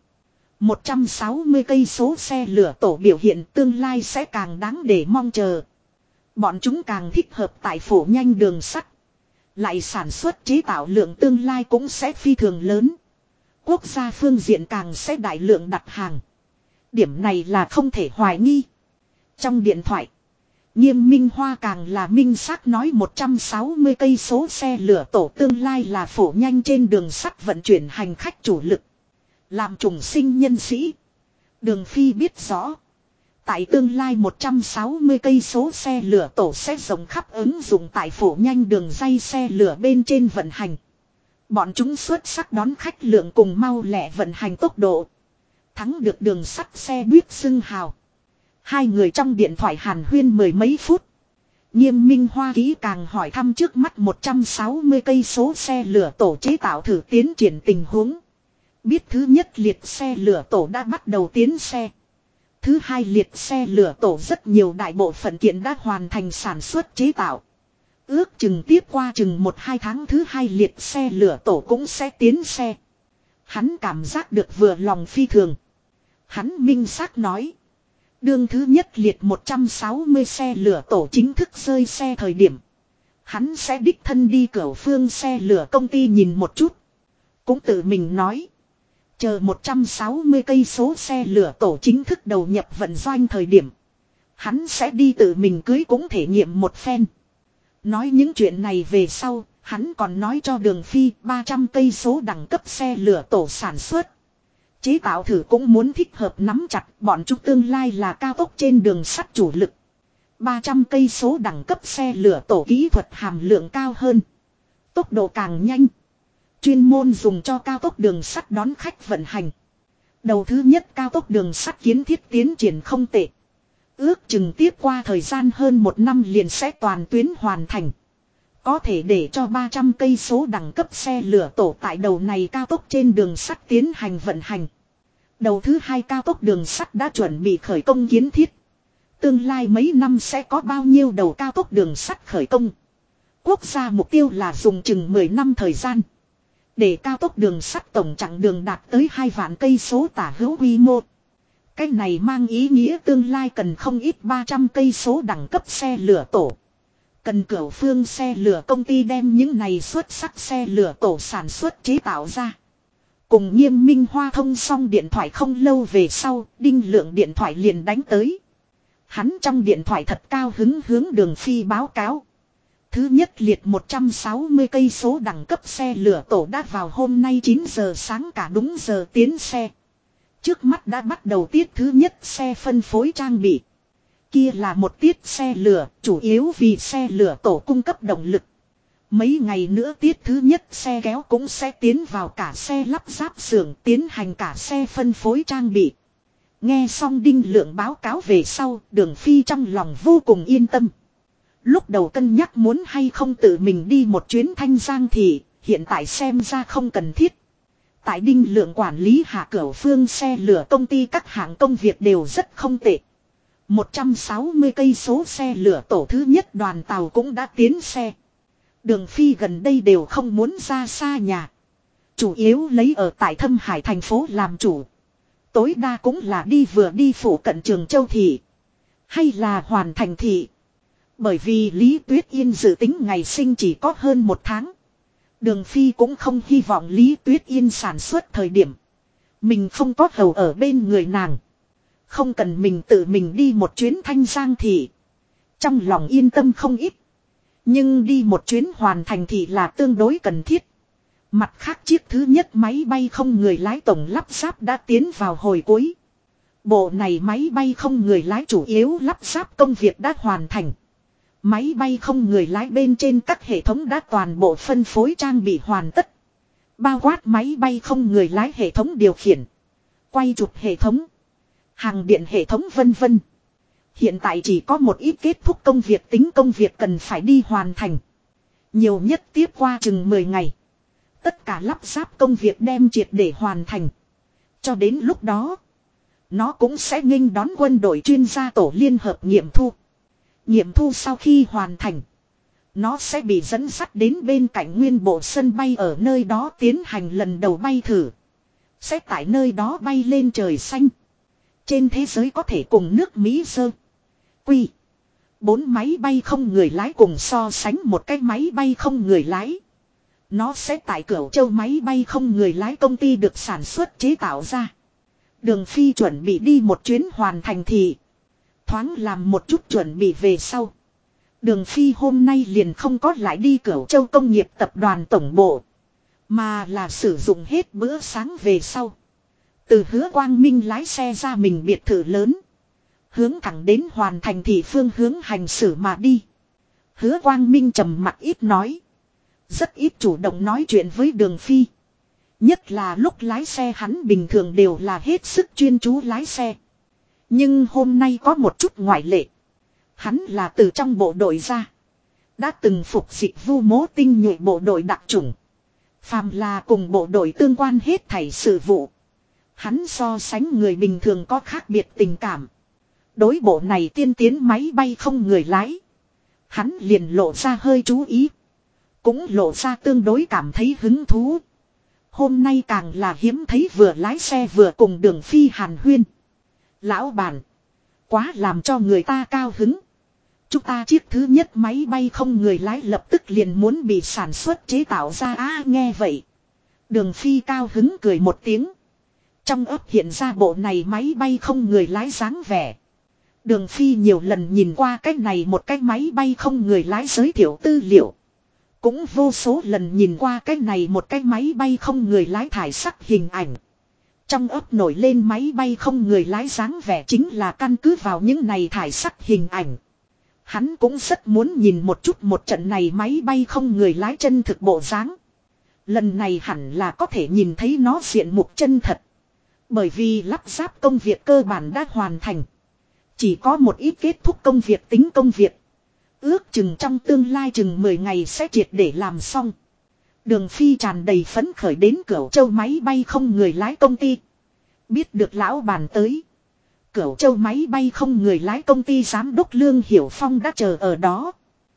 160 cây số xe lửa tổ biểu hiện tương lai sẽ càng đáng để mong chờ. Bọn chúng càng thích hợp tại phổ nhanh đường sắt. Lại sản xuất chế tạo lượng tương lai cũng sẽ phi thường lớn. Quốc gia phương diện càng sẽ đại lượng đặt hàng. Điểm này là không thể hoài nghi. Trong điện thoại, Nghiêm Minh Hoa càng là minh xác nói 160 cây số xe lửa tổ tương lai là phổ nhanh trên đường sắt vận chuyển hành khách chủ lực. Làm trùng sinh nhân sĩ, Đường Phi biết rõ. Tại tương lai 160 cây số xe lửa tổ sẽ rộng khắp ứng dụng tại phổ nhanh đường ray xe lửa bên trên vận hành. Bọn chúng xuất sắc đón khách lượng cùng mau lẹ vận hành tốc độ. Thắng được đường sắt xe buýt xưng hào. Hai người trong điện thoại hàn huyên mười mấy phút. Nghiêm Minh Hoa kỹ càng hỏi thăm trước mắt 160 cây số xe lửa tổ chế tạo thử tiến triển tình huống. Biết thứ nhất liệt xe lửa tổ đã bắt đầu tiến xe. Thứ hai liệt xe lửa tổ rất nhiều đại bộ phận kiện đã hoàn thành sản xuất chế tạo. Ước chừng tiếp qua chừng 1-2 tháng thứ hai liệt xe lửa tổ cũng sẽ tiến xe. Hắn cảm giác được vừa lòng phi thường. Hắn minh xác nói. Đương thứ nhất liệt 160 xe lửa tổ chính thức rơi xe thời điểm. Hắn sẽ đích thân đi Cửu Phương xe lửa công ty nhìn một chút. Cũng tự mình nói. Chờ 160 cây số xe lửa tổ chính thức đầu nhập vận doanh thời điểm. Hắn sẽ đi tự mình cưới cũng thể nghiệm một phen. Nói những chuyện này về sau, hắn còn nói cho Đường Phi 300 cây số đẳng cấp xe lửa tổ sản xuất. Chế tạo thử cũng muốn thích hợp nắm chặt, bọn chúng tương lai là cao tốc trên đường sắt chủ lực. 300 cây số đẳng cấp xe lửa tổ kỹ thuật hàm lượng cao hơn. Tốc độ càng nhanh. Chuyên môn dùng cho cao tốc đường sắt đón khách vận hành. Đầu thứ nhất cao tốc đường sắt kiến thiết tiến triển không tệ. Ước chừng tiếp qua thời gian hơn 1 năm liền sẽ toàn tuyến hoàn thành. Có thể để cho 300 cây số đẳng cấp xe lửa tổ tại đầu này cao tốc trên đường sắt tiến hành vận hành. Đầu thứ hai cao tốc đường sắt đã chuẩn bị khởi công kiến thiết. Tương lai mấy năm sẽ có bao nhiêu đầu cao tốc đường sắt khởi công. Quốc gia mục tiêu là dùng chừng 10 năm thời gian. Để cao tốc đường sắt tổng chặng đường đạt tới 2 vạn cây số tả hữu quy mô. Cái này mang ý nghĩa tương lai cần không ít 300 cây số đẳng cấp xe lửa tổ. Cần Cửu Phương xe lửa công ty đem những này xuất sắc xe lửa tổ sản xuất chế tạo ra. Cùng Nghiêm Minh Hoa thông xong điện thoại không lâu về sau, Đinh Lượng điện thoại liền đánh tới. Hắn trong điện thoại thật cao hứng hướng Đường Phi báo cáo. Thứ nhất liệt 160 cây số đẳng cấp xe lửa tổ đã vào hôm nay 9 giờ sáng cả đúng giờ tiến xe. Trước mắt đã bắt đầu tiết thứ nhất xe phân phối trang bị. Kia là một tiết xe lửa, chủ yếu vì xe lửa tổ cung cấp động lực. Mấy ngày nữa tiết thứ nhất xe kéo cũng sẽ tiến vào cả xe lắp ráp xưởng tiến hành cả xe phân phối trang bị. Nghe xong Đinh Lượng báo cáo về sau, Đường Phi trong lòng vô cùng yên tâm. Lúc đầu cân nhắc muốn hay không tự mình đi một chuyến Thanh Giang thì hiện tại xem ra không cần thiết. Tại Đinh Lượng quản lý hạ Cửu Phương xe lửa công ty các hạng công việc đều rất không tệ. 160 cây số xe lửa tổ thứ nhất đoàn tàu cũng đã tiến xe. Đường Phi gần đây đều không muốn ra xa nhà. Chủ yếu lấy ở tại Thâm Hải thành phố làm chủ. Tối đa cũng là đi vừa đi phụ cận Trường Châu thị. Hay là Hoàn Thành thị. Bởi vì Lý Tuyết Yên dự tính ngày sinh chỉ có hơn 1 tháng. Đường Phi cũng không hy vọng Lý Tuyết Yên sản xuất thời điểm. Mình không có hầu ở bên người nàng. Không cần mình tự mình đi một chuyến Thanh Giang thị. Trong lòng yên tâm không ít. Nhưng đi một chuyến Hoàn Thành thị là tương đối cần thiết. Mặt khác chiếc thứ nhất máy bay không người lái tổng lắp ráp đã tiến vào hồi cuối. Bộ này máy bay không người lái chủ yếu lắp ráp công việc đã hoàn thành. Máy bay không người lái bên trên các hệ thống đã toàn bộ phân phối trang bị hoàn tất. Bao quát máy bay không người lái hệ thống điều khiển. Quay chụp hệ thống. Hàng điện hệ thống vân vân. Hiện tại chỉ có một ít kết thúc công việc tính công việc cần phải đi hoàn thành. Nhiều nhất tiếp qua chừng 10 ngày. Tất cả lắp ráp công việc đem triệt để hoàn thành. Cho đến lúc đó. Nó cũng sẽ nghênh đón quân đội chuyên gia tổ liên hợp nghiệm thu. Nghiệm thu sau khi hoàn thành. Nó sẽ bị dẫn dắt đến bên cạnh nguyên bộ sân bay ở nơi đó tiến hành lần đầu bay thử. Sẽ tại nơi đó bay lên trời xanh. Trên thế giới có thể cùng nước Mỹ sơ. Quy. 4 máy bay không người lái cùng so sánh một cái máy bay không người lái. Nó sẽ tại Cửu Châu máy bay không người lái công ty được sản xuất chế tạo ra. Đường Phi chuẩn bị đi một chuyến Hoàn Thành thị. Thoáng làm một chút chuẩn bị về sau. Đường Phi hôm nay liền không có lại đi Cửu Châu công nghiệp tập đoàn tổng bộ. Mà là sử dụng hết bữa sáng về sau. Từ Hứa Quang Minh lái xe ra mình biệt thự lớn. Hướng thẳng đến Hoàn Thành thị phương hướng hành xử mà đi. Hứa Quang Minh trầm mặc ít nói. Rất ít chủ động nói chuyện với Đường Phi. Nhất là lúc lái xe hắn bình thường đều là hết sức chuyên chú lái xe. Nhưng hôm nay có một chút ngoại lệ. Hắn là từ trong bộ đội ra. Đã từng phục dịch Vu Mố tinh nhuệ bộ đội đặc chủng. Phàm là cùng bộ đội tương quan hết thảy sự vụ. Hắn so sánh người bình thường có khác biệt tình cảm. Đối bộ này tiên tiến máy bay không người lái. Hắn liền lộ ra hơi chú ý. Cũng lộ ra tương đối cảm thấy hứng thú. Hôm nay càng là hiếm thấy vừa lái xe vừa cùng Đường Phi hàn huyên. Lão bản. Quá làm cho người ta cao hứng. Chúng ta chiếc thứ nhất máy bay không người lái lập tức liền muốn bị sản xuất chế tạo ra nghe vậy. Đường Phi cao hứng cười một tiếng. Trong ấp hiện ra bộ này máy bay không người lái dáng vẻ. Đường Phi nhiều lần nhìn qua cái này một cái máy bay không người lái giới thiệu tư liệu. Cũng vô số lần nhìn qua cái này một cái máy bay không người lái thải sắc hình ảnh. Trong ấp nổi lên máy bay không người lái dáng vẻ chính là căn cứ vào những này thải sắc hình ảnh. Hắn cũng rất muốn nhìn một chút một trận này máy bay không người lái chân thực bộ dáng. Lần này hẳn là có thể nhìn thấy nó diện mục chân thật. Bởi vì lắp ráp công việc cơ bản đã hoàn thành. Chỉ có một ít kết thúc công việc tính công việc. Ước chừng trong tương lai chừng 10 ngày sẽ triệt để làm xong. Đường Phi tràn đầy phấn khởi đến Cửu Châu máy bay không người lái công ty. Biết được lão bàn tới. Cửu Châu máy bay không người lái công ty giám đốc Lương Hiểu Phong đã chờ ở đó.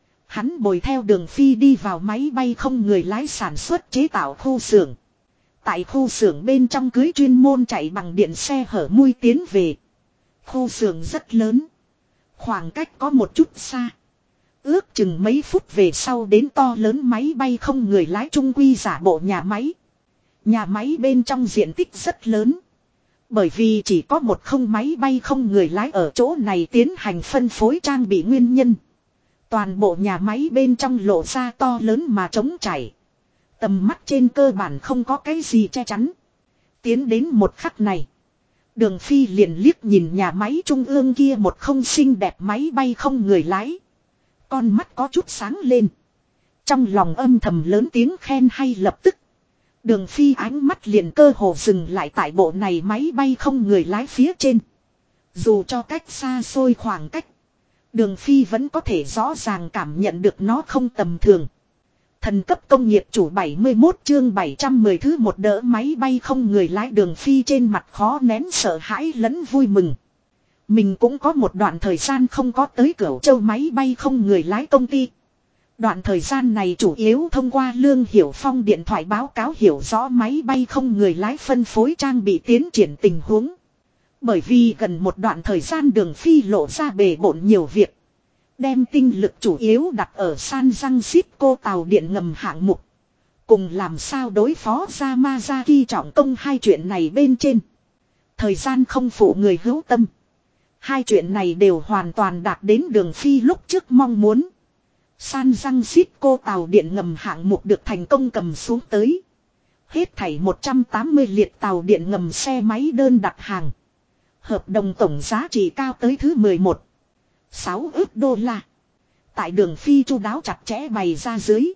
Hắn bồi theo Đường Phi đi vào máy bay không người lái sản xuất chế tạo khu xưởng. Tại khu xưởng bên trong cưới chuyên môn chạy bằng điện xe hở mui tiến về. Khu xưởng rất lớn. Khoảng cách có một chút xa. Ước chừng mấy phút về sau đến to lớn máy bay không người lái trung quy giả bộ nhà máy. Nhà máy bên trong diện tích rất lớn. Bởi vì chỉ có một không máy bay không người lái ở chỗ này tiến hành phân phối trang bị nguyên nhân. Toàn bộ nhà máy bên trong lộ ra to lớn mà trống trải. Tầm mắt trên cơ bản không có cái gì che chắn. Tiến đến một khắc này. Đường Phi liền liếc nhìn nhà máy trung ương kia một không xinh đẹp máy bay không người lái. Con mắt có chút sáng lên. Trong lòng âm thầm lớn tiếng khen hay lập tức. Đường Phi ánh mắt liền cơ hồ dừng lại tại bộ này máy bay không người lái phía trên. Dù cho cách xa xôi khoảng cách. Đường Phi vẫn có thể rõ ràng cảm nhận được nó không tầm thường. Thần cấp công nghiệp chủ 71 chương 710 thứ một đỡ máy bay không người lái. Đường Phi trên mặt khó nén sợ hãi lẫn vui mừng. Mình cũng có một đoạn thời gian không có tới Cửu Châu máy bay không người lái công ty. Đoạn thời gian này chủ yếu thông qua Lương Hiểu Phong điện thoại báo cáo hiểu rõ máy bay không người lái phân phối trang bị tiến triển tình huống. Bởi vì gần một đoạn thời gian Đường Phi lộ ra bề bộn nhiều việc. Đem tinh lực chủ yếu đặt ở San Francisco tàu điện ngầm hạng mục. Cùng làm sao đối phó Yamazaki trọng công hai chuyện này bên trên. Thời gian không phụ người hữu tâm. Hai chuyện này đều hoàn toàn đạt đến Đường Phi lúc trước mong muốn. San Francisco tàu điện ngầm hạng mục được thành công cầm xuống tới. Hết thảy 180 liệt tàu điện ngầm xe máy đơn đặt hàng. Hợp đồng tổng giá trị cao tới thứ 11. 6 ức đô la. Tại Đường Phi chu đáo chặt chẽ bày ra dưới.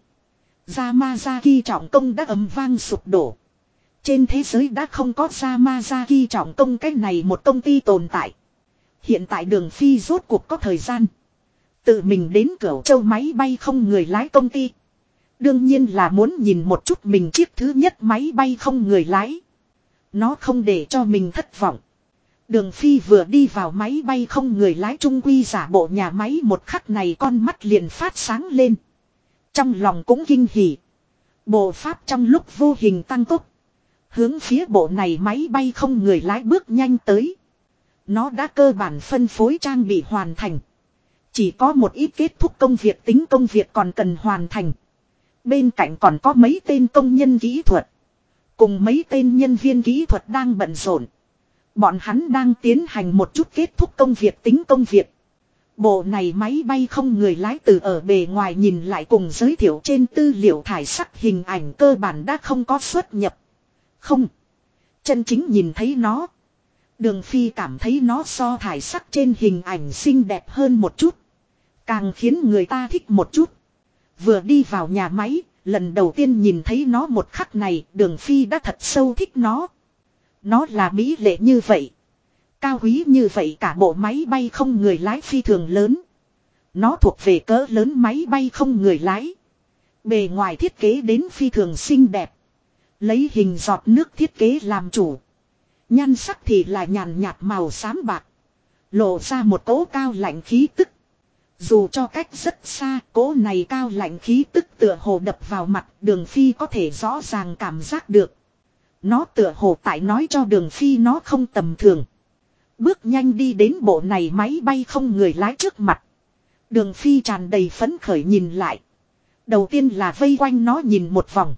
Yamazaki trọng công đã ầm vang sụp đổ. Trên thế giới đã không có Yamazaki trọng công cái này một công ty tồn tại. Hiện tại Đường Phi rốt cuộc có thời gian. Tự mình đến Cửu Châu máy bay không người lái công ty. Đương nhiên là muốn nhìn một chút mình chiếc thứ nhất máy bay không người lái. Nó không để cho mình thất vọng. Đường Phi vừa đi vào máy bay không người lái trung quy giả bộ nhà máy một khắc này con mắt liền phát sáng lên. Trong lòng cũng kinh hỉ. Bộ pháp trong lúc vô hình tăng tốc. Hướng phía bộ này máy bay không người lái bước nhanh tới. Nó đã cơ bản phân phối trang bị hoàn thành. Chỉ có một ít kết thúc công việc tính công việc còn cần hoàn thành. Bên cạnh còn có mấy tên công nhân kỹ thuật. Cùng mấy tên nhân viên kỹ thuật đang bận rộn. Bọn hắn đang tiến hành một chút kết thúc công việc tính công việc. Bộ này máy bay không người lái từ ở bề ngoài nhìn lại cùng giới thiệu trên tư liệu thải sắc hình ảnh cơ bản đã không có xuất nhập. Không. Chân chính nhìn thấy nó. Đường Phi cảm thấy nó so thải sắc trên hình ảnh xinh đẹp hơn một chút. Càng khiến người ta thích một chút. Vừa đi vào nhà máy, lần đầu tiên nhìn thấy nó một khắc này, Đường Phi đã thật sâu thích nó. Nó là mỹ lệ như vậy. Cao quý như vậy cả bộ máy bay không người lái phi thường lớn. Nó thuộc về cỡ lớn máy bay không người lái. Bề ngoài thiết kế đến phi thường xinh đẹp. Lấy hình giọt nước thiết kế làm chủ. Nhan sắc thì là nhàn nhạt màu xám bạc. Lộ ra một cỗ cao lạnh khí tức. Dù cho cách rất xa, cỗ này cao lạnh khí tức tựa hồ đập vào mặt, Đường Phi có thể rõ ràng cảm giác được. Nó tựa hồ tại nói cho Đường Phi nó không tầm thường. Bước nhanh đi đến bộ này máy bay không người lái trước mặt. Đường Phi tràn đầy phấn khởi nhìn lại. Đầu tiên là vây quanh nó nhìn một vòng.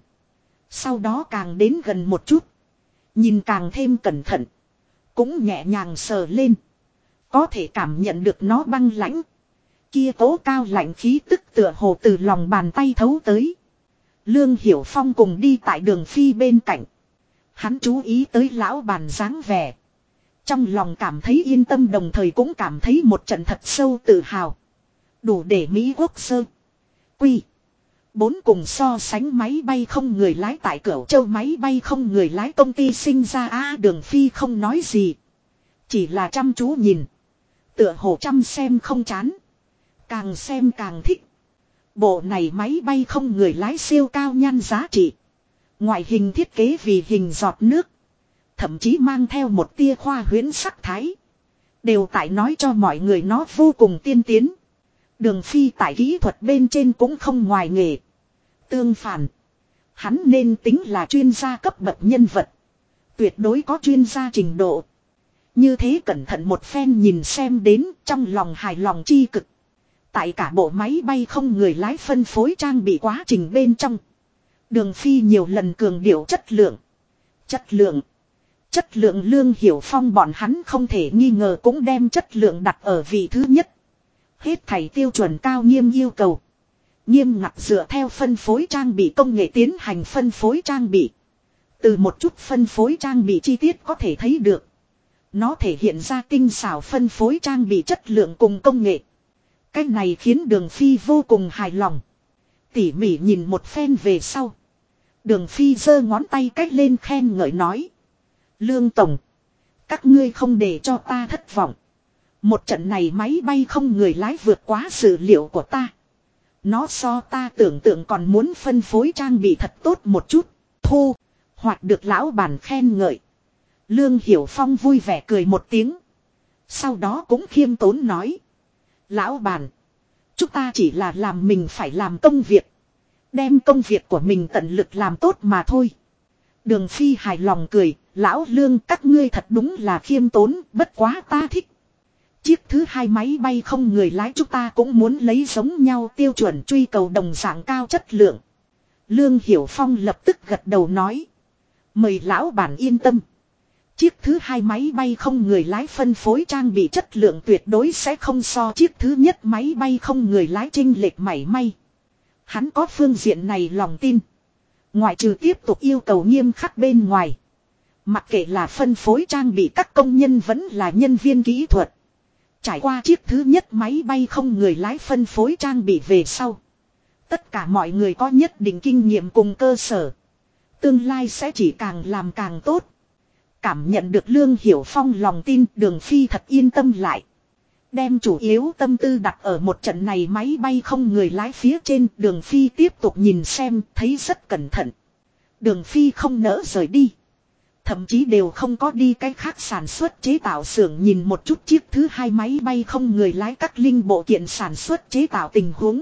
Sau đó càng đến gần một chút. Nhìn càng thêm cẩn thận. Cũng nhẹ nhàng sờ lên. Có thể cảm nhận được nó băng lãnh. Kia cố cao lạnh khí tức tựa hồ từ lòng bàn tay thấu tới. Lương Hiểu Phong cùng đi tại Đường Phi bên cạnh. Hắn chú ý tới lão bàn dáng vẻ. Trong lòng cảm thấy yên tâm đồng thời cũng cảm thấy một trận thật sâu tự hào. Đủ để Mỹ quốc sơ. Quy. Bốn cùng so sánh máy bay không người lái tại Cửu Châu máy bay không người lái công ty sinh ra Đường Phi không nói gì. Chỉ là chăm chú nhìn. Tựa hồ chăm xem không chán. Càng xem càng thích. Bộ này máy bay không người lái siêu cao nhan giá trị. Ngoại hình thiết kế vì hình giọt nước. Thậm chí mang theo một tia khoa huyễn sắc thái. Đều tại nói cho mọi người nó vô cùng tiên tiến. Đường Phi tại kỹ thuật bên trên cũng không ngoài nghề. Tương phản. Hắn nên tính là chuyên gia cấp bậc nhân vật. Tuyệt đối có chuyên gia trình độ. Như thế cẩn thận một phen nhìn xem đến trong lòng hài lòng chi cực. Tại cả bộ máy bay không người lái phân phối trang bị quá trình bên trong. Đường Phi nhiều lần cường điệu chất lượng. Chất lượng Lương Hiểu Phong bọn hắn không thể nghi ngờ cũng đem chất lượng đặt ở vị thứ nhất. Hết thảy tiêu chuẩn cao nghiêm yêu cầu. Nghiêm ngặt dựa theo phân phối trang bị công nghệ tiến hành phân phối trang bị. Từ một chút phân phối trang bị chi tiết có thể thấy được. Nó thể hiện ra tinh xảo phân phối trang bị chất lượng cùng công nghệ. Cái này khiến Đường Phi vô cùng hài lòng. Tỉ mỉ nhìn một phen về sau. Đường Phi giơ ngón tay cách lên khen ngợi nói. Lương Tổng. Các ngươi không để cho ta thất vọng. Một trận này máy bay không người lái vượt quá dự liệu của ta. Nó so ta tưởng tượng còn muốn phân phối trang bị thật tốt một chút. Thu. Hoặc được lão bản khen ngợi. Lương Hiểu Phong vui vẻ cười một tiếng. Sau đó cũng khiêm tốn nói. Lão bản. Chúng ta chỉ là làm mình phải làm công việc. Đem công việc của mình tận lực làm tốt mà thôi. Đường Phi hài lòng cười. Lão Lương các ngươi thật đúng là khiêm tốn. Bất quá ta thích. Chiếc thứ hai máy bay không người lái chúng ta cũng muốn lấy giống nhau tiêu chuẩn truy cầu đồng dạng cao chất lượng. Lương Hiểu Phong lập tức gật đầu nói. Mời lão bản yên tâm. Chiếc thứ hai máy bay không người lái phân phối trang bị chất lượng tuyệt đối sẽ không so chiếc thứ nhất máy bay không người lái chênh lệch mảy may. Hắn có phương diện này lòng tin. Ngoại trừ tiếp tục yêu cầu nghiêm khắc bên ngoài. Mặc kệ là phân phối trang bị các công nhân vẫn là nhân viên kỹ thuật. Trải qua chiếc thứ nhất máy bay không người lái phân phối trang bị về sau. Tất cả mọi người có nhất định kinh nghiệm cùng cơ sở. Tương lai sẽ chỉ càng làm càng tốt. Cảm nhận được Lương Hiểu Phong lòng tin Đường Phi thật yên tâm lại. Đem chủ yếu tâm tư đặt ở một trận này máy bay không người lái phía trên. Đường Phi tiếp tục nhìn xem thấy rất cẩn thận. Đường Phi không nỡ rời đi. Thậm chí đều không có đi cái khác sản xuất chế tạo xưởng nhìn một chút chiếc thứ hai máy bay không người lái các linh bộ kiện sản xuất chế tạo tình huống.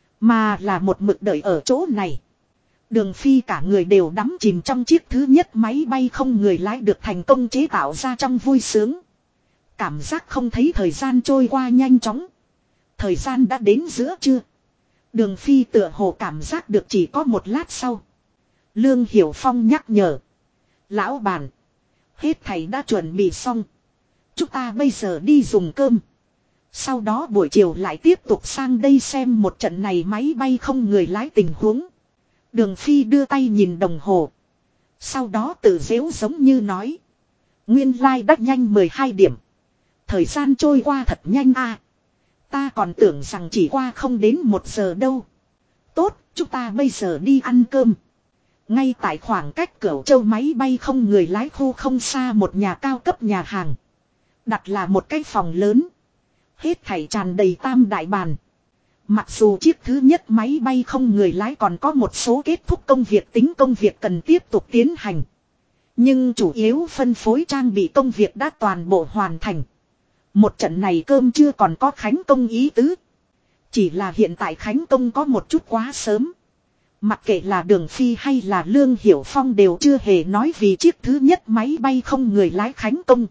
Mà là một mực đợi ở chỗ này. Đường Phi cả người đều đắm chìm trong chiếc thứ nhất máy bay không người lái được thành công chế tạo ra trong vui sướng. Cảm giác không thấy thời gian trôi qua nhanh chóng. Thời gian đã đến giữa trưa. Đường Phi tựa hồ cảm giác được chỉ có một lát sau. Lương Hiểu Phong nhắc nhở. Lão bản. Hết thầy đã chuẩn bị xong. Chúng ta bây giờ đi dùng cơm. Sau đó buổi chiều lại tiếp tục sang đây xem một trận này máy bay không người lái tình huống. Đường Phi đưa tay nhìn đồng hồ. Sau đó tự giễu giống như nói. Nguyên lai đã nhanh 12 điểm. Thời gian trôi qua thật nhanh à. Ta còn tưởng rằng chỉ qua không đến 1 giờ đâu. Tốt, chúng ta bây giờ đi ăn cơm. Ngay tại khoảng cách Cửu Châu máy bay không người lái khu không xa một nhà cao cấp nhà hàng. Đặt là một cái phòng lớn. Hết thảy tràn đầy tam đại bàn. Mặc dù chiếc thứ nhất máy bay không người lái còn có một số kết thúc công việc tính công việc cần tiếp tục tiến hành. Nhưng chủ yếu phân phối trang bị công việc đã toàn bộ hoàn thành. Một trận này cơm chưa còn có khánh công ý tứ. Chỉ là hiện tại khánh công có một chút quá sớm. Mặc kệ là Đường Phi hay là Lương Hiểu Phong đều chưa hề nói vì chiếc thứ nhất máy bay không người lái khánh công.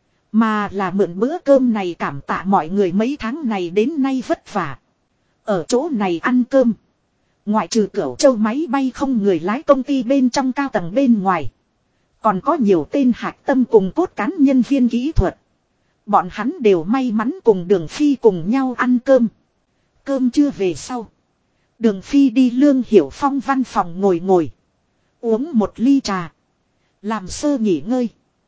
Mà là mượn bữa cơm này cảm tạ mọi người mấy tháng này đến nay vất vả. Ở chỗ này ăn cơm. Ngoại trừ Cửu Châu máy bay không người lái công ty bên trong cao tầng bên ngoài. Còn có nhiều tên hạch tâm cùng cốt cán nhân viên kỹ thuật. Bọn hắn đều may mắn cùng Đường Phi cùng nhau ăn cơm. Cơm trưa về sau. Đường Phi đi Lương Hiểu Phong văn phòng ngồi. Uống một ly trà. Làm sơ nghỉ ngơi.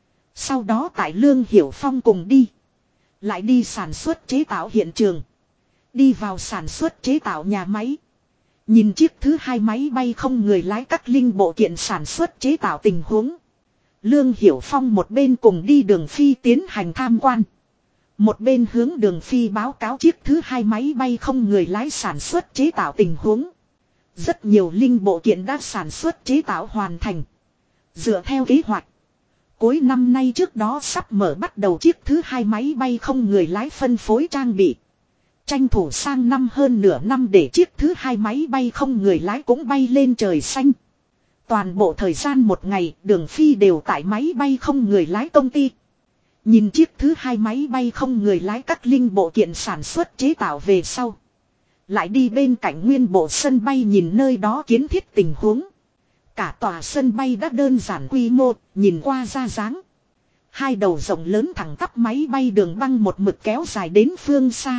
Sau đó tại Lương Hiểu Phong cùng đi. Lại đi sản xuất chế tạo hiện trường. Đi vào sản xuất chế tạo nhà máy. Nhìn chiếc thứ hai máy bay không người lái các linh bộ kiện sản xuất chế tạo tình huống. Lương Hiểu Phong một bên cùng đi Đường Phi tiến hành tham quan. Một bên hướng Đường Phi báo cáo chiếc thứ hai máy bay không người lái sản xuất chế tạo tình huống. Rất nhiều linh bộ kiện đã sản xuất chế tạo hoàn thành. Dựa theo kế hoạch, cuối năm nay trước đó sắp mở bắt đầu chiếc thứ hai máy bay không người lái phân phối trang bị. Tranh thủ sang năm hơn nửa năm để chiếc thứ hai máy bay không người lái cũng bay lên trời xanh. Toàn bộ thời gian một ngày, Đường Phi đều tại máy bay không người lái công ty. Nhìn chiếc thứ hai máy bay không người lái các linh bộ kiện sản xuất chế tạo về sau. Lại đi bên cạnh nguyên bộ sân bay nhìn nơi đó kiến thiết tình huống. Cả tòa sân bay đã đơn giản quy mô, nhìn qua ra dáng. Hai đầu rộng lớn thẳng tắp máy bay đường băng một mực kéo dài đến phương xa.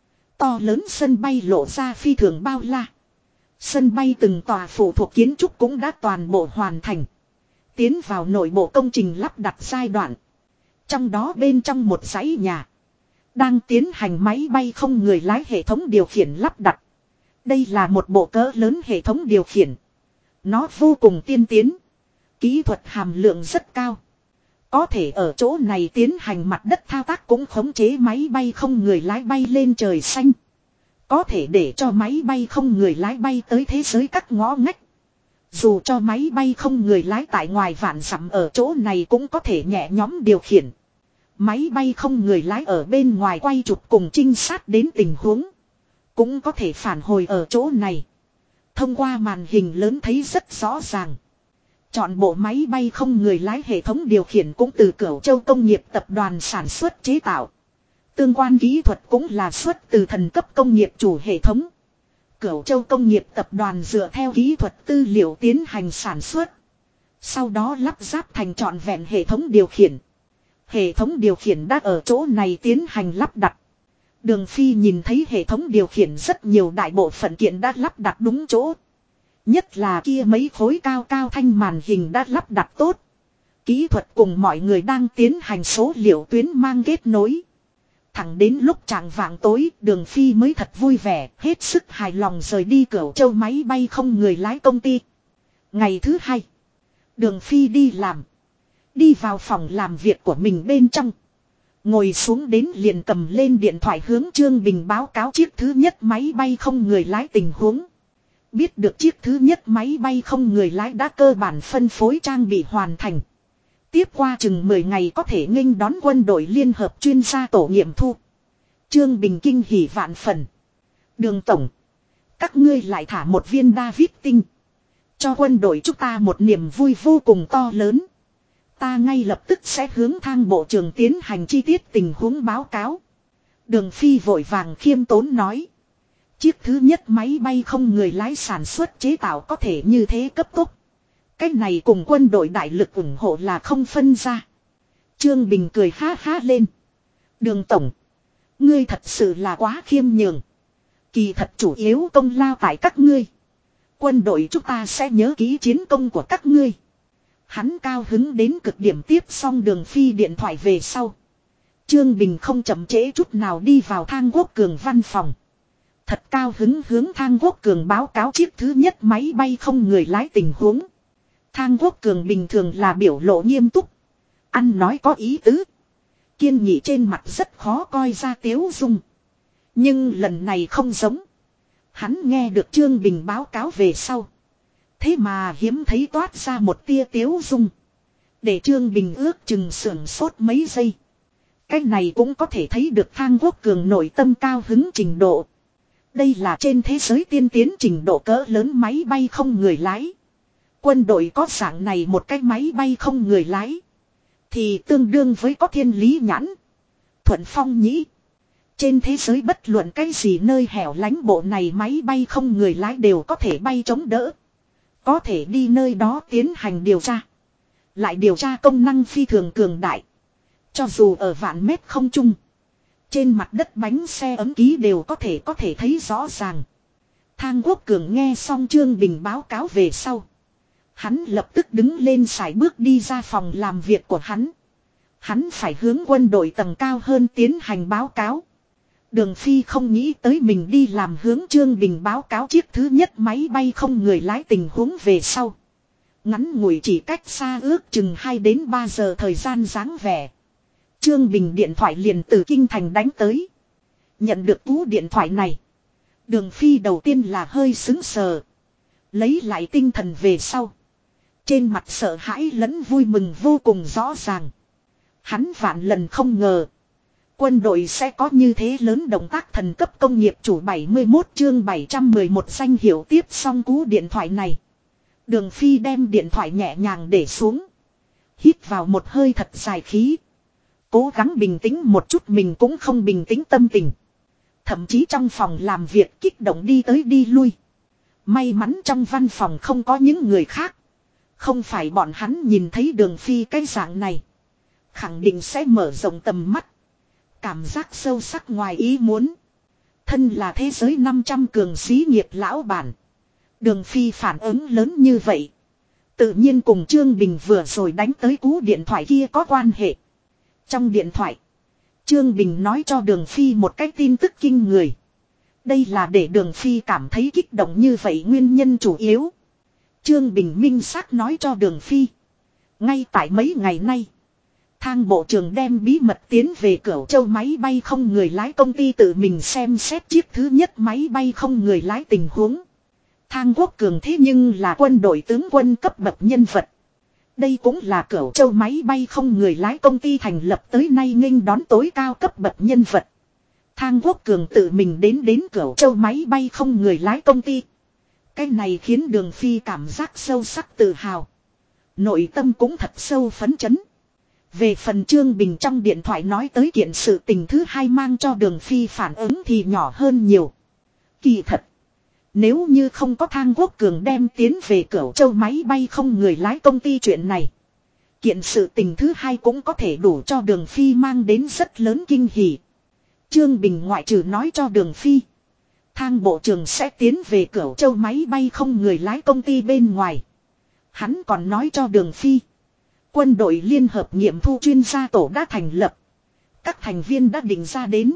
To lớn sân bay lộ ra phi thường bao la. Sân bay từng tòa phụ thuộc kiến trúc cũng đã toàn bộ hoàn thành. Tiến vào nội bộ công trình lắp đặt giai đoạn. Trong đó bên trong một dãy nhà đang tiến hành máy bay không người lái hệ thống điều khiển lắp đặt. Đây là một bộ cỡ lớn hệ thống điều khiển. Nó vô cùng tiên tiến. Kỹ thuật hàm lượng rất cao. Có thể ở chỗ này tiến hành mặt đất thao tác cũng khống chế máy bay không người lái bay lên trời xanh. Có thể để cho máy bay không người lái bay tới thế giới các ngõ ngách. Dù cho máy bay không người lái tại ngoài vạn dặm ở chỗ này cũng có thể nhẹ nhõm điều khiển. Máy bay không người lái ở bên ngoài quay chụp cùng trinh sát đến tình huống. Cũng có thể phản hồi ở chỗ này. Thông qua màn hình lớn thấy rất rõ ràng. Chọn bộ máy bay không người lái hệ thống điều khiển cũng từ Cửu Châu Công nghiệp tập đoàn sản xuất chế tạo. Tương quan kỹ thuật cũng là xuất từ thần cấp công nghiệp chủ hệ thống. Cửu Châu Công nghiệp tập đoàn dựa theo kỹ thuật tư liệu tiến hành sản xuất. Sau đó lắp ráp thành trọn vẹn hệ thống điều khiển. Hệ thống điều khiển đã ở chỗ này tiến hành lắp đặt. Đường Phi nhìn thấy hệ thống điều khiển rất nhiều đại bộ phận kiện đã lắp đặt đúng chỗ. Nhất là kia mấy khối cao cao thanh màn hình đã lắp đặt tốt. Kỹ thuật cùng mọi người đang tiến hành số liệu tuyến mang kết nối. Thẳng đến lúc chạng vạng tối, Đường Phi mới thật vui vẻ, hết sức hài lòng rời đi Cửu Châu máy bay không người lái công ty. Ngày thứ hai, Đường Phi đi làm. Đi vào phòng làm việc của mình bên trong. Ngồi xuống đến liền cầm lên điện thoại hướng Trương Bình báo cáo chiếc thứ nhất máy bay không người lái tình huống. Biết được chiếc thứ nhất máy bay không người lái đã cơ bản phân phối trang bị hoàn thành. Tiếp qua chừng 10 ngày có thể nghênh đón quân đội liên hợp chuyên gia tổ nghiệm thu. Trương Bình kinh hỉ vạn phần. Đường tổng, các ngươi lại thả một viên David tinh. Cho quân đội chúng ta một niềm vui vô cùng to lớn. Ta ngay lập tức sẽ hướng Thang bộ trưởng tiến hành chi tiết tình huống báo cáo. Đường Phi vội vàng khiêm tốn nói. Chiếc thứ nhất máy bay không người lái sản xuất chế tạo có thể như thế cấp tốc. Cái này cùng quân đội đại lực ủng hộ là không phân ra. Trương Bình cười ha ha lên. Đường tổng, ngươi thật sự là quá khiêm nhường. Kỳ thật chủ yếu công lao tại các ngươi. Quân đội chúng ta sẽ nhớ ký chiến công của các ngươi. Hắn cao hứng đến cực điểm tiếp xong Đường Phi điện thoại về sau. Trương Bình không chậm trễ chút nào đi vào Thang Quốc Cường văn phòng. Thật cao hứng hướng Thang Quốc Cường báo cáo chiếc thứ nhất máy bay không người lái tình huống. Thang Quốc Cường bình thường là biểu lộ nghiêm túc. Ăn nói có ý tứ. Kiên nhị trên mặt rất khó coi ra tiếu dung. Nhưng lần này không giống. Hắn nghe được Trương Bình báo cáo về sau. Thế mà hiếm thấy toát ra một tia tiếu dung. Để Trương Bình ước chừng sưởng sốt mấy giây. Cái này cũng có thể thấy được Thang Quốc Cường nội tâm cao hứng trình độ. Đây là trên thế giới tiên tiến trình độ cỡ lớn máy bay không người lái. Quân đội có dạng này một cái máy bay không người lái. Thì tương đương với có Thiên Lý Nhãn, Thuận Phong Nhĩ. Trên thế giới bất luận cái gì nơi hẻo lánh bộ này máy bay không người lái đều có thể bay chống đỡ. Có thể đi nơi đó tiến hành điều tra. Lại điều tra công năng phi thường cường đại. Cho dù ở vạn mét không trung. Trên mặt đất bánh xe ấm ký đều có thể thấy rõ ràng. Thang Quốc Cường nghe xong Trương Bình báo cáo về sau. Hắn lập tức đứng lên sải bước đi ra phòng làm việc của hắn. Hắn phải hướng quân đội tầng cao hơn tiến hành báo cáo. Đường Phi không nghĩ tới mình đi làm hướng Trương Bình báo cáo chiếc thứ nhất máy bay không người lái tình huống về sau. Ngắn ngủi chỉ cách xa ước chừng 2 đến 3 giờ thời gian dáng vẻ. Trương Bình điện thoại liền từ Kinh Thành đánh tới. Nhận được cú điện thoại này. Đường Phi đầu tiên là hơi sững sờ. Lấy lại tinh thần về sau. Trên mặt sợ hãi lẫn vui mừng vô cùng rõ ràng. Hắn vạn lần không ngờ. Quân đội sẽ có như thế lớn động tác thần cấp công nghiệp chủ 71 chương 711 danh hiệu tiếp xong cú điện thoại này. Đường Phi đem điện thoại nhẹ nhàng để xuống. Hít vào một hơi thật dài khí. Cố gắng bình tĩnh một chút mình cũng không bình tĩnh tâm tình. Thậm chí trong phòng làm việc kích động đi tới đi lui. May mắn trong văn phòng không có những người khác. Không phải bọn hắn nhìn thấy Đường Phi cái dạng này. Khẳng định sẽ mở rộng tầm mắt. Cảm giác sâu sắc ngoài ý muốn. Thân là thế giới 500 cường xí nghiệp lão bản. Đường Phi phản ứng lớn như vậy. Tự nhiên cùng Trương Bình vừa rồi đánh tới cú điện thoại kia có quan hệ. Trong điện thoại. Trương Bình nói cho Đường Phi một cái tin tức kinh người. Đây là để Đường Phi cảm thấy kích động như vậy nguyên nhân chủ yếu. Trương Bình minh xác nói cho Đường Phi. Ngay tại mấy ngày nay. Thang bộ trưởng đem bí mật tiến về Cửu Châu máy bay không người lái công ty tự mình xem xét chiếc thứ nhất máy bay không người lái tình huống. Thang Quốc Cường thế nhưng là quân đội tướng quân cấp bậc nhân vật. Đây cũng là Cửu Châu máy bay không người lái công ty thành lập tới nay nghênh đón tối cao cấp bậc nhân vật. Thang Quốc Cường tự mình đến Cửu Châu máy bay không người lái công ty. Cái này khiến Đường Phi cảm giác sâu sắc tự hào. Nội tâm cũng thật sâu phấn chấn. Về phần Trương Bình trong điện thoại nói tới kiện sự tình thứ hai mang cho Đường Phi phản ứng thì nhỏ hơn nhiều. Kỳ thật. Nếu như không có Thang Quốc Cường đem tiến về Cửu Châu máy bay không người lái công ty chuyện này. Kiện sự tình thứ hai cũng có thể đủ cho Đường Phi mang đến rất lớn kinh hỉ. Trương Bình ngoại trừ nói cho Đường Phi. Thang bộ trưởng sẽ tiến về Cửu Châu máy bay không người lái công ty bên ngoài. Hắn còn nói cho Đường Phi. Quân đội liên hợp nghiệm thu chuyên gia tổ đã thành lập. Các thành viên đã định ra đến.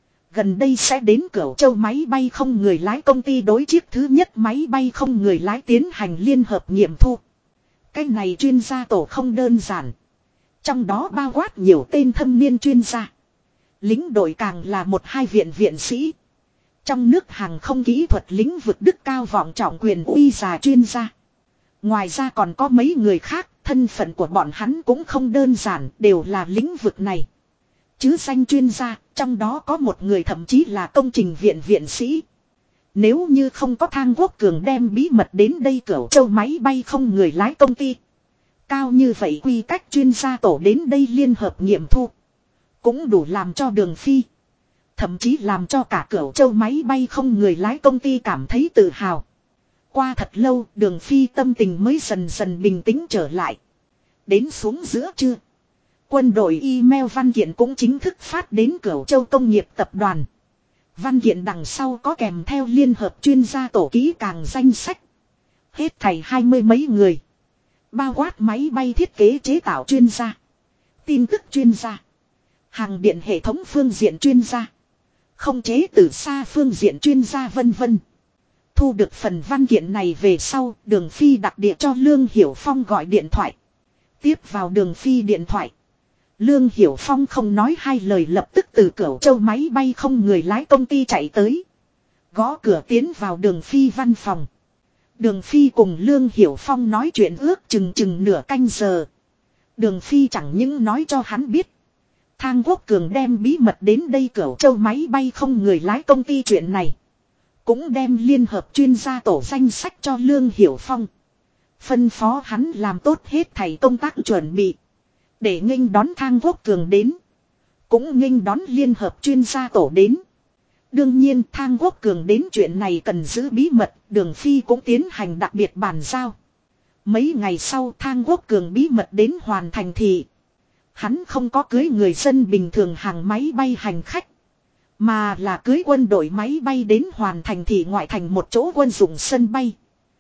Gần đây sẽ đến Cửu Châu máy bay không người lái công ty đối chiếc thứ nhất máy bay không người lái tiến hành liên hợp nghiệm thu. Cái này chuyên gia tổ không đơn giản. Trong đó bao quát nhiều tên thâm niên chuyên gia. Lính đội càng là một hai viện viện sĩ. Trong nước hàng không kỹ thuật lĩnh vực đức cao vọng trọng quyền uy già chuyên gia. Ngoài ra còn có mấy người khác, thân phận của bọn hắn cũng không đơn giản, đều là lĩnh vực này. Chứ danh chuyên gia, trong đó có một người thậm chí là công trình viện viện sĩ. Nếu như không có Thang Quốc Cường đem bí mật đến đây Cửu Châu máy bay không người lái công ty. Cao như vậy quy cách chuyên gia tổ đến đây liên hợp nghiệm thu. Cũng đủ làm cho Đường Phi. Thậm chí làm cho cả Cửu Châu máy bay không người lái công ty cảm thấy tự hào. Qua thật lâu Đường Phi tâm tình mới dần dần bình tĩnh trở lại. Đến xuống giữa trưa. Quân đội email văn kiện cũng chính thức phát đến Cửu Châu công nghiệp tập đoàn. Văn kiện đằng sau có kèm theo liên hợp chuyên gia tổ ký càng danh sách. Hết thảy 20 mấy người. Bao quát máy bay thiết kế chế tạo chuyên gia. Tin tức chuyên gia. Hàng điện hệ thống phương diện chuyên gia. Không chế từ xa phương diện chuyên gia vân vân. Thu được phần văn kiện này về sau, Đường Phi đặc địa cho Lương Hiểu Phong gọi điện thoại. Tiếp vào Đường Phi điện thoại. Lương Hiểu Phong không nói hai lời lập tức từ Cửu Châu máy bay không người lái công ty chạy tới. Gõ cửa tiến vào Đường Phi văn phòng. Đường Phi cùng Lương Hiểu Phong nói chuyện ước chừng nửa canh giờ. Đường Phi chẳng những nói cho hắn biết. Thang Quốc Cường đem bí mật đến đây Cửu Châu máy bay không người lái công ty chuyện này. Cũng đem liên hợp chuyên gia tổ danh sách cho Lương Hiểu Phong. Phân phó hắn làm tốt hết thảy công tác chuẩn bị. Để nghênh đón Thang Quốc Cường đến. Cũng nghênh đón liên hợp chuyên gia tổ đến. Đương nhiên Thang Quốc Cường đến chuyện này cần giữ bí mật. Đường Phi cũng tiến hành đặc biệt bàn giao. Mấy ngày sau Thang Quốc Cường bí mật đến hoàn thành thị. Hắn không có cưới người dân bình thường hàng máy bay hành khách. Mà là cưới quân đội máy bay đến hoàn thành thị ngoại thành một chỗ quân dụng sân bay.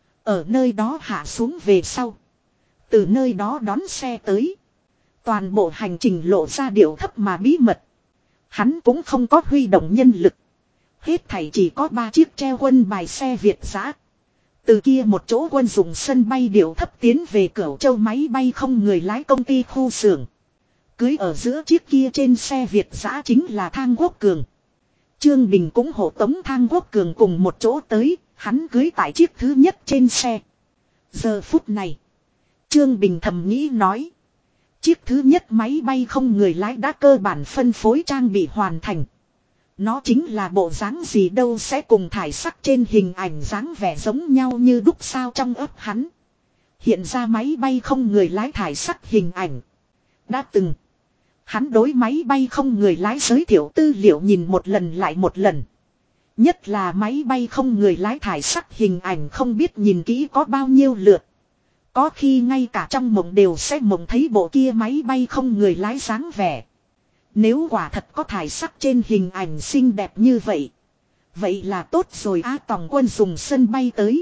Ở nơi đó hạ xuống về sau. Từ nơi đó đón xe tới. Toàn bộ hành trình lộ ra điệu thấp mà bí mật. Hắn cũng không có huy động nhân lực. Hết thảy chỉ có 3 chiếc treo quân bài xe Việt giã. Từ kia một chỗ quân dụng sân bay điều thấp tiến về Cửu Châu máy bay không người lái công ty khu xưởng. Cưới ở giữa chiếc kia trên xe Việt giã chính là Thang Quốc Cường. Trương Bình cũng hộ tống Thang Quốc Cường cùng một chỗ tới, hắn cưới tại chiếc thứ nhất trên xe. Giờ phút này, Trương Bình thầm nghĩ nói. Chiếc thứ nhất máy bay không người lái đã cơ bản phân phối trang bị hoàn thành. Nó chính là bộ dáng gì đâu sẽ cùng thải sắc trên hình ảnh dáng vẻ giống nhau như đúc sao trong ấp hắn. Hiện ra máy bay không người lái thải sắc hình ảnh. Đã từng. Hắn đối máy bay không người lái giới thiệu tư liệu nhìn một lần lại một lần. Nhất là máy bay không người lái thải sắc hình ảnh không biết nhìn kỹ có bao nhiêu lượt. Có khi ngay cả trong mộng đều sẽ mộng thấy bộ kia máy bay không người lái dáng vẻ. Nếu quả thật có thải sắc trên hình ảnh xinh đẹp như vậy. Vậy là tốt rồi á. Tòng Quân dùng sân bay tới.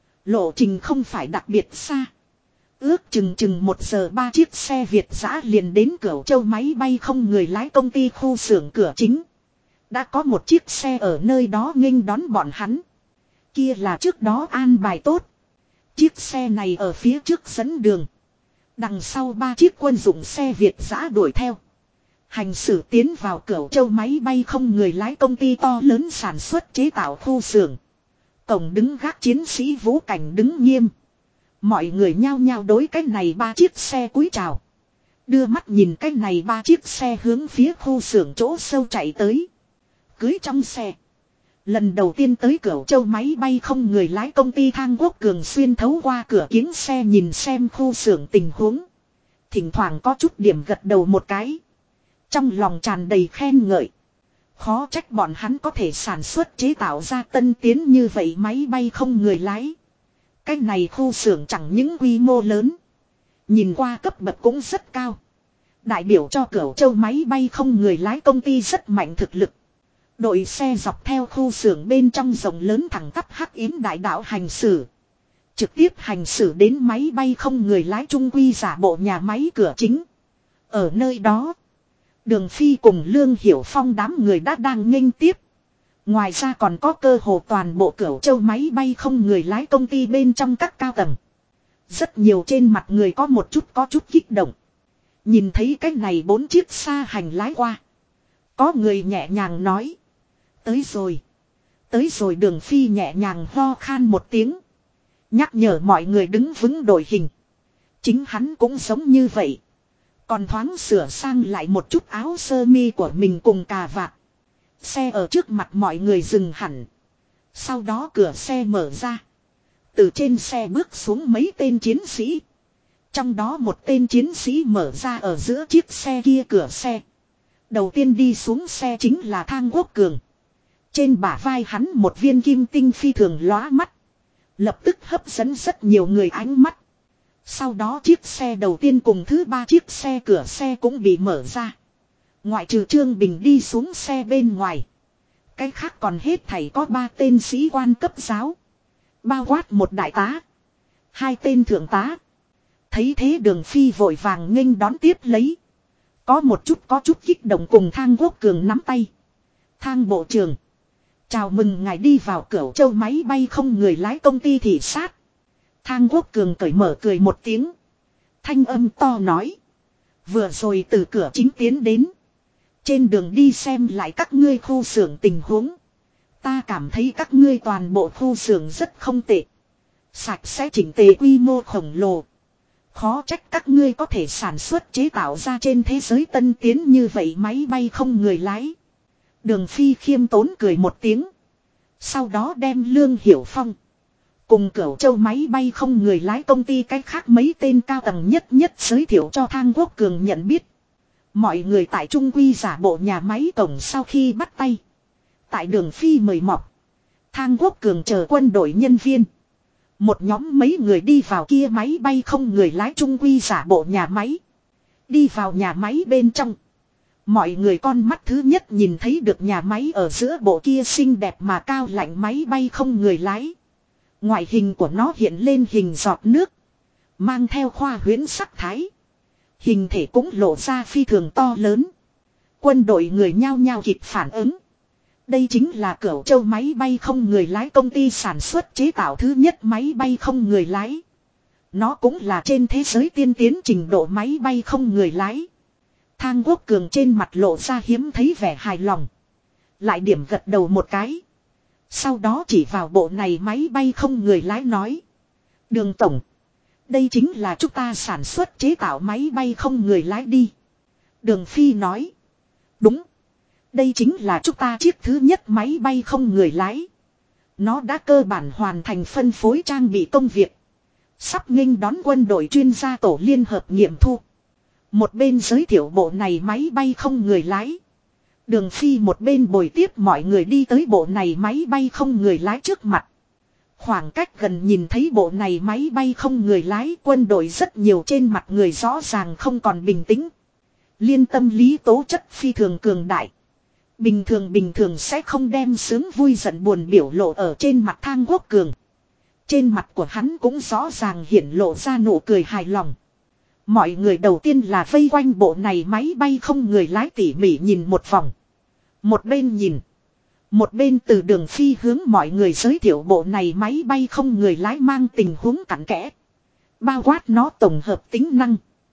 Lộ trình không phải đặc biệt xa. Ước chừng 1 giờ 3 chiếc xe Việt giã liền đến Cửu Châu máy bay không người lái công ty khu xưởng cửa chính. Đã có một chiếc xe ở nơi đó nghênh đón bọn hắn. Kia là trước đó an bài tốt. Chiếc xe này ở phía trước dẫn đường. Đằng sau 3 chiếc quân dụng xe Việt giã đuổi theo. Hành xử tiến vào Cửu Châu máy bay không người lái công ty to lớn sản xuất chế tạo khu xưởng. Cổng đứng gác chiến sĩ Vũ Cảnh đứng nghiêm. Mọi người nhao nhao đối cái này 3 chiếc xe cúi chào. Đưa mắt nhìn cái này 3 chiếc xe hướng phía khu xưởng chỗ sâu chạy tới. Cưới trong xe. Lần đầu tiên tới Cửu Châu máy bay không người lái công ty Thang Quốc Cường xuyên thấu qua cửa kính xe nhìn xem khu xưởng tình huống. Thỉnh thoảng có chút điểm gật đầu một cái. Trong lòng tràn đầy khen ngợi. Khó trách bọn hắn có thể sản xuất chế tạo ra tân tiến như vậy máy bay không người lái. Cái này khu xưởng chẳng những quy mô lớn. Nhìn qua cấp bậc cũng rất cao. Đại biểu cho Cửu Châu máy bay không người lái công ty rất mạnh thực lực. Đội xe dọc theo khu xưởng bên trong rộng lớn thẳng tắp hắc yếm đại đạo hành xử. Trực tiếp hành xử đến máy bay không người lái trung quy giả bộ nhà máy cửa chính. Ở nơi đó, Đường Phi cùng Lương Hiểu Phong đám người đã đang nghênh tiếp. Ngoài ra còn có cơ hồ toàn bộ Cửu Châu máy bay không người lái công ty bên trong các cao tầng. Rất nhiều trên mặt người có chút kích động. Nhìn thấy cái này 4 chiếc xa hành lái qua. Có người nhẹ nhàng nói. Tới rồi. Tới rồi. Đường Phi nhẹ nhàng ho khan một tiếng. Nhắc nhở mọi người đứng vững đội hình. Chính hắn cũng giống như vậy. Còn thoáng sửa sang lại một chút áo sơ mi của mình cùng cà vạt. Xe ở trước mặt mọi người dừng hẳn. Sau đó cửa xe mở ra. Từ trên xe bước xuống mấy tên chiến sĩ. Trong đó một tên chiến sĩ mở ra ở giữa chiếc xe kia cửa xe. Đầu tiên đi xuống xe chính là Thang Quốc Cường. Trên bả vai hắn một viên kim tinh phi thường lóa mắt. Lập tức hấp dẫn rất nhiều người ánh mắt. Sau đó chiếc xe đầu tiên cùng thứ 3 chiếc xe cửa xe cũng bị mở ra. Ngoại trừ Trương Bình đi xuống xe bên ngoài. Cái khác còn hết thảy có 3 tên sĩ quan cấp giáo. Bao quát một đại tá. 2 tên thượng tá. Thấy thế Đường Phi vội vàng nghênh đón tiếp lấy. Có chút kích động cùng Thang Quốc Cường nắm tay. Thang bộ trưởng. Chào mừng ngài đi vào Cửu Châu máy bay không người lái công ty thị sát. Thang Quốc Cường cởi mở cười một tiếng. Thanh âm to nói. Vừa rồi từ cửa chính tiến đến. Trên đường đi xem lại các ngươi khu xưởng tình huống. Ta cảm thấy các ngươi toàn bộ khu xưởng rất không tệ. Sạch sẽ chỉnh tề quy mô khổng lồ. Khó trách các ngươi có thể sản xuất chế tạo ra trên thế giới tân tiến như vậy máy bay không người lái. Đường Phi khiêm tốn cười một tiếng. Sau đó đem Lương Hiểu Phong. Cùng Cửu Châu máy bay không người lái công ty cách khác mấy tên cao tầng nhất giới thiệu cho Thang Quốc Cường nhận biết. Mọi người tại trung quy giả bộ nhà máy cổng sau khi bắt tay. Tại Đường Phi mời mọc. Thang Quốc Cường chờ quân đội nhân viên. Một nhóm mấy người đi vào kia máy bay không người lái trung quy giả bộ nhà máy. Đi vào nhà máy bên trong. Mọi người con mắt thứ nhất nhìn thấy được nhà máy ở giữa bộ kia xinh đẹp mà cao lạnh máy bay không người lái. Ngoại hình của nó hiện lên hình giọt nước. Mang theo khoa huyễn sắc thái. Hình thể cũng lộ ra phi thường to lớn. Quân đội người nhao nhao kịp phản ứng. Đây chính là Cửu Châu máy bay không người lái công ty sản xuất chế tạo thứ nhất máy bay không người lái. Nó cũng là trên thế giới tiên tiến trình độ máy bay không người lái. Thang Quốc Cường trên mặt lộ ra hiếm thấy vẻ hài lòng. Lại điểm gật đầu một cái. Sau đó chỉ vào bộ này máy bay không người lái nói. Đường tổng. Đây chính là chúng ta sản xuất chế tạo máy bay không người lái đi. Đường Phi nói. Đúng. Đây chính là chúng ta chiếc thứ nhất máy bay không người lái. Nó đã cơ bản hoàn thành phân phối trang bị công việc. Sắp nghênh đón quân đội chuyên gia tổ liên hợp nghiệm thu. Một bên giới thiệu bộ này máy bay không người lái. Đường Phi một bên bồi tiếp mọi người đi tới bộ này máy bay không người lái trước mặt. Khoảng cách gần nhìn thấy bộ này máy bay không người lái, quân đội rất nhiều trên mặt người rõ ràng không còn bình tĩnh. Liên tâm lý tố chất phi thường cường đại. Bình thường sẽ không đem sướng vui giận buồn biểu lộ ở trên mặt Thang Quốc Cường. Trên mặt của hắn cũng rõ ràng hiển lộ ra nụ cười hài lòng. Mọi người đầu tiên là vây quanh bộ này máy bay không người lái tỉ mỉ nhìn một vòng. Một bên nhìn. Một bên từ Đường Phi hướng mọi người giới thiệu bộ này máy bay không người lái mang tình huống cặn kẽ. Bao quát nó tổng hợp tính năng.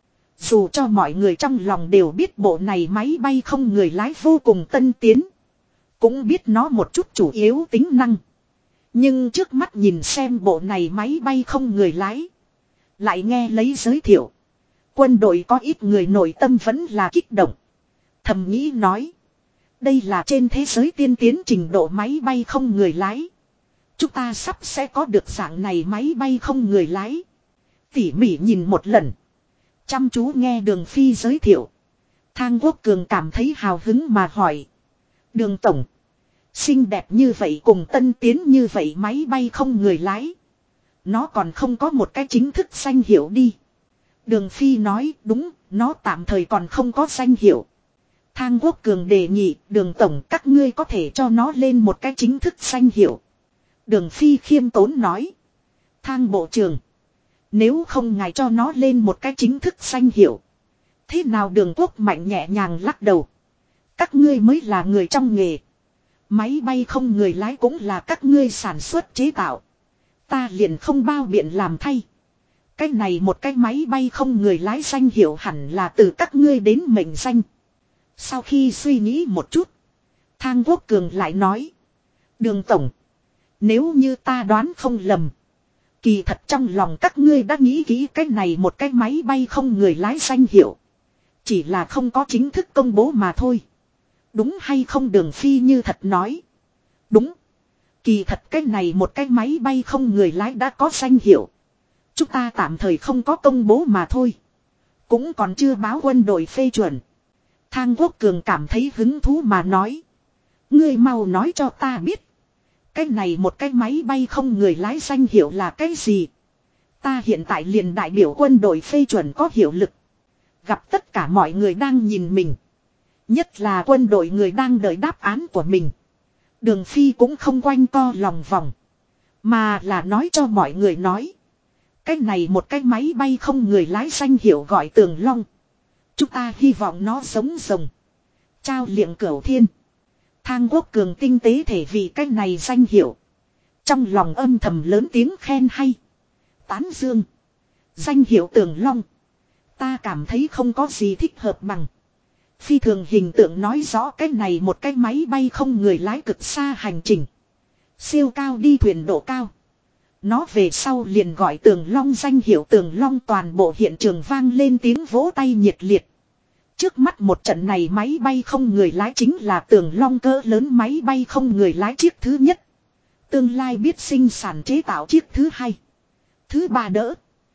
Dù cho mọi người trong lòng đều biết bộ này máy bay không người lái vô cùng tân tiến. Cũng biết nó một chút chủ yếu tính năng. Nhưng trước mắt nhìn xem bộ này máy bay không người lái. Lại nghe lấy giới thiệu. Quân đội có ít người nội tâm vẫn là kích động. Thầm nghĩ nói. Đây là trên thế giới tiên tiến trình độ máy bay không người lái. Chúng ta sắp sẽ có được dạng này máy bay không người lái. Tỉ mỉ nhìn một lần. Chăm chú nghe Đường Phi giới thiệu. Thang Quốc Cường cảm thấy hào hứng mà hỏi. Đường tổng. Xinh đẹp như vậy cùng tân tiến như vậy máy bay không người lái. Nó còn không có một cái chính thức danh hiệu đi. Đường Phi nói đúng, nó tạm thời còn không có danh hiệu. Thang Quốc Cường đề nghị Đường tổng các ngươi có thể cho nó lên một cái chính thức danh hiệu. Đường Phi khiêm tốn nói. Thang bộ trưởng. Nếu không ngài cho nó lên một cái chính thức danh hiệu. Thế nào Đường Quốc Mạnh nhẹ nhàng lắc đầu. Các ngươi mới là người trong nghề. Máy bay không người lái cũng là các ngươi sản xuất chế tạo. Ta liền không bao biện làm thay. Cái này một cái máy bay không người lái danh hiệu hẳn là từ các ngươi đến mệnh danh. Sau khi suy nghĩ một chút. Thang Quốc Cường lại nói. Đường tổng. Nếu như ta đoán không lầm. Kỳ thật trong lòng các ngươi đã nghĩ kỹ cái này một cái máy bay không người lái danh hiệu. Chỉ là không có chính thức công bố mà thôi. Đúng hay không Đường Phi như thật nói. Đúng. Kỳ thật cái này một cái máy bay không người lái đã có danh hiệu. Chúng ta tạm thời không có công bố mà thôi. Cũng còn chưa báo quân đội phê chuẩn. Thang Quốc Cường cảm thấy hứng thú mà nói. Ngươi mau nói cho ta biết. Cái này một cái máy bay không người lái danh hiệu là cái gì? Ta hiện tại liền đại biểu quân đội phê chuẩn có hiệu lực. Gặp tất cả mọi người đang nhìn mình. Nhất là quân đội người đang đợi đáp án của mình. Đường Phi cũng không quanh co lòng vòng. Mà là nói cho mọi người nói. Cái này một cái máy bay không người lái danh hiệu gọi Tường Long. Chúng ta hy vọng nó giống rồng. Trao liệng cửu thiên. Thang Quốc Cường tinh tế thể vì cái này danh hiệu. Trong lòng âm thầm lớn tiếng khen hay. Tán dương. Danh hiệu Tường Long. Ta cảm thấy không có gì thích hợp bằng. Phi thường hình tượng nói rõ cái này một cái máy bay không người lái cực xa hành trình. Siêu cao đi thuyền độ cao. Nó về sau liền gọi Tường Long danh hiệu Tường Long toàn bộ hiện trường vang lên tiếng vỗ tay nhiệt liệt. Trước mắt một trận này máy bay không người lái chính là Tường Long cỡ lớn máy bay không người lái chiếc thứ nhất. Tương lai biết sinh sản chế tạo chiếc thứ hai. Thứ ba đỡ.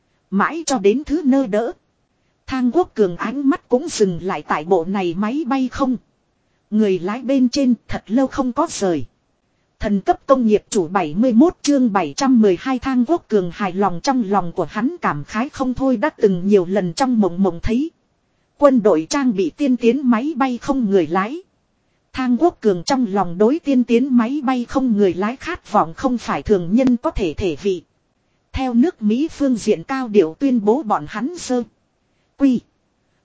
Mãi cho đến thứ nơ đỡ. Thang Quốc Cường ánh mắt cũng dừng lại tại bộ này máy bay không. Người lái bên trên thật lâu không có rời. Thần cấp công nghiệp chủ 71 chương 712 Thang Quốc Cường hài lòng trong lòng của hắn cảm khái không thôi đã từng nhiều lần trong mộng mộng thấy. Quân đội trang bị tiên tiến máy bay không người lái. Thang Quốc Cường trong lòng đối tiên tiến máy bay không người lái khát vọng không phải thường nhân có thể thể vị. Theo nước Mỹ phương diện cao điệu tuyên bố bọn hắn sơ. Quy.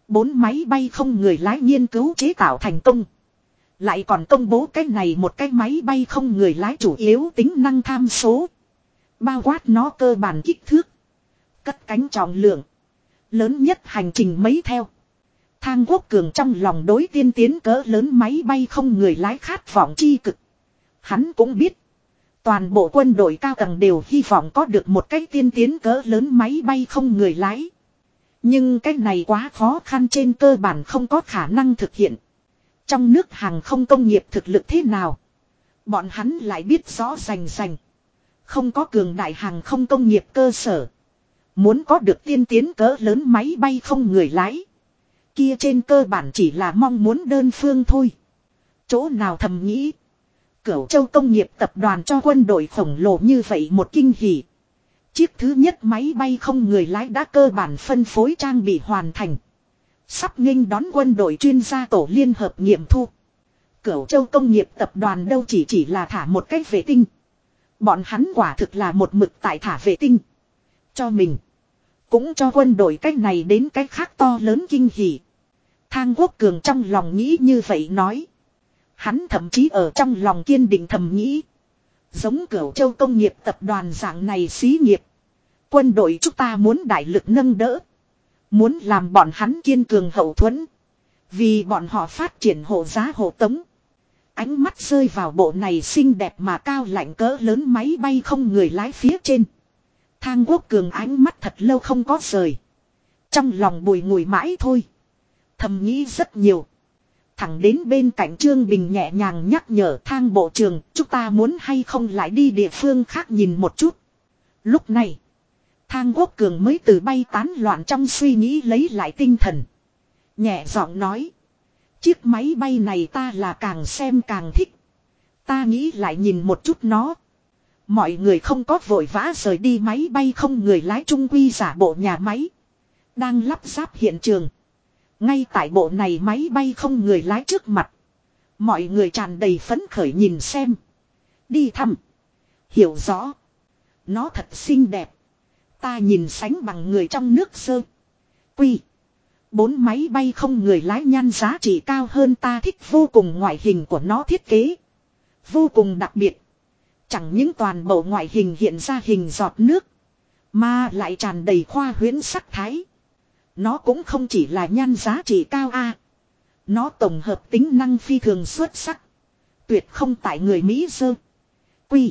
4 máy bay không người lái nghiên cứu chế tạo thành công. Lại còn công bố cái này một cái máy bay không người lái chủ yếu tính năng tham số. Bao quát nó cơ bản kích thước. Cất cánh trọng lượng. Lớn nhất hành trình mấy theo. Thang Quốc Cường trong lòng đối tiên tiến cỡ lớn máy bay không người lái khát vọng chi cực. Hắn cũng biết. Toàn bộ quân đội cao tầng đều hy vọng có được một cái tiên tiến cỡ lớn máy bay không người lái. Nhưng cái này quá khó khăn, trên cơ bản không có khả năng thực hiện. Trong nước hàng không công nghiệp thực lực thế nào? Bọn hắn lại biết rõ rành rành. Không có cường đại hàng không công nghiệp cơ sở. Muốn có được tiên tiến cỡ lớn máy bay không người lái. Kia trên cơ bản chỉ là mong muốn đơn phương thôi. Chỗ nào thầm nghĩ. Cửu Châu công nghiệp tập đoàn cho quân đội khổng lồ như vậy một kinh hỉ. Chiếc thứ nhất máy bay không người lái đã cơ bản phân phối trang bị hoàn thành. Sắp nghênh đón quân đội chuyên gia tổ liên hợp nghiệm thu. Cửu Châu công nghiệp tập đoàn đâu chỉ là thả một cái vệ tinh. Bọn hắn quả thực là một mực tại thả vệ tinh. Cho mình. Cũng cho quân đội cách này đến cách khác to lớn kinh hỉ. Thang Quốc Cường trong lòng nghĩ như vậy nói. Hắn thậm chí ở trong lòng kiên định thầm nghĩ. Giống Cửu Châu công nghiệp tập đoàn dạng này xí nghiệp. Quân đội chúng ta muốn đại lực nâng đỡ. Muốn làm bọn hắn kiên cường hậu thuẫn. Vì bọn họ phát triển hộ giá hộ tống. Ánh mắt rơi vào bộ này xinh đẹp mà cao lạnh cỡ lớn máy bay không người lái phía trên. Thang Quốc Cường ánh mắt thật lâu không có rời. Trong lòng bùi ngùi mãi thôi. Thầm nghĩ rất nhiều. Thẳng đến bên cạnh Trương Bình nhẹ nhàng nhắc nhở Thang bộ trưởng, chúng ta muốn hay không lại đi địa phương khác nhìn một chút. Lúc này, Thang Quốc Cường mới từ bay tán loạn trong suy nghĩ lấy lại tinh thần. Nhẹ giọng nói. Chiếc máy bay này ta là càng xem càng thích. Ta nghĩ lại nhìn một chút nó. Mọi người không có vội vã rời đi máy bay không người lái trung quy giả bộ nhà máy. Đang lắp ráp hiện trường. Ngay tại bộ này máy bay không người lái trước mặt. Mọi người tràn đầy phấn khởi nhìn xem. Đi thăm. Hiểu rõ. Nó thật xinh đẹp. Ta nhìn sánh bằng người trong nước sơ. Quy. 4 máy bay không người lái nhan giá trị cao hơn, ta thích vô cùng ngoại hình của nó thiết kế. Vô cùng đặc biệt. Chẳng những toàn bộ ngoại hình hiện ra hình giọt nước. Mà lại tràn đầy khoa huyễn sắc thái. Nó cũng không chỉ là nhan giá trị cao a. Nó tổng hợp tính năng phi thường xuất sắc. Tuyệt không tại người Mỹ sơ. Quy.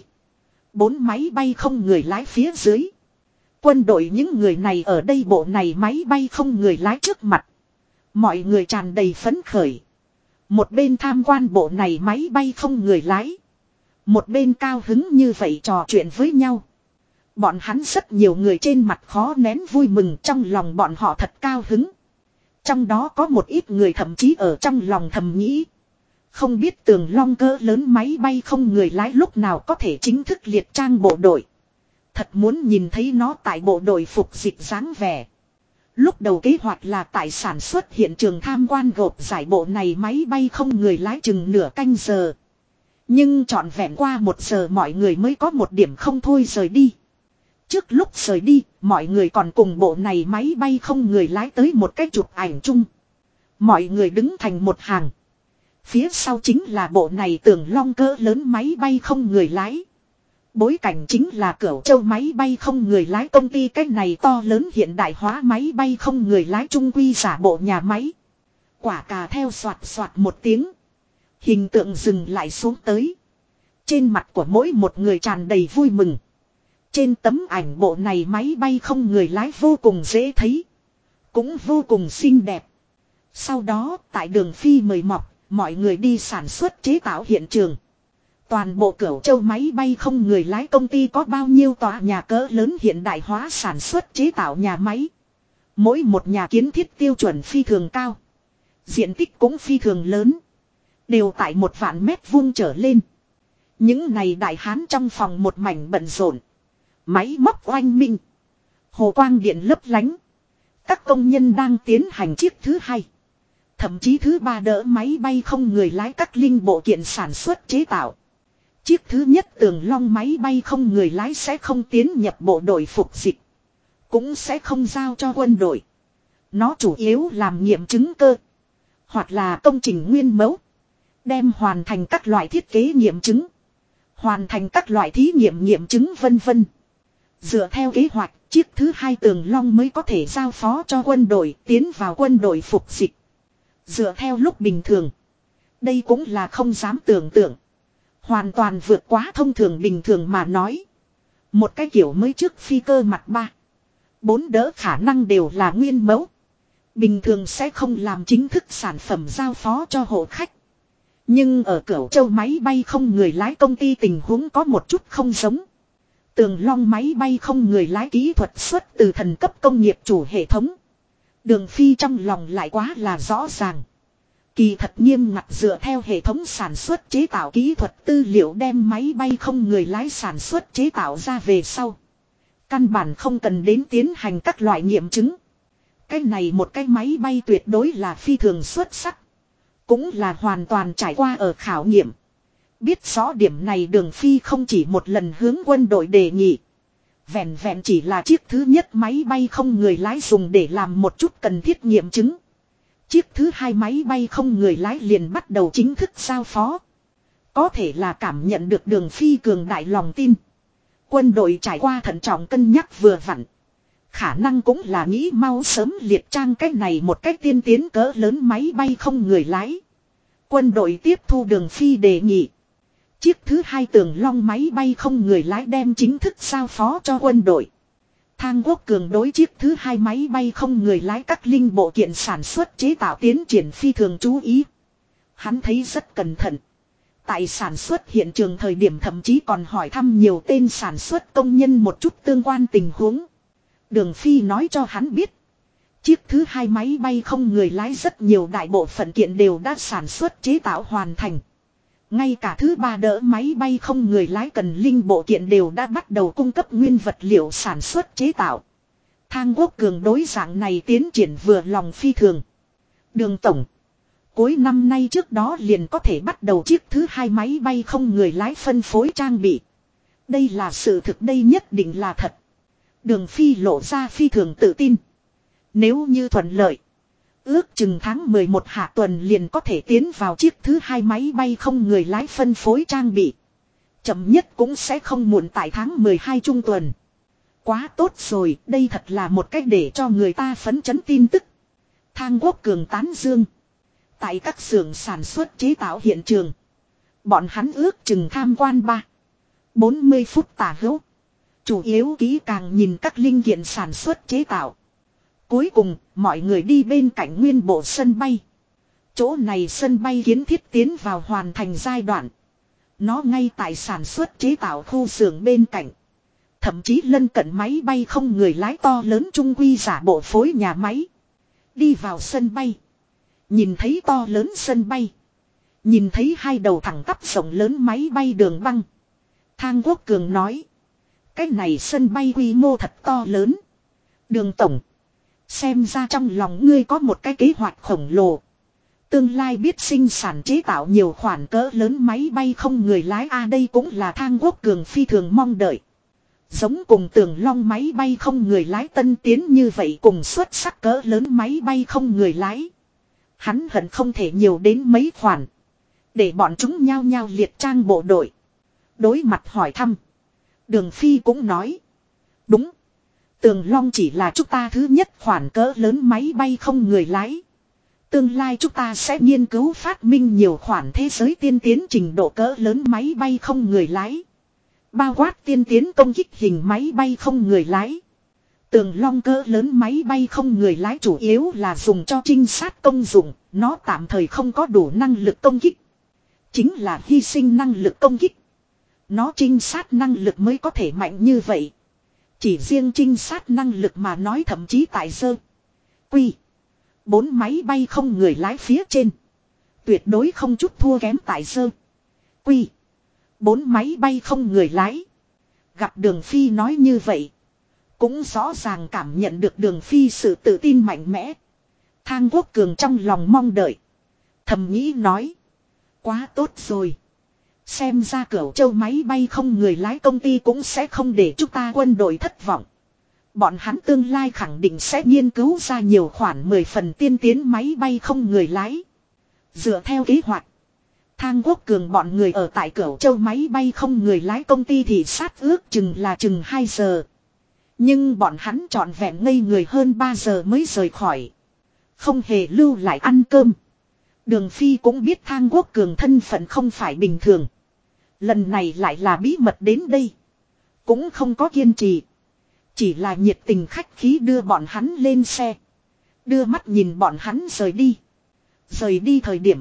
4 máy bay không người lái phía dưới. Quân đội những người này ở đây bộ này máy bay không người lái trước mặt. Mọi người tràn đầy phấn khởi. Một bên tham quan bộ này máy bay không người lái. Một bên cao hứng như vậy trò chuyện với nhau. Bọn hắn rất nhiều người trên mặt khó nén vui mừng, trong lòng bọn họ thật cao hứng. Trong đó có một ít người thậm chí ở trong lòng thầm nghĩ. Không biết Tường Long cỡ lớn máy bay không người lái lúc nào có thể chính thức liệt trang bộ đội. Thật muốn nhìn thấy nó tại bộ đội phục dịch dáng vẻ. Lúc đầu kế hoạch là tại sản xuất hiện trường tham quan gộp giải bộ này máy bay không người lái chừng nửa canh giờ. Nhưng trọn vẹn qua 1 giờ mọi người mới có một điểm không thôi rời đi. Trước lúc rời đi, mọi người còn cùng bộ này máy bay không người lái tới một cái chụp ảnh chung. Mọi người đứng thành một hàng. Phía sau chính là bộ này Tường Long cỡ lớn máy bay không người lái. Bối cảnh chính là Cửu Châu máy bay không người lái công ty, cái này to lớn hiện đại hóa máy bay không người lái trung quy giả bộ nhà máy. Quả cà theo soạt soạt một tiếng. Hình tượng dừng lại xuống tới. Trên mặt của mỗi một người tràn đầy vui mừng. Trên tấm ảnh bộ này máy bay không người lái vô cùng dễ thấy. Cũng vô cùng xinh đẹp. Sau đó tại đường phi mời mọc, mọi người đi sản xuất chế tạo hiện trường. Toàn bộ Cửu Châu máy bay không người lái công ty có bao nhiêu tòa nhà cỡ lớn hiện đại hóa sản xuất chế tạo nhà máy. Mỗi một nhà kiến thiết tiêu chuẩn phi thường cao. Diện tích cũng phi thường lớn. Đều tại 1 vạn mét vuông trở lên. Những này đại hán trong phòng một mảnh bận rộn. Máy móc oanh minh. Hồ quang điện lấp lánh. Các công nhân đang tiến hành chiếc thứ 2. Thậm chí thứ 3 đỡ máy bay không người lái các linh bộ kiện sản xuất chế tạo. Chiếc thứ nhất Tường Long máy bay không người lái sẽ không tiến nhập bộ đội phục dịch. Cũng sẽ không giao cho quân đội. Nó chủ yếu làm nghiệm chứng cơ. Hoặc là công trình nguyên mẫu. Đem hoàn thành các loại thiết kế nghiệm chứng. Hoàn thành các loại thí nghiệm nghiệm chứng vân vân. Dựa theo kế hoạch, chiếc thứ 2 Tường Long mới có thể giao phó cho quân đội tiến vào quân đội phục dịch. Dựa theo lúc bình thường. Đây cũng là không dám tưởng tượng. Hoàn toàn vượt quá thông thường bình thường mà nói. Một cái kiểu mới trước phi cơ mặt 3. 4 đỡ khả năng đều là nguyên mẫu. Bình thường sẽ không làm chính thức sản phẩm giao phó cho hộ khách. Nhưng ở Cửu Châu máy bay không người lái công ty tình huống có một chút không giống. Tường Long máy bay không người lái kỹ thuật xuất từ thần cấp công nghiệp chủ hệ thống. Đường Phi trong lòng lại quá là rõ ràng. Kỳ thật nghiêm ngặt dựa theo hệ thống sản xuất chế tạo kỹ thuật tư liệu đem máy bay không người lái sản xuất chế tạo ra về sau. Căn bản không cần đến tiến hành các loại nghiệm chứng. Cái này một cái máy bay tuyệt đối là phi thường xuất sắc. Cũng là hoàn toàn trải qua ở khảo nghiệm. Biết rõ điểm này Đường Phi không chỉ một lần hướng quân đội đề nghị. Vẹn vẹn chỉ là chiếc thứ nhất máy bay không người lái dùng để làm một chút cần thiết nghiệm chứng. Chiếc thứ 2 máy bay không người lái liền bắt đầu chính thức giao phó. Có thể là cảm nhận được Đường Phi cường đại lòng tin. Quân đội trải qua thận trọng cân nhắc vừa vặn. Khả năng cũng là nghĩ mau sớm liệt trang cái này một cách tiên tiến cỡ lớn máy bay không người lái. Quân đội tiếp thu Đường Phi đề nghị. Chiếc thứ 2 Tường Long máy bay không người lái đem chính thức giao phó cho quân đội. Thang Quốc Cường đối chiếc thứ 2 máy bay không người lái các linh bộ kiện sản xuất chế tạo tiến triển phi thường chú ý. Hắn thấy rất cẩn thận. Tại sản xuất hiện trường thời điểm thậm chí còn hỏi thăm nhiều tên sản xuất công nhân một chút tương quan tình huống. Đường Phi nói cho hắn biết. Chiếc thứ 2 máy bay không người lái rất nhiều đại bộ phận kiện đều đã sản xuất chế tạo hoàn thành. Ngay cả thứ 3 đỡ máy bay không người lái cần linh bộ kiện đều đã bắt đầu cung cấp nguyên vật liệu sản xuất chế tạo. Thang Quốc Cường đối dạng này tiến triển vừa lòng phi thường. Đường tổng. Cuối năm nay trước đó liền có thể bắt đầu chiếc thứ 2 máy bay không người lái phân phối trang bị. Đây là sự thực, đây nhất định là thật. Đường Phi lộ ra phi thường tự tin. Nếu như thuận lợi. Ước chừng tháng 11 hạ tuần liền có thể tiến vào chiếc thứ 2 máy bay không người lái phân phối trang bị. Chậm nhất cũng sẽ không muộn tại tháng 12 trung tuần. Quá tốt rồi, đây thật là một cách để cho người ta phấn chấn tin tức. Thang Quốc Cường tán dương. Tại các xưởng sản xuất chế tạo hiện trường. Bọn hắn ước chừng tham quan 40 phút tả hữu. Chủ yếu kỹ càng nhìn các linh kiện sản xuất chế tạo. Cuối cùng, mọi người đi bên cạnh nguyên bộ sân bay. Chỗ này sân bay kiến thiết tiến vào hoàn thành giai đoạn. Nó ngay tại sản xuất chế tạo khu xưởng bên cạnh. Thậm chí lân cận máy bay không người lái to lớn trung quy giả bộ phối nhà máy. Đi vào sân bay. Nhìn thấy to lớn sân bay. Nhìn thấy 2 đầu thẳng tắp rộng lớn máy bay đường băng. Thang Quốc Cường nói. Cái này sân bay quy mô thật to lớn. Đường tổng. Xem ra trong lòng ngươi có một cái kế hoạch khổng lồ. Tương lai biết sinh sản chế tạo nhiều khoản cỡ lớn máy bay không người lái đây cũng là Thang Quốc Cường phi thường mong đợi. Giống cùng Tường Long máy bay không người lái tân tiến như vậy cùng xuất sắc cỡ lớn máy bay không người lái. Hắn hận không thể nhiều đến mấy khoản. Để bọn chúng nhao nhao liệt trang bộ đội. Đối mặt hỏi thăm. Đường Phi cũng nói. Đúng. Tường Long chỉ là chúng ta thứ nhất khoản cỡ lớn máy bay không người lái. Tương lai chúng ta sẽ nghiên cứu phát minh nhiều khoản thế giới tiên tiến trình độ cỡ lớn máy bay không người lái. Bao quát tiên tiến công kích hình máy bay không người lái. Tường Long cỡ lớn máy bay không người lái chủ yếu là dùng cho trinh sát công dụng, nó tạm thời không có đủ năng lực công kích. Chính là hy sinh năng lực công kích. Nó trinh sát năng lực mới có thể mạnh như vậy. Chỉ riêng trinh sát năng lực mà nói thậm chí tại sơ. Quy. 4 máy bay không người lái phía trên. Tuyệt đối không chút thua kém tại sơ. Quy. 4 máy bay không người lái. Gặp Đường Phi nói như vậy. Cũng rõ ràng cảm nhận được Đường Phi sự tự tin mạnh mẽ. Thang Quốc Cường trong lòng mong đợi. Thầm nghĩ nói. Quá tốt rồi. Xem ra Cửu Châu máy bay không người lái công ty cũng sẽ không để chúng ta quân đội thất vọng. Bọn hắn tương lai khẳng định sẽ nghiên cứu ra nhiều khoản 10 phần tiên tiến máy bay không người lái. Dựa theo kế hoạch, Thang Quốc Cường bọn người ở tại Cửu Châu máy bay không người lái công ty thì sát ước chừng 2 giờ. Nhưng bọn hắn trọn vẹn ngây người hơn 3 giờ mới rời khỏi. Không hề lưu lại ăn cơm. Đường Phi cũng biết Thang Quốc Cường thân phận không phải bình thường. Lần này lại là bí mật đến đây. Cũng không có kiên trì. Chỉ là nhiệt tình khách khí đưa bọn hắn lên xe. Đưa mắt nhìn bọn hắn rời đi. Rời đi thời điểm.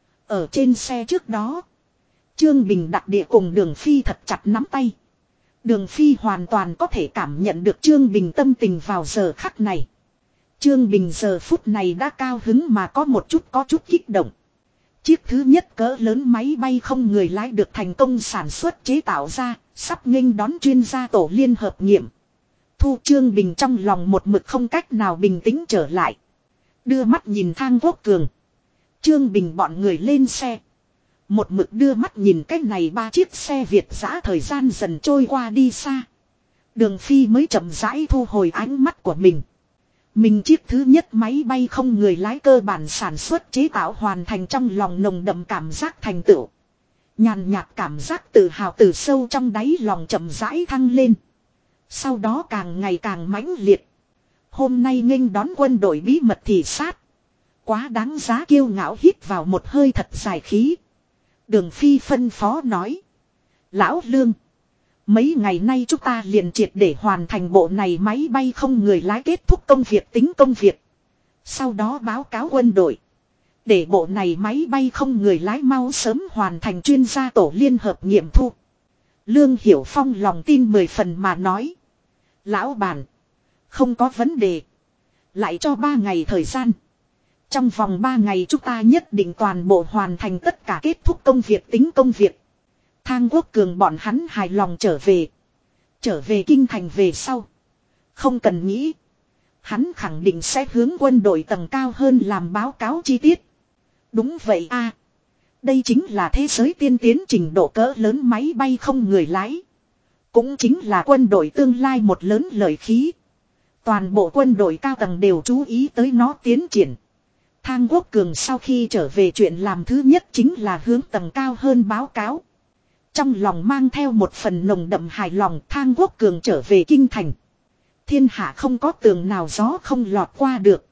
Ở trên xe trước đó. Trương Bình đặc địa cùng Đường Phi thật chặt nắm tay. Đường Phi hoàn toàn có thể cảm nhận được Trương Bình tâm tình vào giờ khắc này. Trương Bình giờ phút này đã cao hứng mà có chút kích động. Chiếc thứ nhất cỡ lớn máy bay không người lái được thành công sản xuất chế tạo ra, sắp nghênh đón chuyên gia tổ liên hợp nghiệm. Thu Trương Bình trong lòng một mực không cách nào bình tĩnh trở lại. Đưa mắt nhìn Thang Quốc Cường. Trương Bình bọn người lên xe. Một mực đưa mắt nhìn cái này 3 chiếc xe Việt dã thời gian dần trôi qua đi xa. Đường Phi mới chậm rãi thu hồi ánh mắt của mình. Mình chiếc thứ nhất máy bay không người lái cơ bản sản xuất chế tạo hoàn thành, trong lòng nồng đậm cảm giác thành tựu. Nhàn nhạt cảm giác tự hào từ sâu trong đáy lòng chậm rãi thăng lên. Sau đó càng ngày càng mãnh liệt. Hôm nay nghênh đón quân đội bí mật thị sát. Quá đáng giá kiêu ngạo, hít vào một hơi thật dài khí. Đường Phi phân phó nói. Lão Lương. Mấy ngày nay chúng ta liền triệt để hoàn thành bộ này máy bay không người lái, kết thúc công việc. Sau đó báo cáo quân đội. Để bộ này máy bay không người lái mau sớm hoàn thành chuyên gia tổ liên hợp nghiệm thu. Lương Hiểu Phong lòng tin 10 phần mà nói. Lão bản. Không có vấn đề. Lại cho 3 ngày thời gian. Trong vòng 3 ngày chúng ta nhất định toàn bộ hoàn thành tất cả, kết thúc công việc. Thang Quốc Cường bọn hắn hài lòng trở về. Trở về kinh thành về sau. Không cần nghĩ. Hắn khẳng định sẽ hướng quân đội tầng cao hơn làm báo cáo chi tiết. Đúng vậy a. Đây chính là thế giới tiên tiến trình độ cỡ lớn máy bay không người lái. Cũng chính là quân đội tương lai một lớn lợi khí. Toàn bộ quân đội cao tầng đều chú ý tới nó tiến triển. Thang Quốc Cường sau khi trở về, chuyện làm thứ nhất chính là hướng tầng cao hơn báo cáo. Trong lòng mang theo một phần nồng đậm hài lòng, Thang Quốc Cường trở về kinh thành. Thiên hạ không có tường nào gió không lọt qua được.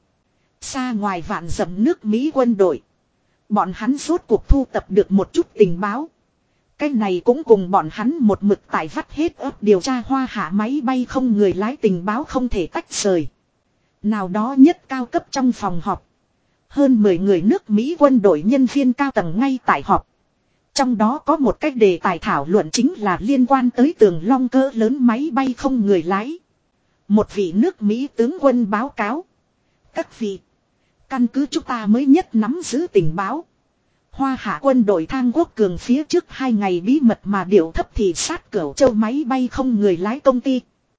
Xa ngoài vạn dặm nước Mỹ quân đội. Bọn hắn rốt cuộc thu tập được một chút tình báo. Cái này cũng cùng bọn hắn một mực tại vắt hết ấp điều tra Hoa Hạ máy bay không người lái tình báo không thể tách rời. Nào đó nhất cao cấp trong phòng họp. Hơn 10 người nước Mỹ quân đội nhân viên cao tầng ngay tại họp. Trong đó có một cái đề tài thảo luận chính là liên quan tới Tường Long cỡ lớn máy bay không người lái. Một vị nước Mỹ tướng quân báo cáo. Các vị, căn cứ chúng ta mới nhất nắm giữ tình báo. Hoa Hạ quân đội Thang Quốc Cường phía trước 2 ngày bí mật mà điều thấp thị sát Cửu Châu máy bay không người lái công ty.